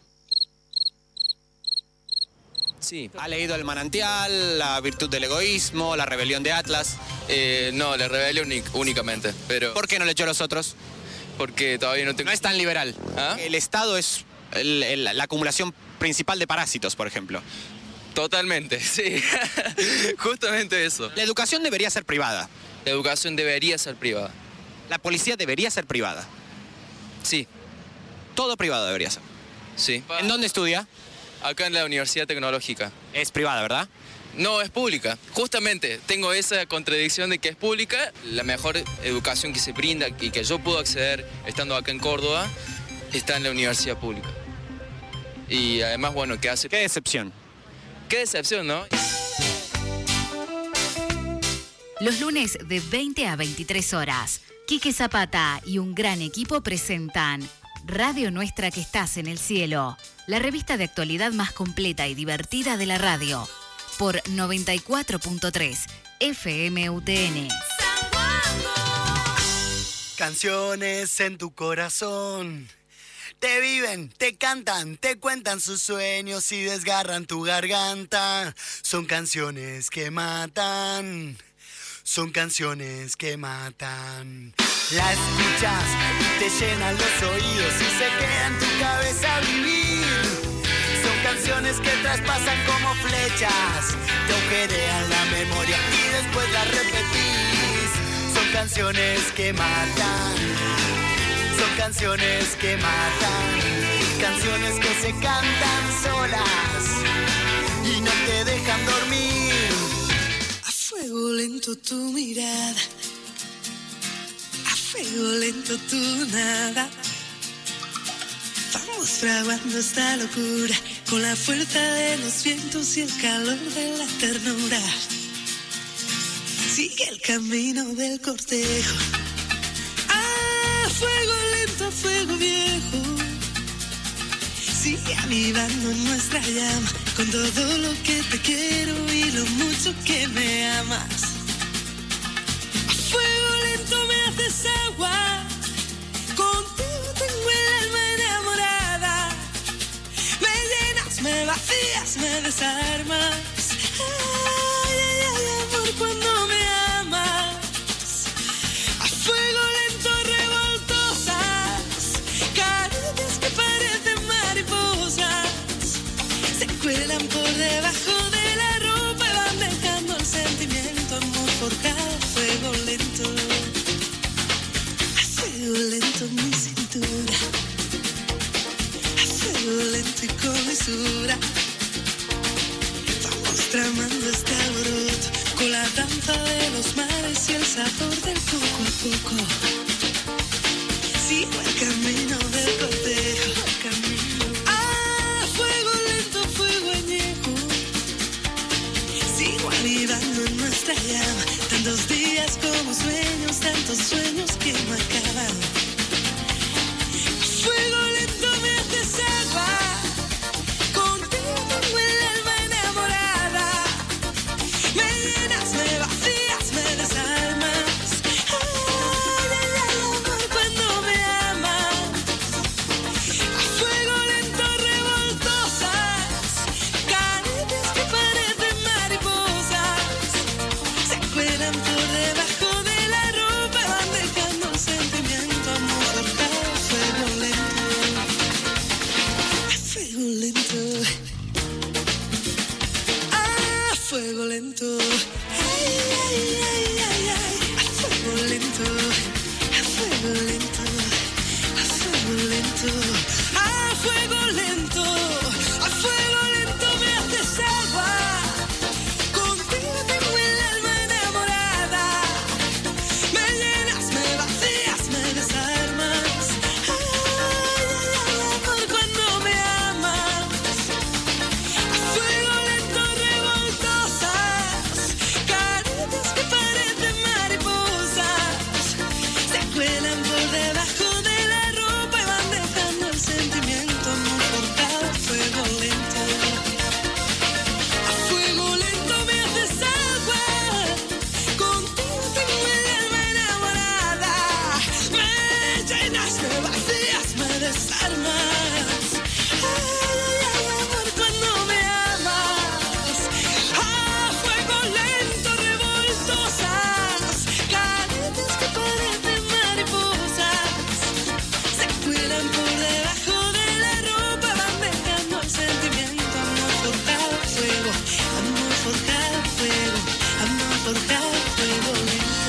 U: Sí.
T: ¿Ha leído El Manantial, La virtud del egoísmo, La rebelión de Atlas?
U: No, La rebelión únicamente. Pero...
T: ¿Por qué no leyó los otros?
U: Porque todavía no tengo...
T: No es tan liberal.
U: ¿Ah?
T: El Estado es la acumulación principal de parásitos, por ejemplo.
U: Totalmente, sí. Justamente eso.
T: La educación debería ser privada.
U: La educación debería ser privada.
T: La policía debería ser privada.
U: Sí.
T: Todo privado debería ser.
U: Sí.
T: ¿En dónde estudia?
U: Acá en la Universidad Tecnológica.
T: Es privada, ¿verdad?
U: No, es pública. Justamente tengo esa contradicción de que es pública. La mejor educación que se brinda y que yo puedo acceder estando acá en Córdoba está en la universidad pública. Y además, bueno, ¿qué hace?
T: Qué decepción.
U: Qué decepción, ¿no?
C: Los lunes de 20 a 23 horas, Quique Zapata y un gran equipo presentan Radio Nuestra que estás en el cielo, la revista de actualidad más completa y divertida de la radio, por 94.3 FM UTN.
D: Canciones en tu corazón. Te viven, te cantan, te cuentan sus sueños y desgarran tu garganta. Son canciones que matan. Son canciones que matan. La escuchas y te llenan los oídos y se queda en tu cabeza a vivir. Son canciones que traspasan como flechas, te agujerean la memoria y después las repetís. Son canciones que matan. Son canciones que matan. Canciones que se cantan solas y no te dejan dormir.
Z: A fuego lento tu mirada, a fuego lento tu nada. Vamos fraguando esta locura con la fuerza de los vientos y el calor de la ternura. Sigue el camino del cortejo. A fuego lento, a fuego viejo. Sigue avivando nuestra llama con todo lo que te quiero y lo mucho que me amas. A fuego lento me haces agua, contigo tengo el alma enamorada. Me llenas, me vacías, me desarmas. Ay, ay, ay, amor, cuando me amas. A fuego lento revoltosas, caricias que parecen mariposas. Se cuelan por debajo de la ropa y van dejando el sentimiento, amor, por cada fuego lento. A fuego lento mi cintura, a fuego lento y con mesura. Vamos tramando este alboroto con la danza de los mares y el sabor del poco a poco. Sigo el camino del cortejo, a fuego lento, fuego añejo. Sigo avivando en nuestra llama, tantos días como sueños, tantos sueños que no acaban. A fuego lento me haces agua. Contigo tengo el alma enamorada. Me llenas, me vacías, me desarmas. Ay, ay, ay, amor, cuando me amas. A fuego lento revoltosas, caricias que parecen mariposas. Se cuelan por debajo de la ropa, van dejando sentimiento, amor cortado. A fuego lento, a fuego lento. A fuego lento. Ay, ay, ay, ay, ay. A fuego lento, a fuego lento, a fuego lento. A fuego lento, a fuego lento me haces agua. Contigo tengo el alma enamorada. Me llenas, me vacías, me desarmas. Ay, ay, ay, amor, cuando me amas. A fuego lento revoltosas, caricias que parecen mariposas. Se cuelan por debajo de la ropa y van dejando el sentimiento, amor cortado. A fuego lento. A fuego lento me haces agua. Contigo tengo el alma enamorada. Me llenas, me vacías, me desarmas. Ay, ay, ay, amor, cuando me amas. A fuego lento revoltosas, caricias que parecen mariposas. Se cuelan por debajo de la ropa, van dejando el sentimiento, amor forjado a fuego, amor forjado a fuego, amor forjado a fuego lento.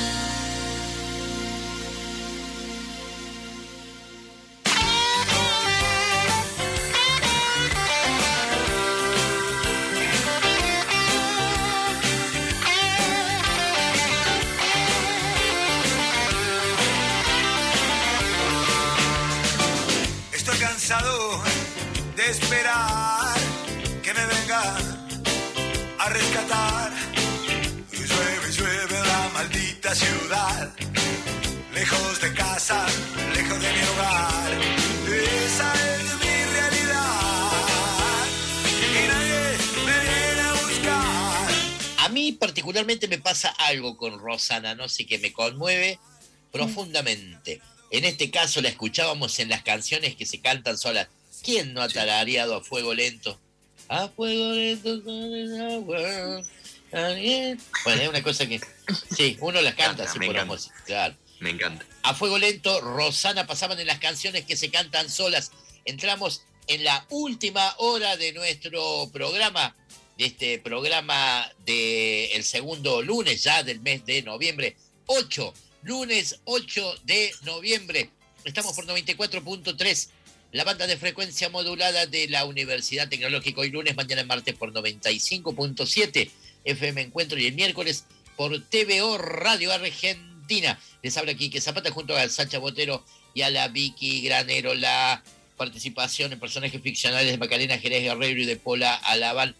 D: Estoy cansado de esperar que me venga a rescatar. Llueve, llueve en la maldita ciudad, lejos de casa, lejos de mi hogar. Esa es mi realidad y nadie me viene a buscar.
E: A mí particularmente me pasa algo con Rosana, no sé, que me conmueve profundamente. En este caso la escuchábamos en las canciones que se cantan solas. ¿Quién no ha tarareado A Fuego Lento? A fuego lento con el agua. Bueno, es una cosa que... Sí, uno las canta así por la música, claro.
H: Me encanta.
E: A Fuego Lento, Rosana, pasaban en las canciones que se cantan solas. Entramos en la última hora de nuestro programa, de este programa del segundo lunes ya del mes de noviembre, lunes 8 de noviembre. Estamos por 94.3, la banda de frecuencia modulada de la Universidad Tecnológica. Hoy lunes, mañana martes por 95.7 FM Encuentro y el miércoles por TVO Radio Argentina. Les habla Quique Zapata junto a Sacha Botero y a la Vicky Granero. La participación en personajes ficcionales de Macarena Jerez Guerrero y de Pola Alabán.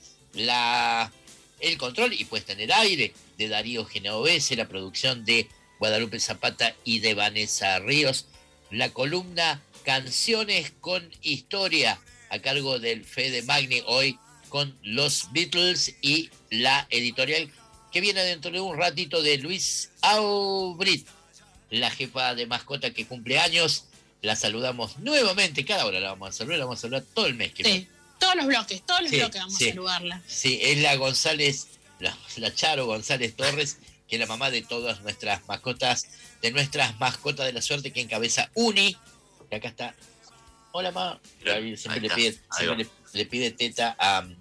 E: El control y puesta en el aire de Darío Genovese, la producción de Guadalupe Zapata y de Vanessa Ríos, la columna Canciones con Historia a cargo del Fede Magni, hoy con los Beatles, y la editorial que viene dentro de un ratito de Luis Aubrit, la jefa de mascota que cumple años. La saludamos nuevamente, cada hora la vamos a saludar todo el mes.
G: Sí, todos los bloques vamos a saludarla.
E: Sí, es la González, la Charo González Torres, que es la mamá de todas nuestras mascotas, de la suerte, que encabeza Uni, que acá está. Hola, mamá. Siempre le pide teta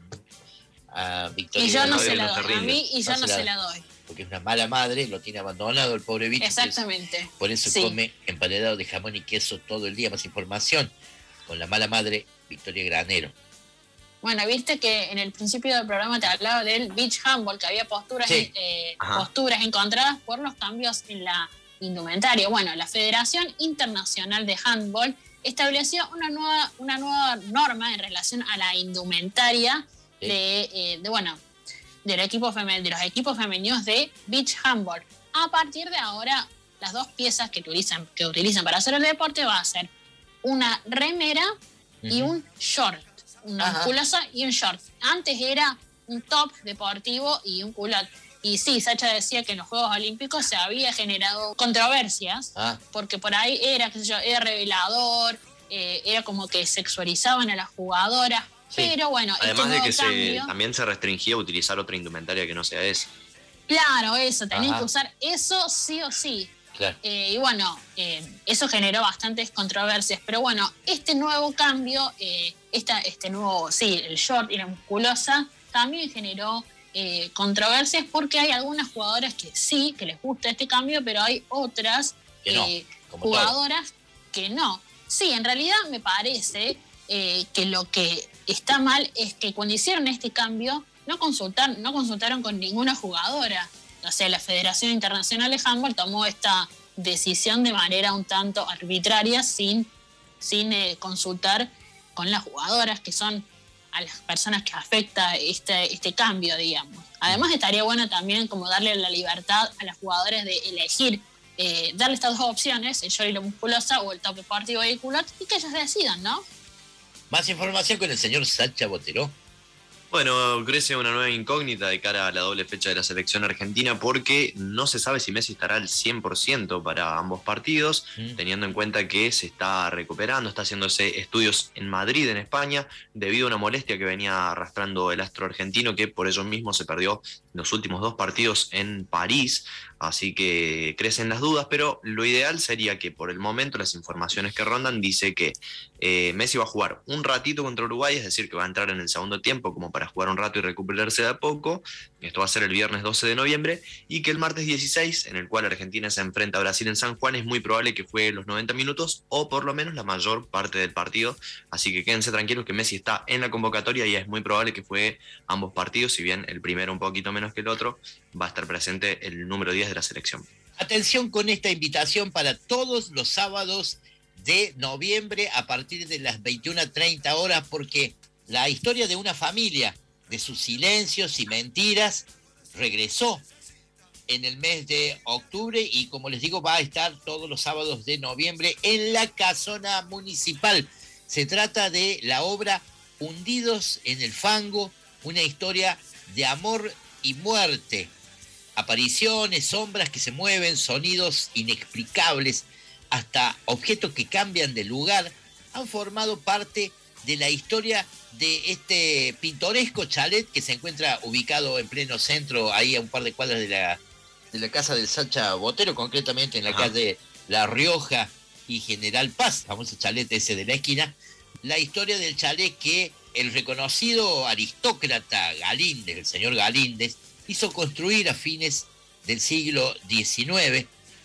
E: a Victoria.
G: Y yo no se la doy, a mí y yo no se la doy.
E: Porque es una mala madre, lo tiene abandonado el pobre bicho.
G: Exactamente.
E: Por eso come emparedado de jamón y queso todo el día. Más información con la mala madre Victoria Granero.
G: Bueno, viste que en el principio del programa te hablaba del beach handball, que había posturas encontradas por los cambios en la indumentaria. Bueno, la Federación Internacional de Handball estableció una nueva norma en relación a la indumentaria de los equipos femeninos de beach handball. A partir de ahora, las dos piezas que utilizan para hacer el deporte va a ser una remera y un short, una musculosa y un short. Antes era un top deportivo y un culot. Y sí, Sacha decía que en los Juegos Olímpicos se había generado controversias, porque por ahí era, qué sé yo, era revelador, era como que sexualizaban a las jugadoras, pero bueno,
H: además de que
G: cambio,
H: también se restringía a utilizar otra indumentaria que no sea esa.
G: Claro, eso, tenían que usar eso sí o sí.
E: Claro.
G: Y bueno, eso generó bastantes controversias, pero bueno, este nuevo cambio, este nuevo, sí, el short y la musculosa, también generó controversias porque hay algunas jugadoras que sí, que les gusta este cambio, pero hay otras
E: que no,
G: jugadoras que no. Sí, en realidad me parece que lo que está mal es que cuando hicieron este cambio no consultaron con ninguna jugadora. O sea, la Federación Internacional de Handball tomó esta decisión de manera un tanto arbitraria sin consultar con las jugadoras, que son a las personas que afecta este cambio, digamos. Además estaría bueno también como darle la libertad a las jugadoras de elegir, darle estas dos opciones, el short y la musculosa o el top deportivo y el culot, y que ellas decidan, ¿no?
E: Más información con el señor Sacha Botero.
H: Bueno, crece una nueva incógnita de cara a la doble fecha de la selección argentina porque no se sabe si Messi estará al 100% para ambos partidos, teniendo en cuenta que se está recuperando, está haciéndose estudios en Madrid, en España, debido a una molestia que venía arrastrando el astro argentino, que por ello mismo se perdió los últimos 2 partidos en París. Así que crecen las dudas, pero lo ideal sería que por el momento las informaciones que rondan dice que Messi va a jugar un ratito contra Uruguay, es decir, que va a entrar en el segundo tiempo como para jugar un rato y recuperarse de a poco. Esto va a ser el viernes 12 de noviembre y que el martes 16, en el cual Argentina se enfrenta a Brasil en San Juan, es muy probable que juegue los 90 minutos o por lo menos la mayor parte del partido. Así que quédense tranquilos que Messi está en la convocatoria y es muy probable que juegue ambos partidos, si bien el primero un poquito menos que el otro, va a estar presente el número 10 de la selección.
E: Atención con esta invitación para todos los sábados de noviembre a partir de las 21:30 horas, porque la historia de una familia, de sus silencios y mentiras, regresó en el mes de octubre y, como les digo, va a estar todos los sábados de noviembre en la Casona Municipal. Se trata de la obra Hundidos en el Fango, una historia de amor y muerte. Apariciones, sombras que se mueven, sonidos inexplicables, hasta objetos que cambian de lugar, han formado parte de la historia de este pintoresco chalet que se encuentra ubicado en pleno centro, ahí a un par de cuadras de la casa del Sacha Botero, concretamente en la calle La Rioja y General Paz, famoso chalet ese de la esquina. La historia del chalet que el reconocido aristócrata Galíndez, el señor Galíndez, hizo construir a fines del siglo XIX.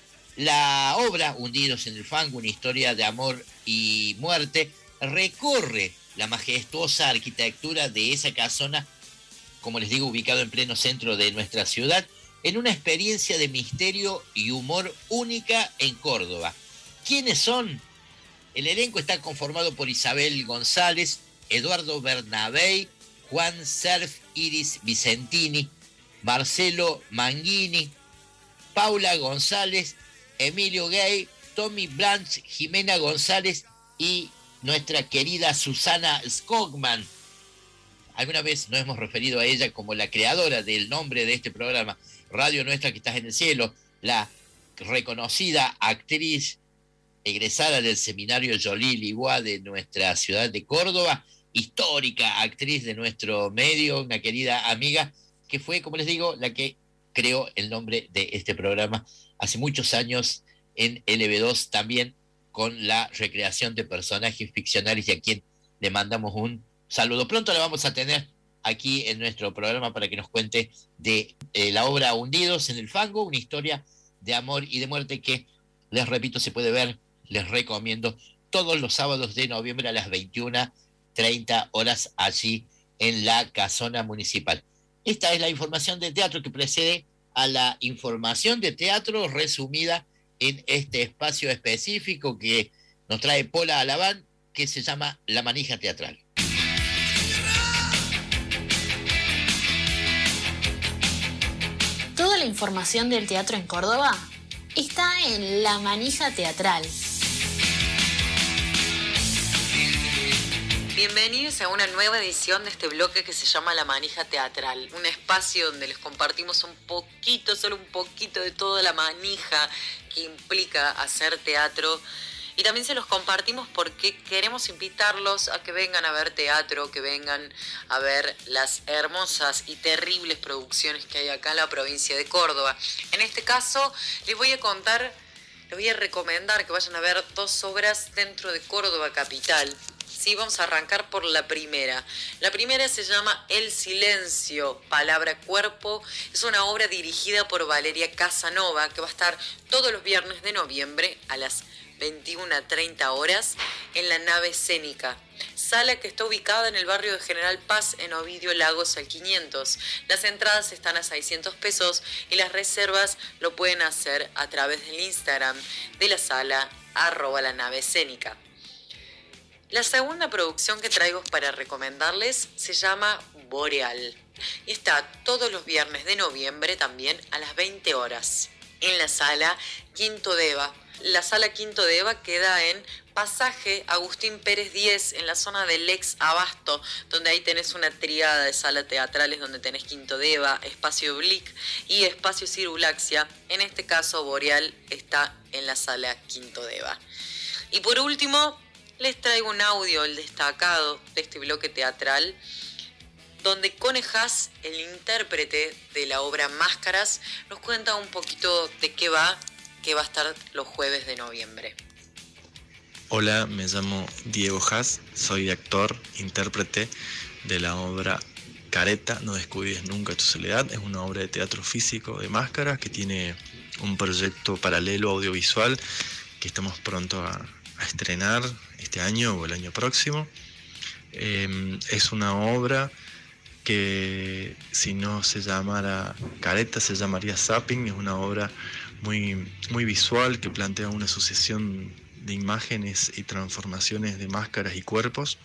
E: La obra Hundidos en el Fango, una historia de amor y muerte, recorre la majestuosa arquitectura de esa casona, como les digo, ubicado en pleno centro de nuestra ciudad, en una experiencia de misterio y humor única en Córdoba. ¿Quiénes son? El elenco está conformado por Isabel González, Eduardo Bernabé, Juan Cerf Iris Vicentini, Marcelo Manguini, Paula González, Emilio Gay, Tommy Blanch, Jimena González y nuestra querida Susana Skogman. Alguna vez nos hemos referido a ella como la creadora del nombre de este programa, Radio Nuestra que estás en el cielo, la reconocida actriz egresada del seminario Jolie Ligua de nuestra ciudad de Córdoba, histórica actriz de nuestro medio, una querida amiga que fue, como les digo, la que creó el nombre de este programa hace muchos años en LB2, también con la recreación de personajes ficcionales, y a quien le mandamos un saludo. Pronto la vamos a tener aquí en nuestro programa para que nos cuente de la obra Hundidos en el Fango, una historia de amor y de muerte que, les repito, se puede ver, les recomiendo, todos los sábados de noviembre a las 21:30 horas allí en la Casona Municipal. Esta es la información de teatro que precede a la información de teatro resumida en este espacio específico que nos trae Pola Alabán, que se llama La Manija Teatral.
G: Toda la información del teatro en Córdoba está en La Manija Teatral.
B: Bienvenidos a una nueva edición de este bloque que se llama La Manija Teatral, un espacio donde les compartimos un poquito, solo un poquito de toda la manija que implica hacer teatro. Y también se los compartimos porque queremos invitarlos a que vengan a ver teatro, que vengan a ver las hermosas y terribles producciones que hay acá en la provincia de Córdoba. En este caso, les voy a recomendar que vayan a ver 2 obras dentro de Córdoba capital. Sí, vamos a arrancar por la primera. La primera se llama El Silencio, Palabra Cuerpo. Es una obra dirigida por Valeria Casanova que va a estar todos los viernes de noviembre a las 21:30 horas en la Nave Escénica, sala que está ubicada en el barrio de General Paz en Ovidio Lagos al 500. Las entradas están a 600 pesos y las reservas lo pueden hacer a través del Instagram de la sala @la Nave Escénica. La segunda producción que traigo para recomendarles se llama Boreal y está todos los viernes de noviembre también a las 20 horas en la sala Quinto de Eva. La sala Quinto de Eva queda en Pasaje Agustín Pérez 10, en la zona del ex Abasto, donde ahí tenés una tríada de salas teatrales donde tenés Quinto de Eva, Espacio Blick y Espacio Cirulaxia. En este caso, Boreal está en la sala Quinto de Eva. Y por último, les traigo un audio, el destacado de este bloque teatral, donde Cone Haas, el intérprete de la obra Máscaras, nos cuenta un poquito de qué va, que va a estar los jueves de noviembre.
F: Hola, me llamo Diego Haas, soy actor, intérprete de la obra Careta, no descuides nunca tu soledad. Es una obra de teatro físico de máscaras que tiene un proyecto paralelo audiovisual que estamos pronto a estrenar este año o el año próximo. Es una obra que si no se llamara Careta se llamaría Zapping. Es una obra muy visual que plantea una sucesión de imágenes y transformaciones de máscaras y cuerpos,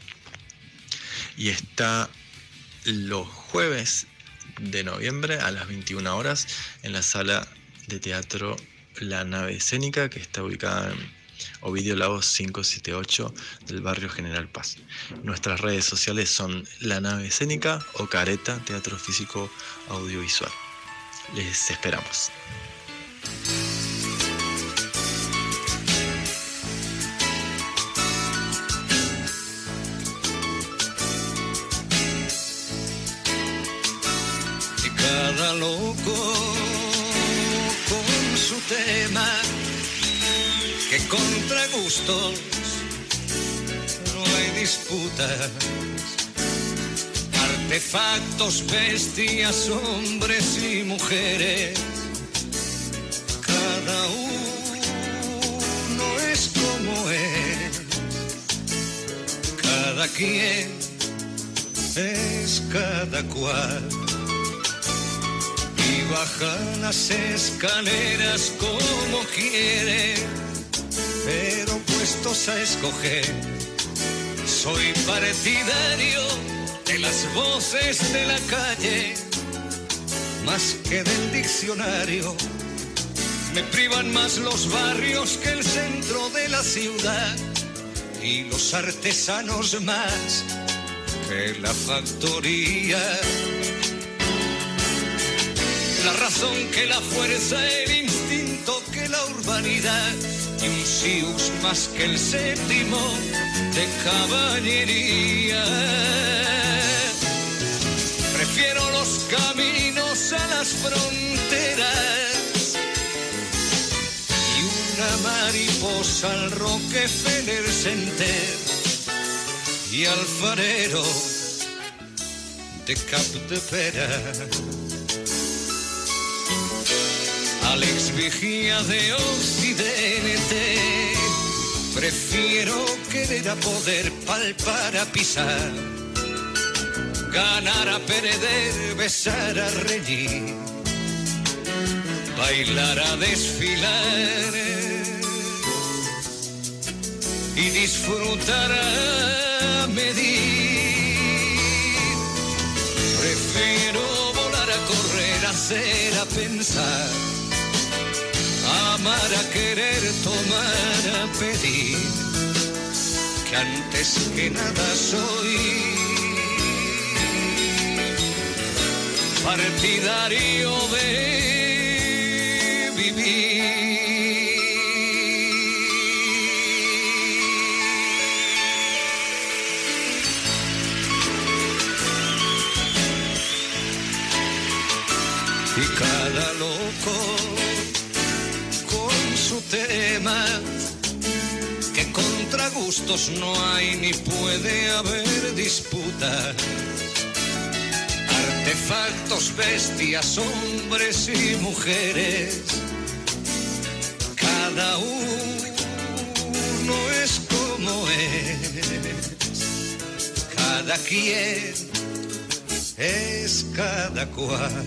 F: y está los jueves de noviembre a las 21 horas en la sala de teatro La Nave Escénica, que está ubicada en Ovidio Lagos 578 del barrio General Paz. Nuestras redes sociales son La Nave Escénica o Careta Teatro Físico Audiovisual. Les esperamos.
X: Y cada loco con su tema, que contra gustos no hay disputas, artefactos, bestias, hombres y mujeres, cada uno es como es, cada quien es cada cual, y baja las escaleras como quiere. Pero puestos a escoger, soy partidario de las voces de la calle, más que del diccionario. Me privan más los barrios que el centro de la ciudad, y los artesanos más que la factoría. La razón que la fuerza, el instinto que la urbanidad, y un Sius más que el séptimo de caballería. Prefiero los caminos a las fronteras y una mariposa al Rockefeller Center y alfarero de Cap de Pera. Alex Vigía de Occidente, prefiero querer a poder, palpar a pisar, ganar a perder, besar a reñir, bailar a desfilar y disfrutar a medir. Prefiero volar a correr, hacer a pensar, amar a querer, tomar a pedir, que antes que nada soy partidario de vivir. Y cada loco con su tema, que contra gustos no hay ni puede haber disputa. Artefactos, bestias, hombres y mujeres, cada uno es como es, cada quien es cada cual.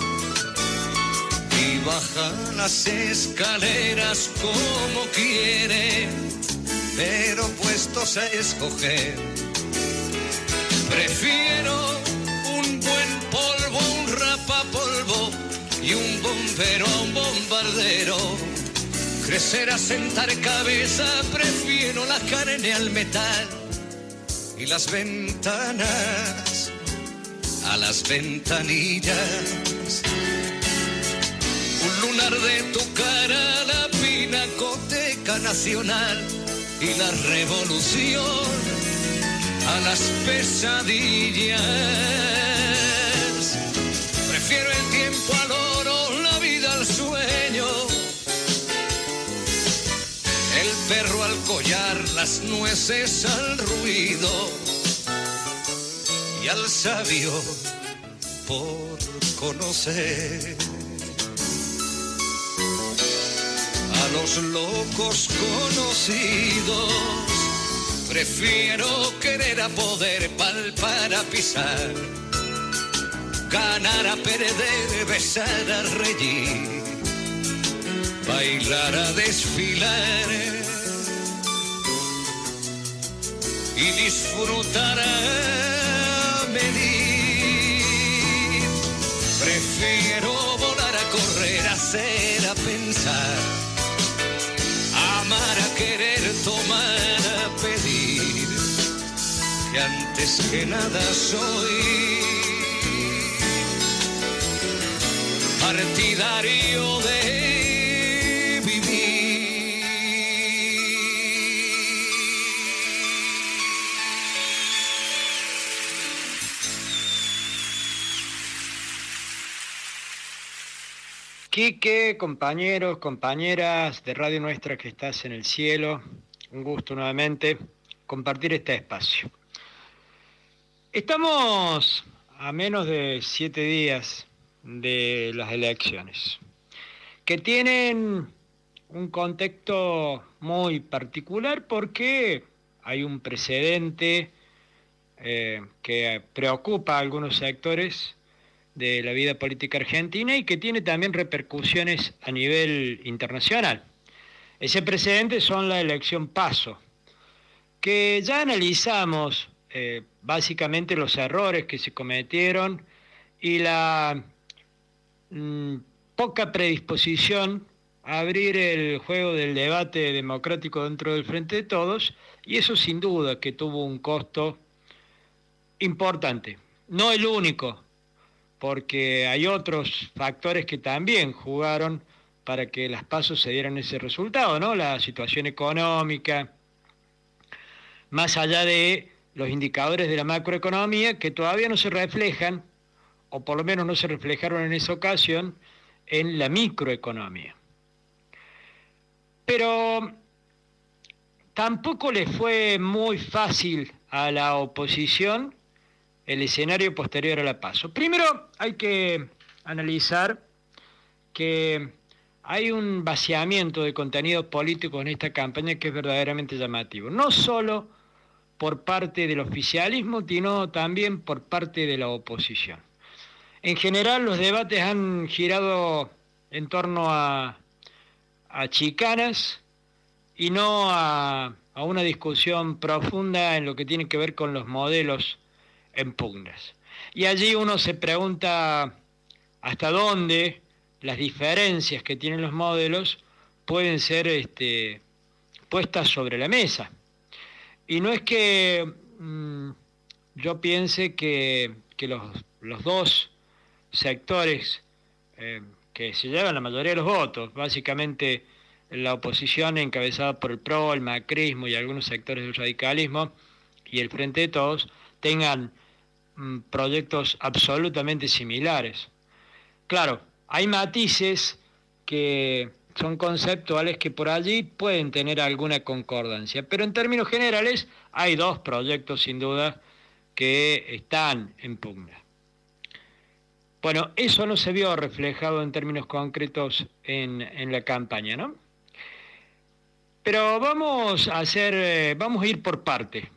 X: Y baja las escaleras como quiere, pero puestos a escoger, prefiero un buen polvo, un rapapolvo y un bombero a un bombardero. Crecer a sentar cabeza, prefiero la carne al metal y las ventanas a las ventanillas. Un lunar de tu cara, la Pinacoteca Nacional y la revolución a las pesadillas. Prefiero el tiempo al oro, la vida al sueño, el perro al collar, las nueces al ruido y al sabio por conocer. A los locos conocidos prefiero querer a poder, palpar a pisar, ganar a perder, besar a reír, bailar a desfilar y disfrutar a medir. Prefiero volar a correr, hacer a pensar, amar a querer, tomar a pedir, que antes que nada soy partidario de vivir.
I: Quique, compañeros, compañeras de Radio Nuestra que estás en el cielo, un gusto nuevamente compartir este espacio. Estamos a menos de 7 días de las elecciones, que tienen un contexto muy particular porque hay un precedente que preocupa a algunos sectores de la vida política argentina y que tiene también repercusiones a nivel internacional. Ese precedente son la elección PASO, que ya analizamos básicamente los errores que se cometieron y la poca predisposición a abrir el juego del debate democrático dentro del Frente de Todos, y eso sin duda que tuvo un costo importante. No el único, porque hay otros factores que también jugaron para que las PASO se dieran ese resultado, ¿no? La situación económica, más allá de los indicadores de la macroeconomía que todavía no se reflejan, o por lo menos no se reflejaron en esa ocasión, en la microeconomía. Pero tampoco le fue muy fácil a la oposición el escenario posterior a la PASO. Primero hay que analizar que hay un vaciamiento de contenido político en esta campaña que es verdaderamente llamativo, no solo por parte del oficialismo, sino también por parte de la oposición. En general los debates han girado en torno a chicanas y no a una discusión profunda en lo que tiene que ver con los modelos en pugnas. Y allí uno se pregunta hasta dónde las diferencias que tienen los modelos pueden ser puestas sobre la mesa. Y no es que yo piense que los dos sectores que se llevan la mayoría de los votos, básicamente la oposición encabezada por el PRO, el macrismo y algunos sectores del radicalismo y el Frente de Todos, tengan proyectos absolutamente similares. Claro, hay matices que son conceptuales que por allí pueden tener alguna concordancia, pero en términos generales hay dos proyectos sin duda que están en pugna. Bueno, eso no se vio reflejado en términos concretos en la campaña, ¿no? Pero vamos a ir por parte.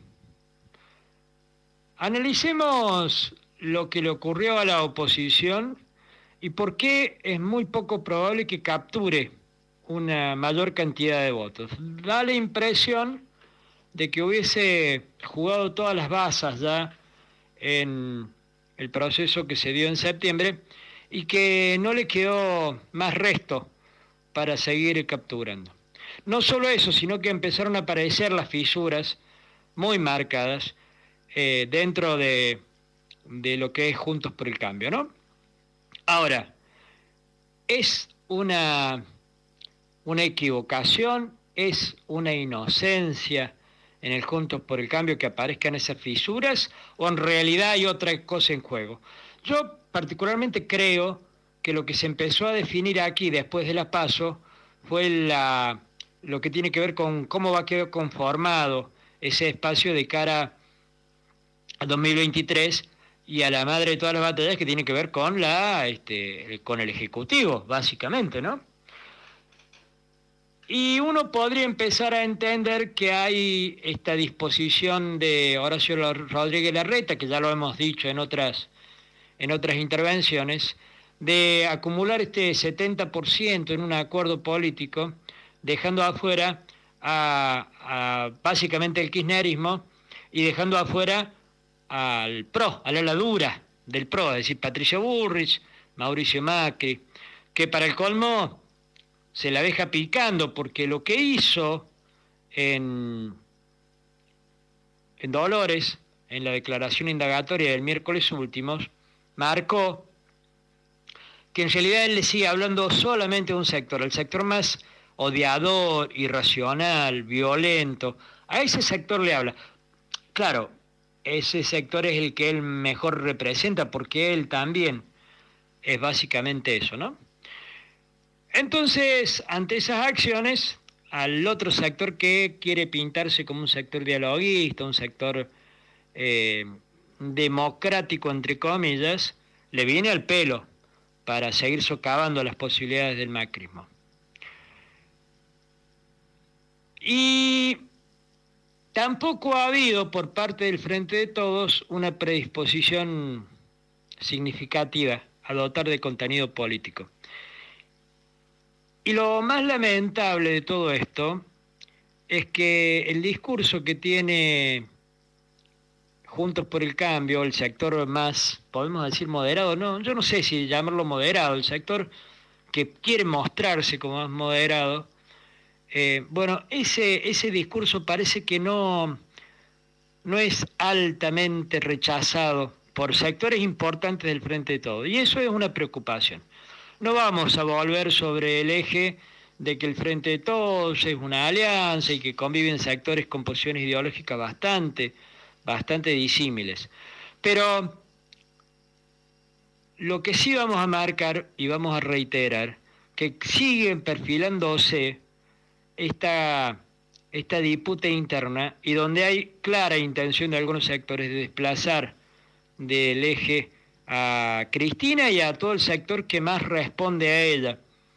I: Analicemos lo que le ocurrió a la oposición y por qué es muy poco probable que capture una mayor cantidad de votos. Da la impresión de que hubiese jugado todas las bazas ya en el proceso que se dio en septiembre y que no le quedó más resto para seguir capturando. No solo eso, sino que empezaron a aparecer las fisuras muy marcadas dentro de lo que es Juntos por el Cambio, ¿no? Ahora, es una equivocación, es una inocencia en el Juntos por el Cambio que aparezcan esas fisuras, o en realidad hay otra cosa en juego. Yo particularmente creo que lo que se empezó a definir aquí después de la PASO fue lo que tiene que ver con cómo va a quedar conformado ese espacio de cara a 2023 y a la madre de todas las batallas que tiene que ver con con el Ejecutivo, básicamente, ¿no? Y uno podría empezar a entender que hay esta disposición de Horacio Rodríguez Larreta, que ya lo hemos dicho en otras intervenciones, de acumular este 70% en un acuerdo político, dejando afuera a básicamente el kirchnerismo y dejando afuera al PRO, a la ala dura del PRO, es decir, Patricia Bullrich, Mauricio Macri, que para el colmo se la deja picando, porque lo que hizo en Dolores, en la declaración indagatoria del miércoles últimos, marcó que en realidad él le sigue hablando solamente de un sector, el sector más odiador, irracional, violento. A ese sector le habla. Claro, ese sector es el que él mejor representa, porque él también es básicamente eso, ¿no? Entonces, ante esas acciones, al otro sector que quiere pintarse como un sector dialoguista, un sector democrático, entre comillas, le viene al pelo para seguir socavando las posibilidades del macrismo. Y tampoco ha habido por parte del Frente de Todos una predisposición significativa a dotar de contenido político. Y lo más lamentable de todo esto es que el discurso que tiene Juntos por el Cambio, el sector más, podemos decir moderado, no, yo no sé si llamarlo moderado, el sector que quiere mostrarse como más moderado, bueno, ese discurso parece que no es altamente rechazado por sectores importantes del Frente de Todos, y eso es una preocupación. No vamos a volver sobre el eje de que el Frente de Todos es una alianza y que conviven sectores con posiciones ideológicas bastante disímiles. Pero lo que sí vamos a marcar y vamos a reiterar, que siguen perfilándose esta disputa interna y donde hay clara intención de algunos sectores de desplazar del eje a Cristina y a todo el sector que más responde a ella.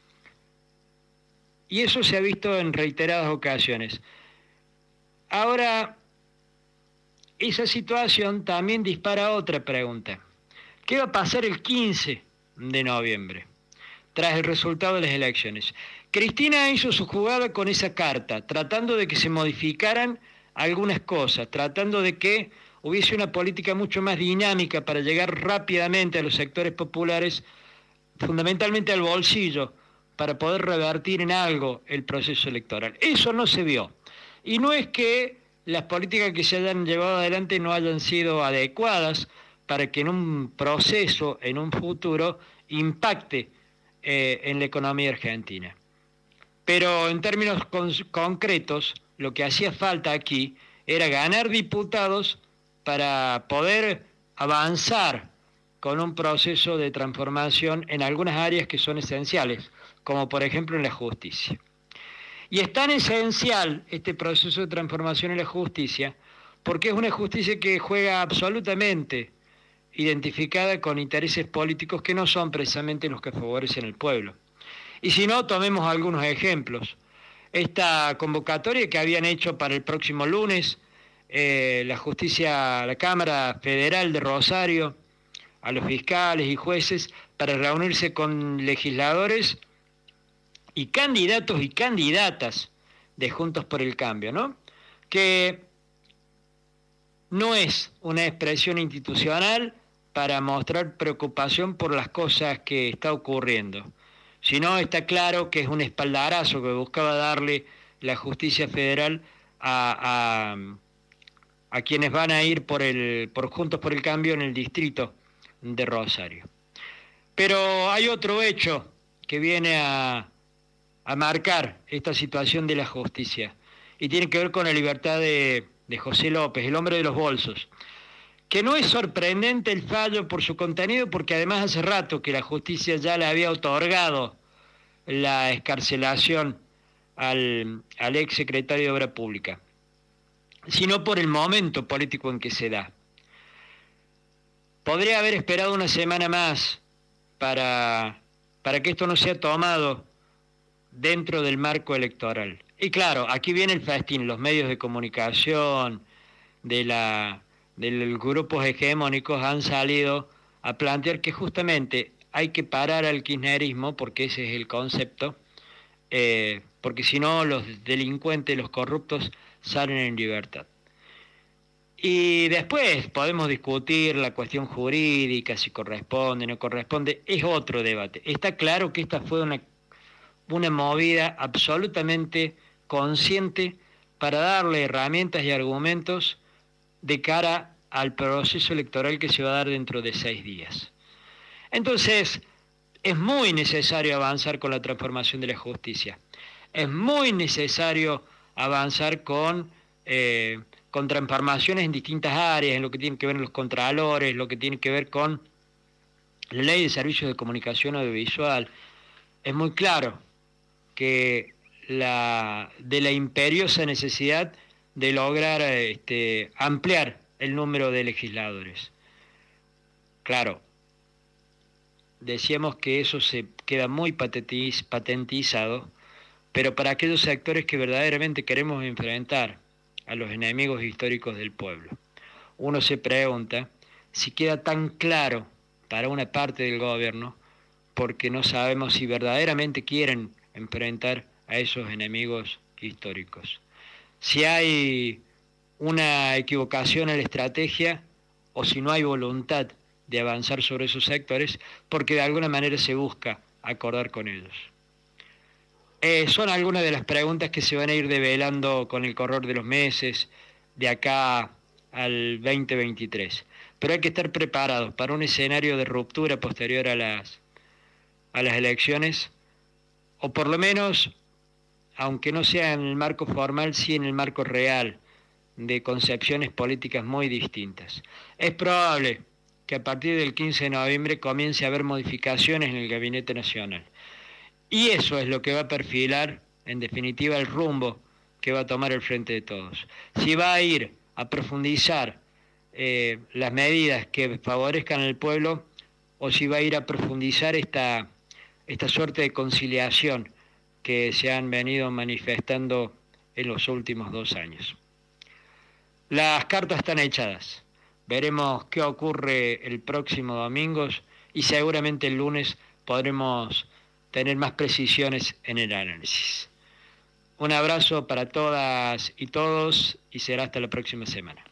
I: Y eso se ha visto en reiteradas ocasiones. Ahora, esa situación también dispara otra pregunta. ¿Qué va a pasar el 15 de noviembre, tras el resultado de las elecciones? Cristina hizo su jugada con esa carta, tratando de que se modificaran algunas cosas, tratando de que hubiese una política mucho más dinámica para llegar rápidamente a los sectores populares, fundamentalmente al bolsillo, para poder revertir en algo el proceso electoral. Eso no se vio. Y no es que las políticas que se hayan llevado adelante no hayan sido adecuadas para que en un proceso, en un futuro, impacte en la economía argentina. Pero en términos concretos, lo que hacía falta aquí era ganar diputados para poder avanzar con un proceso de transformación en algunas áreas que son esenciales, como por ejemplo en la justicia. Y es tan esencial este proceso de transformación en la justicia porque es una justicia que juega absolutamente identificada con intereses políticos que no son precisamente los que favorecen al pueblo. Y si no, tomemos algunos ejemplos. Esta convocatoria que habían hecho para el próximo lunes, la Cámara Federal de Rosario, a los fiscales y jueces, para reunirse con legisladores y candidatos y candidatas de Juntos por el Cambio, ¿no? Que no es una expresión institucional para mostrar preocupación por las cosas que está ocurriendo, sino está claro que es un espaldarazo que buscaba darle la justicia federal a quienes van a ir por Juntos por el Cambio en el distrito de Rosario. Pero hay otro hecho que viene a marcar esta situación de la justicia y tiene que ver con la libertad de José López, el hombre de los bolsos, que no es sorprendente el fallo por su contenido, porque además hace rato que la justicia ya le había otorgado la excarcelación al ex secretario de Obra Pública, sino por el momento político en que se da. Podría haber esperado una semana más para que esto no sea tomado dentro del marco electoral. Y claro, aquí viene el festín, los medios de comunicación de los grupos hegemónicos han salido a plantear que justamente hay que parar al kirchnerismo, porque ese es el concepto, porque si no los delincuentes, los corruptos salen en libertad. Y después podemos discutir la cuestión jurídica, si corresponde o no corresponde, es otro debate. Está claro que esta fue una movida absolutamente consciente para darle herramientas y argumentos de cara al proceso electoral que se va a dar dentro de 6 días. Entonces, es muy necesario avanzar con la transformación de la justicia. Es muy necesario avanzar con transformaciones en distintas áreas, en lo que tiene que ver con los contralores, lo que tiene que ver con la ley de servicios de comunicación audiovisual. Es muy claro que de la imperiosa necesidad de lograr ampliar el número de legisladores. Claro, decíamos que eso se queda muy patentizado, pero para aquellos sectores que verdaderamente queremos enfrentar a los enemigos históricos del pueblo, uno se pregunta si queda tan claro para una parte del gobierno, porque no sabemos si verdaderamente quieren enfrentar a esos enemigos históricos. Si hay una equivocación en la estrategia o si no hay voluntad de avanzar sobre esos sectores, porque de alguna manera se busca acordar con ellos. Son algunas de las preguntas que se van a ir develando con el correr de los meses, de acá al 2023. Pero hay que estar preparados para un escenario de ruptura posterior a las elecciones, o por lo menos, aunque no sea en el marco formal, sí en el marco real, de concepciones políticas muy distintas. Es probable que a partir del 15 de noviembre comience a haber modificaciones en el Gabinete Nacional. Y eso es lo que va a perfilar, en definitiva, el rumbo que va a tomar el Frente de Todos. Si va a ir a profundizar las medidas que favorezcan al pueblo, o si va a ir a profundizar esta suerte de conciliación que se han venido manifestando en los últimos 2 años. Las cartas están echadas. Veremos qué ocurre el próximo domingo y seguramente el lunes podremos tener más precisiones en el análisis. Un abrazo para todas y todos y será hasta la próxima semana.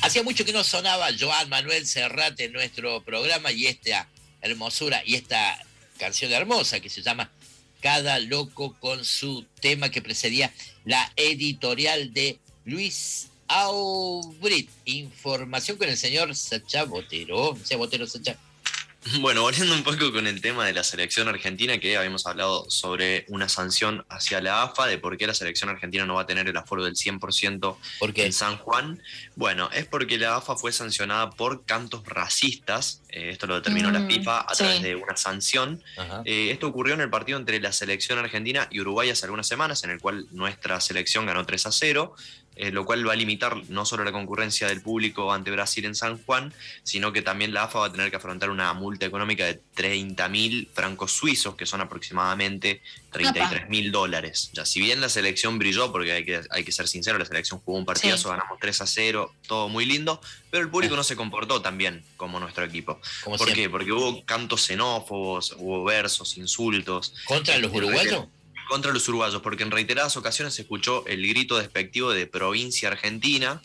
E: Hacía mucho que no sonaba Joan Manuel Serrat en nuestro programa y esta hermosura y esta canción hermosa que se llama Cada Loco con su tema que precedía la editorial de Luis Aubrit. Información con el señor Sacha Botero. Sacha.
H: Bueno, volviendo un poco con el tema de la selección argentina, que habíamos hablado sobre una sanción hacia la AFA, de por qué la selección argentina no va a tener el aforo del 100% en San Juan. Bueno, es porque la AFA fue sancionada por cantos racistas, esto lo determinó la FIFA a través de una sanción. Esto ocurrió en el partido entre la selección argentina y Uruguay hace algunas semanas, en el cual nuestra selección ganó 3-0. Lo cual va a limitar no solo la concurrencia del público ante Brasil en San Juan, sino que también la AFA va a tener que afrontar una multa económica de 30.000 francos suizos, que son aproximadamente $33.000. Ya, si bien la selección brilló, porque hay que ser sincero, la selección jugó un partidazo, ganamos 3-0, todo muy lindo, pero el público no se comportó tan bien como nuestro equipo. ¿Por qué? Porque hubo cantos xenófobos, hubo versos, insultos.
E: ¿Contra los uruguayos?
H: Contra los uruguayos, porque en reiteradas ocasiones se escuchó el grito despectivo de provincia argentina,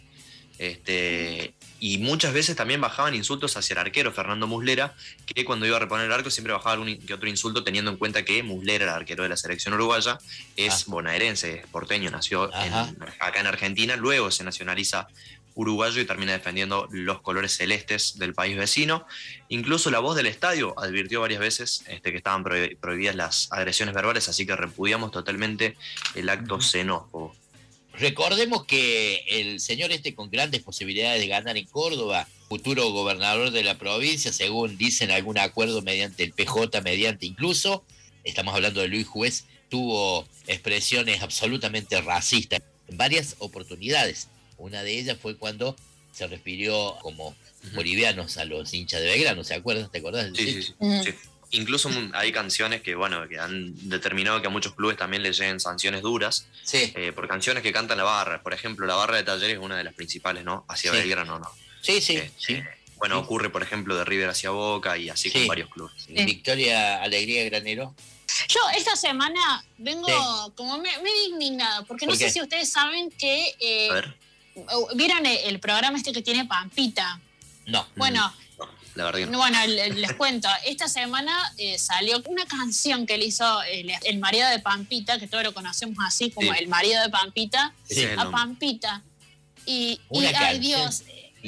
H: y muchas veces también bajaban insultos hacia el arquero Fernando Muslera, que cuando iba a reponer el arco siempre bajaba algún que otro insulto, teniendo en cuenta que Muslera, el arquero de la selección uruguaya, es bonaerense, es porteño, nació acá en Argentina, luego se nacionaliza uruguayo y termina defendiendo los colores celestes del país vecino. Incluso la voz del estadio advirtió varias veces que estaban prohibidas las agresiones verbales, así que repudiamos totalmente el acto xenófobo.
E: Recordemos que el señor con grandes posibilidades de ganar en Córdoba, futuro gobernador de la provincia, según dicen algún acuerdo mediante el PJ, mediante incluso, estamos hablando de Luis Juez, tuvo expresiones absolutamente racistas en varias oportunidades. Una de ellas fue cuando se refirió como bolivianos a los hinchas de Belgrano, ¿se acuerdan? ¿Te acordás?
H: Sí. Incluso hay canciones que han determinado que a muchos clubes también les lleguen sanciones duras por canciones que cantan la barra. Por ejemplo, la barra de Talleres es una de las principales, ¿no? Hacia Belgrano, ¿no?
E: Sí.
H: Bueno, ocurre, por ejemplo, de River hacia Boca y así con varios clubes.
E: Victoria Alegría Granero.
G: Yo esta semana vengo como medio indignada, porque no sé si ustedes saben que... ¿vieron el programa que tiene Pampita?
E: No.
G: Bueno,
H: la verdad que no.
G: Bueno, les cuento. Esta semana salió una canción que le hizo el marido de Pampita, que todos lo conocemos así como el marido de Pampita, a Pampita. Y ay Dios,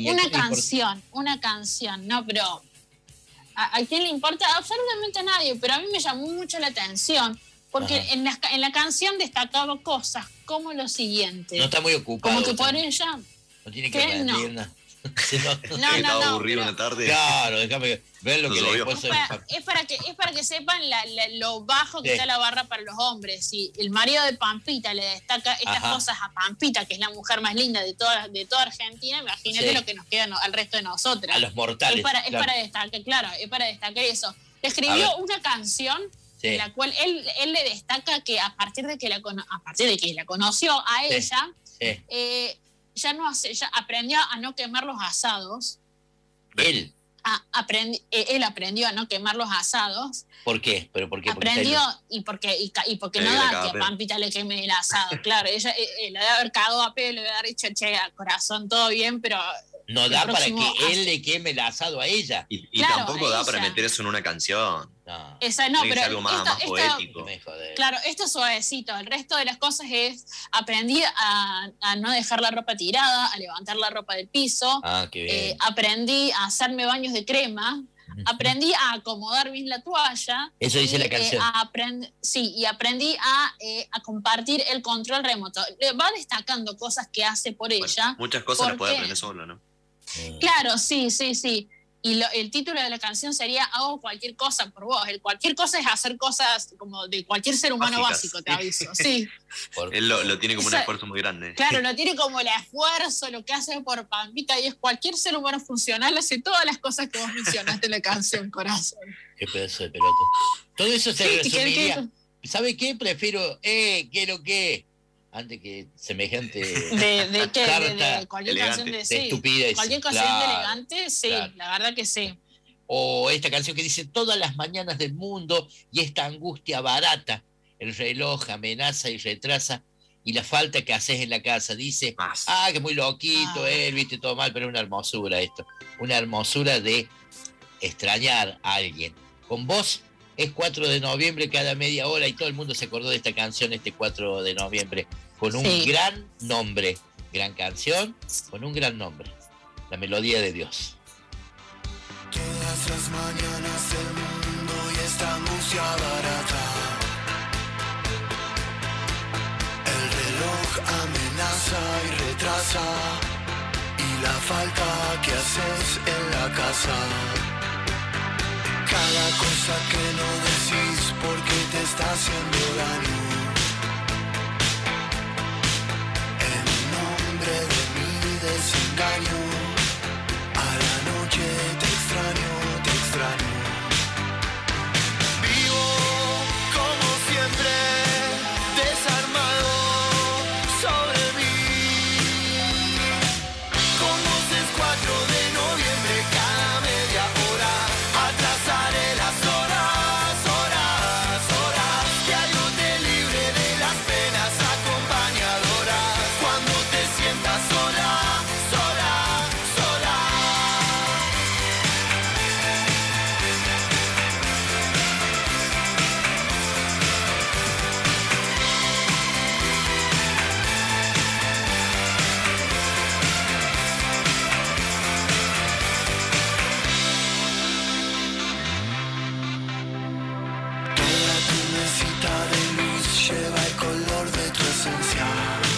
G: una canción, no, pero ¿a quién le importa? Absolutamente a nadie, pero a mí me llamó mucho la atención. Porque en la canción destacaba cosas como lo siguiente.
E: No está muy ocupado.
G: Como que por ella...
E: No tiene que rendir nada.
H: No. Aburrido una tarde.
E: Claro, déjame ver lo que le puso.
G: Es para que sepan lo bajo que está la barra para los hombres. Si el marido de Pampita le destaca estas cosas a Pampita, que es la mujer más linda de toda Argentina, imagínate lo que nos queda al resto de nosotras.
E: A los mortales.
G: Es para destacar eso. Le escribió una canción en la cual él le destaca que a partir de que la conoció a ella, ya aprendió a no quemar los asados.
E: Él
G: aprendió a no quemar los asados.
E: ¿Por qué? ¿Pero por qué?
G: Aprendió porque no da que a Pampita le queme el asado. Claro, ella le debe haber cagado a pedo, le debe haber dicho, che, corazón, todo bien, pero...
E: No da para que él le queme el asado a ella.
H: Y tampoco da para meter eso en una canción.
G: No,
H: pero
G: es
H: algo más poético.
G: Claro, esto es suavecito. El resto de las cosas es aprendí a no dejar la ropa tirada, a levantar la ropa del piso.
E: Qué bien.
G: Aprendí a hacerme baños de crema. Aprendí a acomodar bien la toalla.
E: Eso dice la canción.
G: Y aprendí a compartir el control remoto. Va destacando cosas que hace por ella.
H: Muchas cosas las puede aprender solo, ¿no?
G: Claro, sí. Y el título de la canción sería Hago cualquier cosa por vos. El cualquier cosa es hacer cosas como de cualquier ser humano básico, te aviso. Sí.
H: Él lo tiene como un esfuerzo muy grande.
G: Claro, lo tiene como el esfuerzo, lo que hace por Pampita, y es cualquier ser humano funcional, hace todas las cosas que vos mencionaste en la canción, corazón.
E: Qué pedazo de pelota. Todo eso se resumiría. ¿Sabe qué? Prefiero, quiero que... antes que semejante
G: de cualquier canción de
E: estupidez.
G: Cualquier canción elegante, sí, claro. La verdad que sí.
E: O esta canción que dice todas las mañanas del mundo y esta angustia barata, el reloj amenaza y retrasa y la falta que haces en la casa. Dice, que muy loquito él, viste, todo mal, pero es una hermosura esto. Una hermosura de extrañar a alguien. Con vos es 4 de noviembre cada media hora y todo el mundo se acordó de esta canción este 4 de noviembre con un gran nombre. Gran canción con un gran nombre. La melodía de Dios.
D: Todas las mañanas del mundo y esta música barata. El reloj amenaza y retrasa. Y la falta que haces en la casa. Cada cosa que no decís porque te está haciendo daño. En nombre de mi desengaño. A la noche te extraño. Vivo como siempre, desarmado sobre mí. Como es 4 de noviembre, cada media hora atrasaré las horas, que algo te libre de las penas acompañadoras. Cuando te sientas sola. Lleva el color de tu esencia.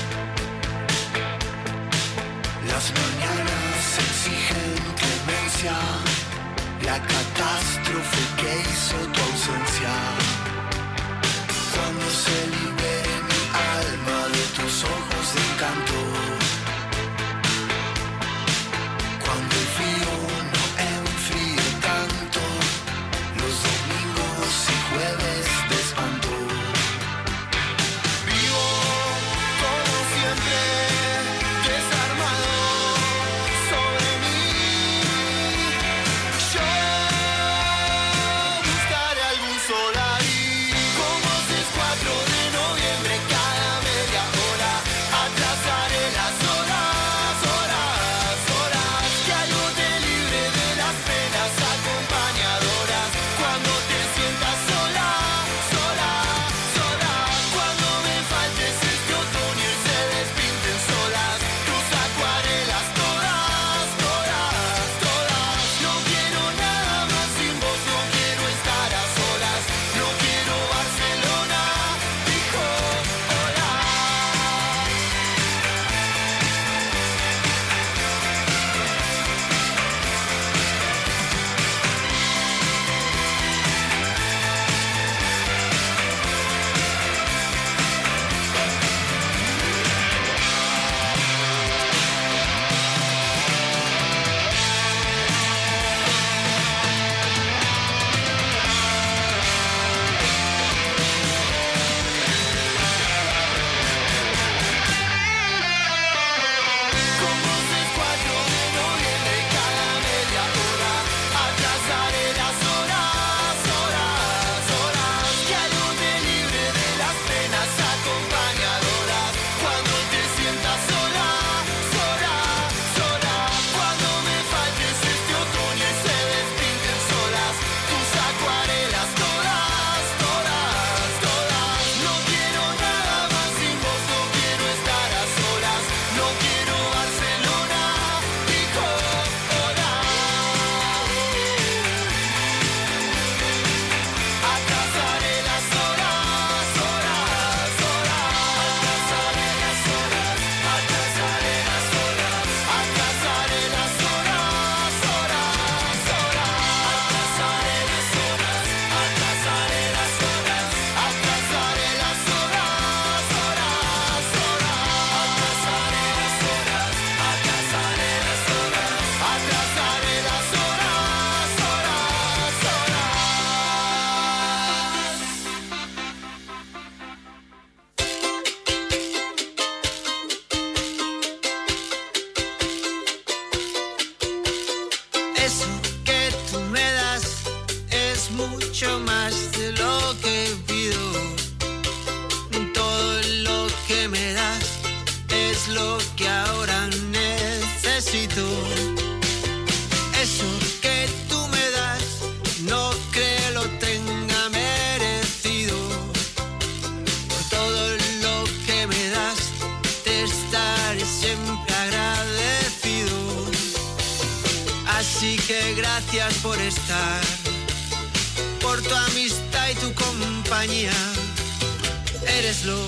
D: Las mañanas exigen clemencia. La catástrofe que hizo tu ausencia. Cuando se libere mi alma de tus ojos de encanto. Cuando el frío no enfríe tanto. Los domingos y jueves de espanto.
Z: más de lo que pido, todo lo que me da.
D: necesito. Eso que tú me das, no creo lo tenga merecido. Por todo lo que me das, te estaré siempre agradecido. Así que gracias por estar, por tu amistad y tu compañía. Eres lo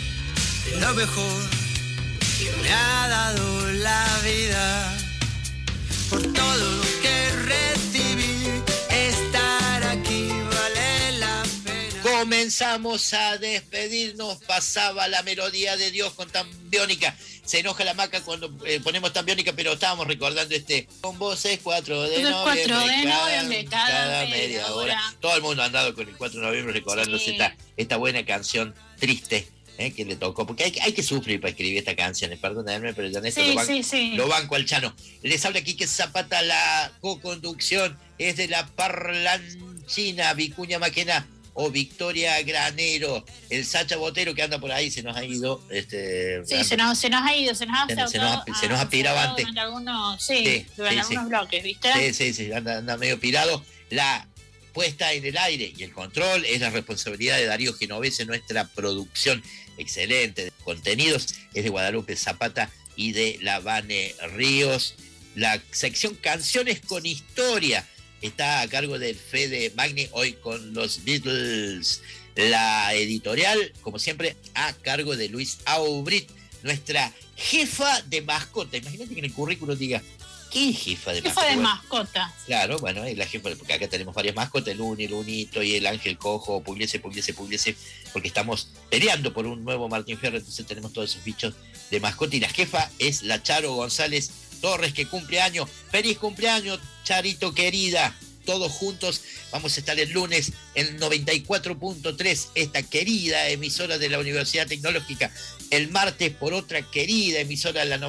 D: mejor que me ha dado la vida. Por todo lo que recibí, estar aquí vale la pena.
E: Comenzamos a despedirnos. Pasaba la melodía de Dios con Tan Biónica. Se enoja la maca cuando ponemos Tan Biónica, pero estábamos recordando con voces 4 de noviembre, cada media hora. Todo el mundo ha andado con el 4 de noviembre recordándose esta buena canción triste que le tocó, porque hay que sufrir para escribir estas canciones, perdóname, pero ya en esto lo banco al Chano. Les habla Quique Zapata, la co-conducción es de la parlanchina Vicuña Maquena o Victoria Granero, el Sacha Botero que anda por ahí, se nos ha ido.
G: Se nos ha ido, se nos ha pirado antes. Durante algunos bloques, ¿viste?
E: Sí, anda medio pirado. La puesta en el aire y el control es la responsabilidad de Darío Genovese, nuestra producción excelente de contenidos es de Guadalupe Zapata y de la Vane Ríos. La sección Canciones con Historia está a cargo del Fede Magni, hoy con los Beatles. La editorial, como siempre, a cargo de Luis Aubrit, nuestra jefa de mascota. Imagínate que en el currículum diga, ¿qué es jefa de mascota?
G: Jefa de mascota.
E: Claro, bueno, es la jefa, porque acá tenemos varias mascotas, el Uni, el Unito y el Ángel Cojo, Pugliese, porque estamos peleando por un nuevo Martín Fierro, entonces tenemos todos esos bichos de mascota, y la jefa es la Charo González Torres, que cumple años. ¡Feliz cumpleaños, Charito querida! Todos juntos vamos a estar el lunes en 94.3, esta querida emisora de la Universidad Tecnológica. El martes por otra querida emisora, la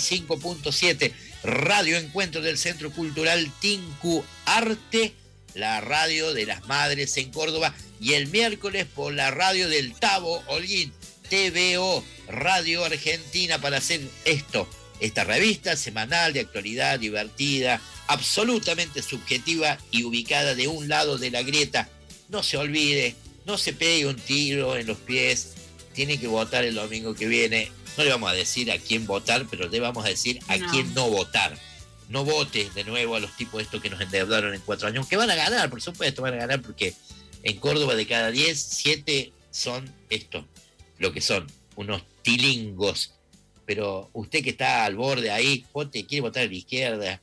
E: 95.7, Radio Encuentro del Centro Cultural Tinku Arte, la radio de las madres en Córdoba. Y el miércoles por la radio del Tabo Holguín, TVO, Radio Argentina, para hacer esta revista semanal de actualidad divertida, absolutamente subjetiva y ubicada de un lado de la grieta. No se olvide, no se pegue un tiro en los pies, tiene que votar el domingo que viene. No le vamos a decir a quién votar, pero le vamos a decir a quién no votar. No vote de nuevo a los tipos estos que nos endeudaron en 4 años, que van a ganar, por supuesto, van a ganar, porque en Córdoba de cada 10, 7 son lo que son, unos tilingos. Pero usted que está al borde ahí, quiere votar a la izquierda,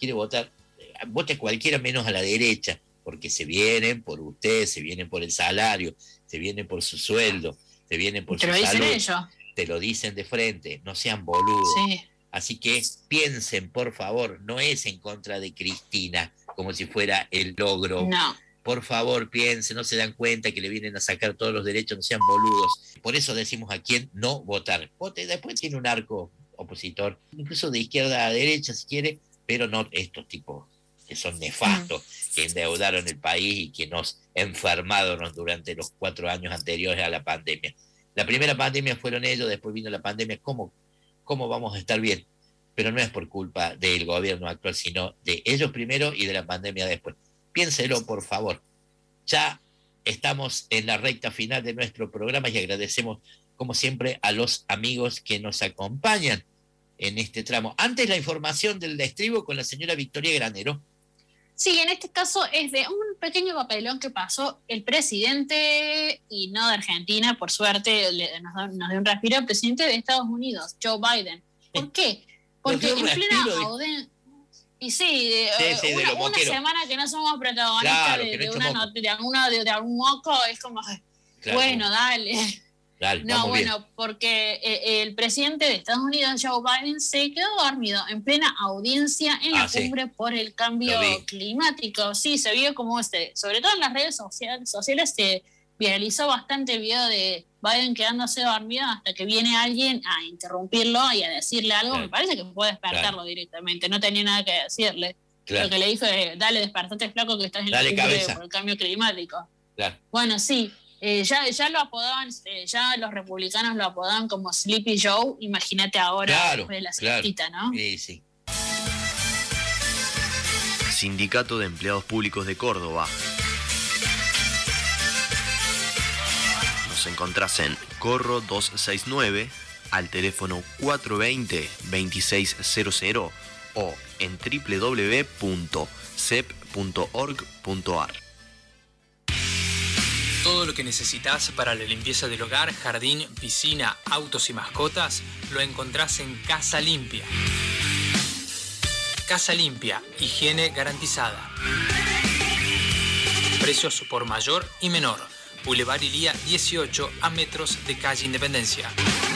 E: vote a cualquiera menos a la derecha, porque se vienen por usted, se vienen por el salario, se vienen por su sueldo, se vienen por su salud. Te lo dicen ellos. Te lo dicen de frente, no sean boludos. Sí. Así que piensen, por favor, no es en contra de Cristina, como si fuera el logro. No. Por favor, piensen, no se dan cuenta que le vienen a sacar todos los derechos, no sean boludos. Por eso decimos a quién no votar. Vote, después tiene un arco opositor, incluso de izquierda a derecha si quiere, pero no estos tipos que son nefastos, que endeudaron el país y que nos enfermaron durante los 4 años anteriores a la pandemia. La primera pandemia fueron ellos, después vino la pandemia. ¿Cómo vamos a estar bien? Pero no es por culpa del gobierno actual, sino de ellos primero y de la pandemia después. Piénselo, por favor. Ya estamos en la recta final de nuestro programa y agradecemos, como siempre, a los amigos que nos acompañan en este tramo. Antes, la información del estribo con la señora Victoria Granero.
G: Sí, en este caso es de un pequeño papelón que pasó el presidente, y no de Argentina, por suerte nos dio un respiro, el presidente de Estados Unidos, Joe Biden. ¿Por qué? Porque en plena audiencia... Y una semana que no somos protagonistas de algún moco, es como, claro, bueno, dale. No, bueno, porque el presidente de Estados Unidos, Joe Biden, se quedó dormido en plena audiencia en la cumbre por el cambio climático. Sí, se vio como sobre todo en las redes sociales se viralizó bastante el video de Biden quedándose dormido hasta que viene alguien a interrumpirlo y a decirle algo. Claro. Me parece que puede despertarlo directamente, no tenía nada que decirle. Claro. Lo que le dijo es, dale, despertate, flaco, que estás en la cumbre por el cambio climático. Claro. Bueno, sí. Ya lo apodaban, ya los republicanos lo apodaban como Sleepy Joe. Imagínate ahora, después de la siestita, ¿no?
E: Sí.
F: Sindicato de Empleados Públicos de Córdoba. Nos encontrás en Corro 269 al teléfono 420-2600 o en www.cep.org.ar.
J: Todo lo que necesitas para la limpieza del hogar, jardín, piscina, autos y mascotas lo encontrás en Casa Limpia. Casa Limpia, higiene garantizada. Precios por mayor y menor. Boulevard Ilía 18 a metros de calle Independencia.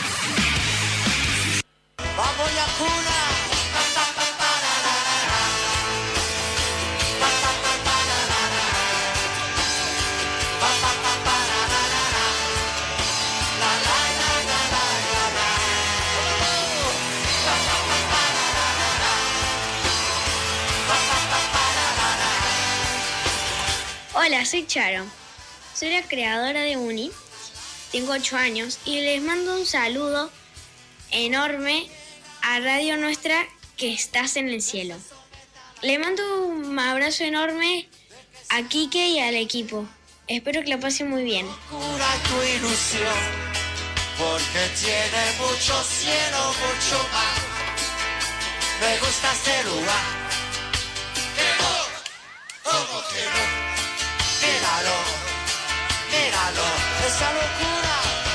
D: Vamos la cuna.
K: Hola, soy Charo. Soy la creadora de Uni. Tengo 8 años y les mando un saludo enorme a Radio Nuestra que estás en el cielo. Le mando un abrazo enorme a Quique y al equipo. Espero que la pasen muy bien.
D: Cura tu ilusión, porque tiene mucho cielo, mucho mar. Me gusta este lugar. ¿Cómo que no? Míralo, míralo, esa locura.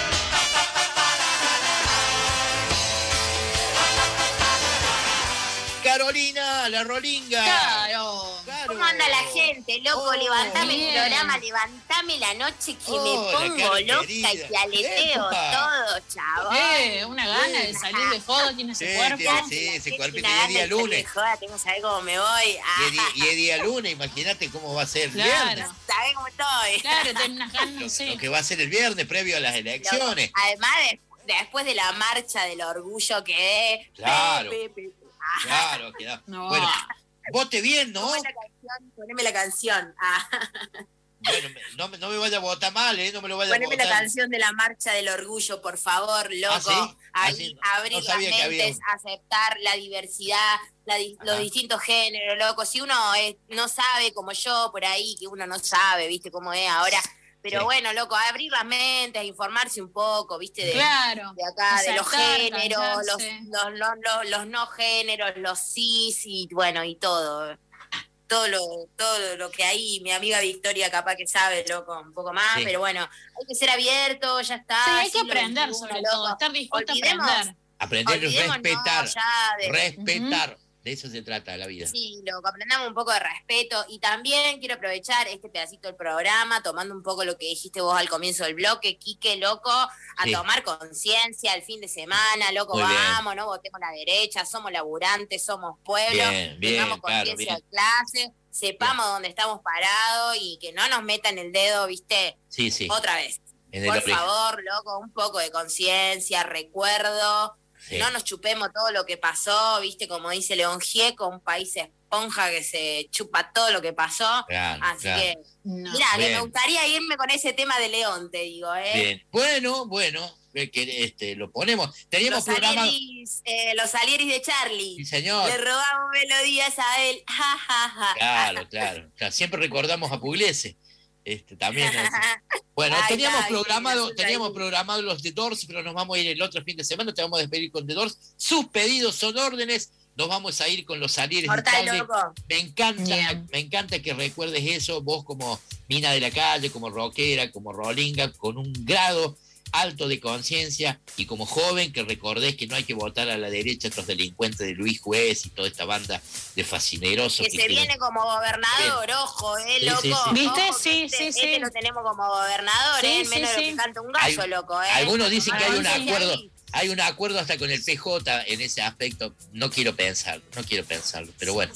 E: Carolina, la rolinga.
N: Claro. ¿Cómo anda la gente, loco? Levantame el programa, levantame la noche que me pongo loca y que aleteo todo, chabón.
G: Una gana de salir de joda, tiene ese cuerpo.
E: Sí, ese cuerpito. Y es día lunes.
N: Tengo que saber cómo me voy.
E: Y es día lunes, imagínate cómo va a ser el
G: Claro.
E: viernes.
N: ¿Sabés cómo estoy?
G: Claro, tenés unas ganas, sí.
E: Lo que va a ser el viernes previo a las elecciones.
N: Además, después de la marcha del orgullo que
E: Claro. Claro, queda.
N: No.
E: Bueno, vote bien, ¿no?
N: Poneme la canción.
E: Bueno, no me vaya a votar mal, ¿eh? No me lo vaya a
N: Poneme
E: votar.
N: la canción de la marcha del orgullo, por favor, loco.
E: ¿Sí?
N: Ahí, abrir
E: No
N: las
E: sabía que había
N: mentes, aceptar la diversidad, los distintos géneros, loco. Si uno no sabe, como yo, por ahí, que uno no sabe, ¿viste cómo es ahora? Pero bueno, loco, abrir las mentes, informarse un poco, ¿viste? De acá, de los géneros, los no géneros, los cis y bueno, y todo. Todo lo que hay, mi amiga Victoria capaz que sabe, loco, un poco más, pero bueno, hay que ser abierto, ya está.
G: Sí, hay que aprender sobre todo, estar dispuesto a aprender.
E: Aprender y respetar. Respetar.
N: Ujú.
E: De eso se trata la vida.
N: Sí, loco, aprendamos un poco de respeto y también quiero aprovechar este pedacito del programa, tomando un poco lo que dijiste vos al comienzo del bloque, Quique, loco, a tomar conciencia el fin de semana, loco,
E: Muy bien.
N: vamos, no votemos la derecha, somos laburantes, somos pueblo,
E: Bien,
N: tengamos
E: claro,
N: conciencia
E: bien.
N: de clase, sepamos dónde estamos parados y que no nos metan el dedo, ¿viste?
E: Sí, sí.
N: Otra vez.
E: En el
N: Por
E: oreja.
N: favor, loco, un poco de conciencia, recuerdo.
E: Sí.
N: No nos chupemos todo lo que pasó, viste, como dice León Gieco, un país esponja que se chupa todo lo que pasó.
E: Claro,
N: Así
E: claro.
N: que, mirá, que
E: Bien.
N: me gustaría irme con ese tema de León, te digo, ¿eh?
E: Bien. Bueno, que lo ponemos. Teníamos
N: Los
E: programa.
N: Salieris de Charlie.
E: Sí, señor.
N: Le robamos melodías a él. Ja, ja, ja.
E: Claro. Siempre recordamos a Pugliese. También. Bueno,
N: Ahí
E: teníamos
N: está,
E: programado los The Doors, pero nos vamos a ir el otro fin de semana. Te vamos a despedir con The Doors. Sus pedidos son órdenes. Nos vamos a ir con los Salieres de
N: Mortal,
E: Charlie.
N: loco.
E: Me encanta que recuerdes eso, vos como mina de la calle, como rockera, como rolinga, con un grado alto de conciencia y como joven que recordés que no hay que votar a la derecha, estos delincuentes de Luis Juez y toda esta banda de fascinerosos.
N: Que se viene como gobernador, ojo,
E: Sí,
N: loco.
E: sí, sí.
G: ¿Viste?
N: Ojo,
G: Sí,
N: que
G: sí,
N: este
G: sí.
N: lo tenemos como gobernador,
G: Sí,
N: menos
G: sí,
N: de lo
G: sí.
N: que canta un gallo, loco,
E: Algunos dicen que hay un
N: Ah, sí,
E: acuerdo.
N: ahí.
E: Hay un acuerdo hasta con el PJ en ese aspecto. No quiero pensarlo, pero bueno.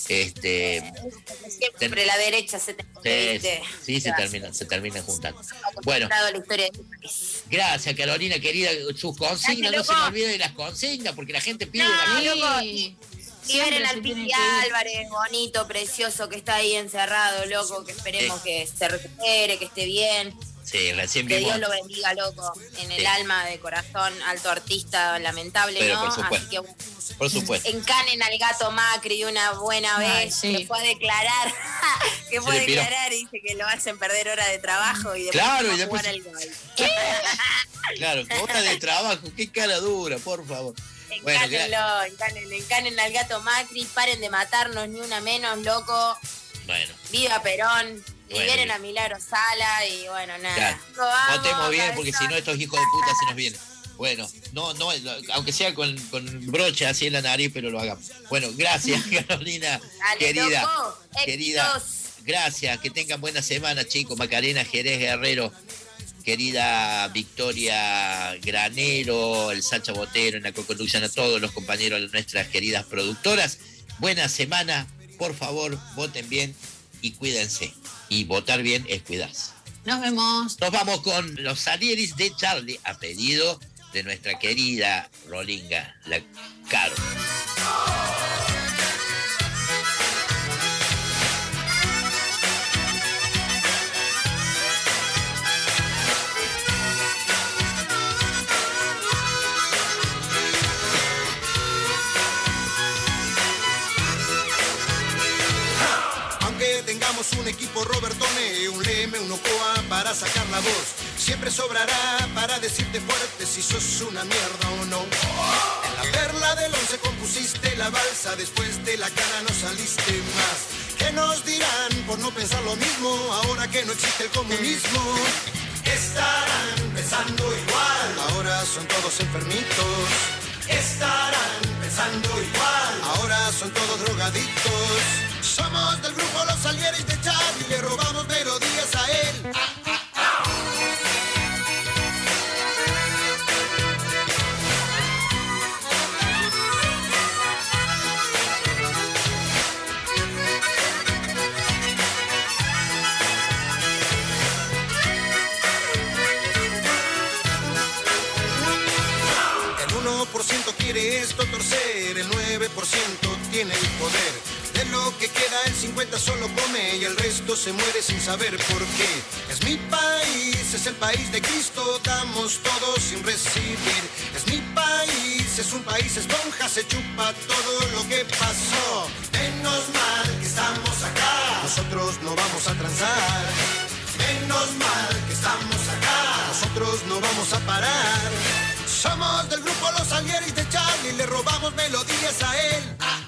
N: Siempre la derecha se
E: se termina juntando. Bueno,
N: la historia de este país.
E: gracias Carolina, querida. Sus consignas, no
N: Gracias,
E: se me
N: loco.
E: olvide de las consignas, porque la gente pide
N: No,
E: la
N: loco.
G: Siempre
N: Liberen
G: se
N: al
G: tiene
N: Piti
G: que ir.
N: Álvarez, bonito, precioso, que está ahí encerrado, loco, que esperemos que se recupere, que esté bien.
E: Sí, recién
N: Que
E: vimos.
N: Dios lo bendiga, loco, en el
E: Sí.
N: alma, de corazón, alto artista, lamentable,
E: Pero
N: ¿no?
E: por supuesto.
N: Así que
E: Por supuesto.
N: encanen al gato Macri una buena
G: Ay,
N: vez,
G: sí.
N: que fue a declarar, que fue a
E: le piró.
N: declarar y dice que lo hacen perder hora de trabajo y después
E: Claro,
N: va
E: y
N: a jugar
E: después-
N: al gol.
E: Claro, con hora de trabajo, qué cara dura, por favor. Bueno,
N: Encanen al gato Macri, paren de matarnos ni una menos, loco.
E: Bueno,
N: Viva Perón,
E: Bueno,
N: liberen
E: bien.
N: a Milagro Sala y bueno, nada.
E: claro.
N: Vamos,
E: Votemos bien, porque
N: cabezón.
E: si no estos hijos de puta se nos vienen. Bueno, no, aunque sea con broche así en la nariz, pero lo hagamos. Bueno, gracias, Carolina,
N: Dale,
E: querida.
N: loco,
E: Querida,
N: éxitos.
E: gracias, que tengan buena semana, chicos. Macarena Jerez Guerrero, querida Victoria Granero, el Sacha Botero en la co-conducción, a todos los compañeros de nuestras queridas productoras. Buena semana, por favor, voten bien y cuídense. Y votar bien es cuidarse.
G: Nos vemos.
E: Nos vamos con los Salieris de Charlie, a pedido de nuestra querida Rolinga, la Caro.
D: Aunque tengamos un equipo Robertone, un Leme, un Ocoa para sacar la voz, siempre sobrará para decirte fuerte si sos una mierda o no. En la perla del 11 compusiste la balsa, después de la cara no saliste más. ¿Qué nos dirán por no pensar lo mismo ahora que no existe el comunismo? Estarán pensando igual, ahora son todos enfermitos. Estarán pensando igual, ahora son todos drogadictos. Somos del grupo Los Salieris de Charlie, le robamos melodías a él. El 1% quiere esto torcer, el 9% tiene el poder. De lo que queda el 50 solo come y el resto se muere sin saber por qué. Es mi país, es el país de Cristo, damos todo sin recibir. Es mi país, es un país esponja, se chupa todo lo que pasó. Menos mal que estamos acá, nosotros no vamos a transar. Menos mal que estamos acá, nosotros no vamos a parar. Somos del grupo Los Salieris de Charlie, le robamos melodías a él.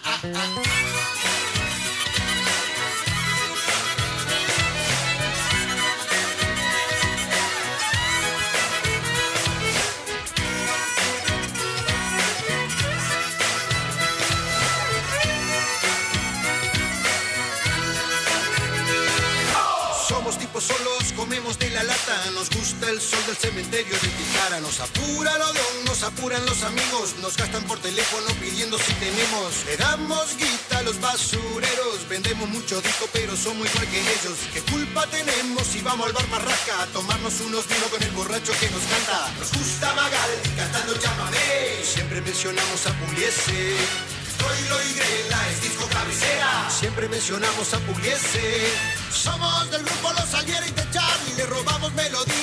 D: Somos tipos solos, comemos de la lata, nos gusta el sol del cementerio de Tijara. Nos apura el odión, nos apuran los amigos, nos gastan por teléfono pidiendo si tenemos. Le damos guita a los basureros, vendemos mucho disco pero somos igual que ellos. ¿Qué culpa tenemos si vamos al bar Marrasca a tomarnos unos vinos con el borracho que nos canta? Nos gusta Magaldi cantando chamamé, siempre mencionamos a Pugliese. Troilo y Grela es disco cabecera, siempre mencionamos a Pugliese. Somos del grupo Los Salieris de Charlie, le robamos melodías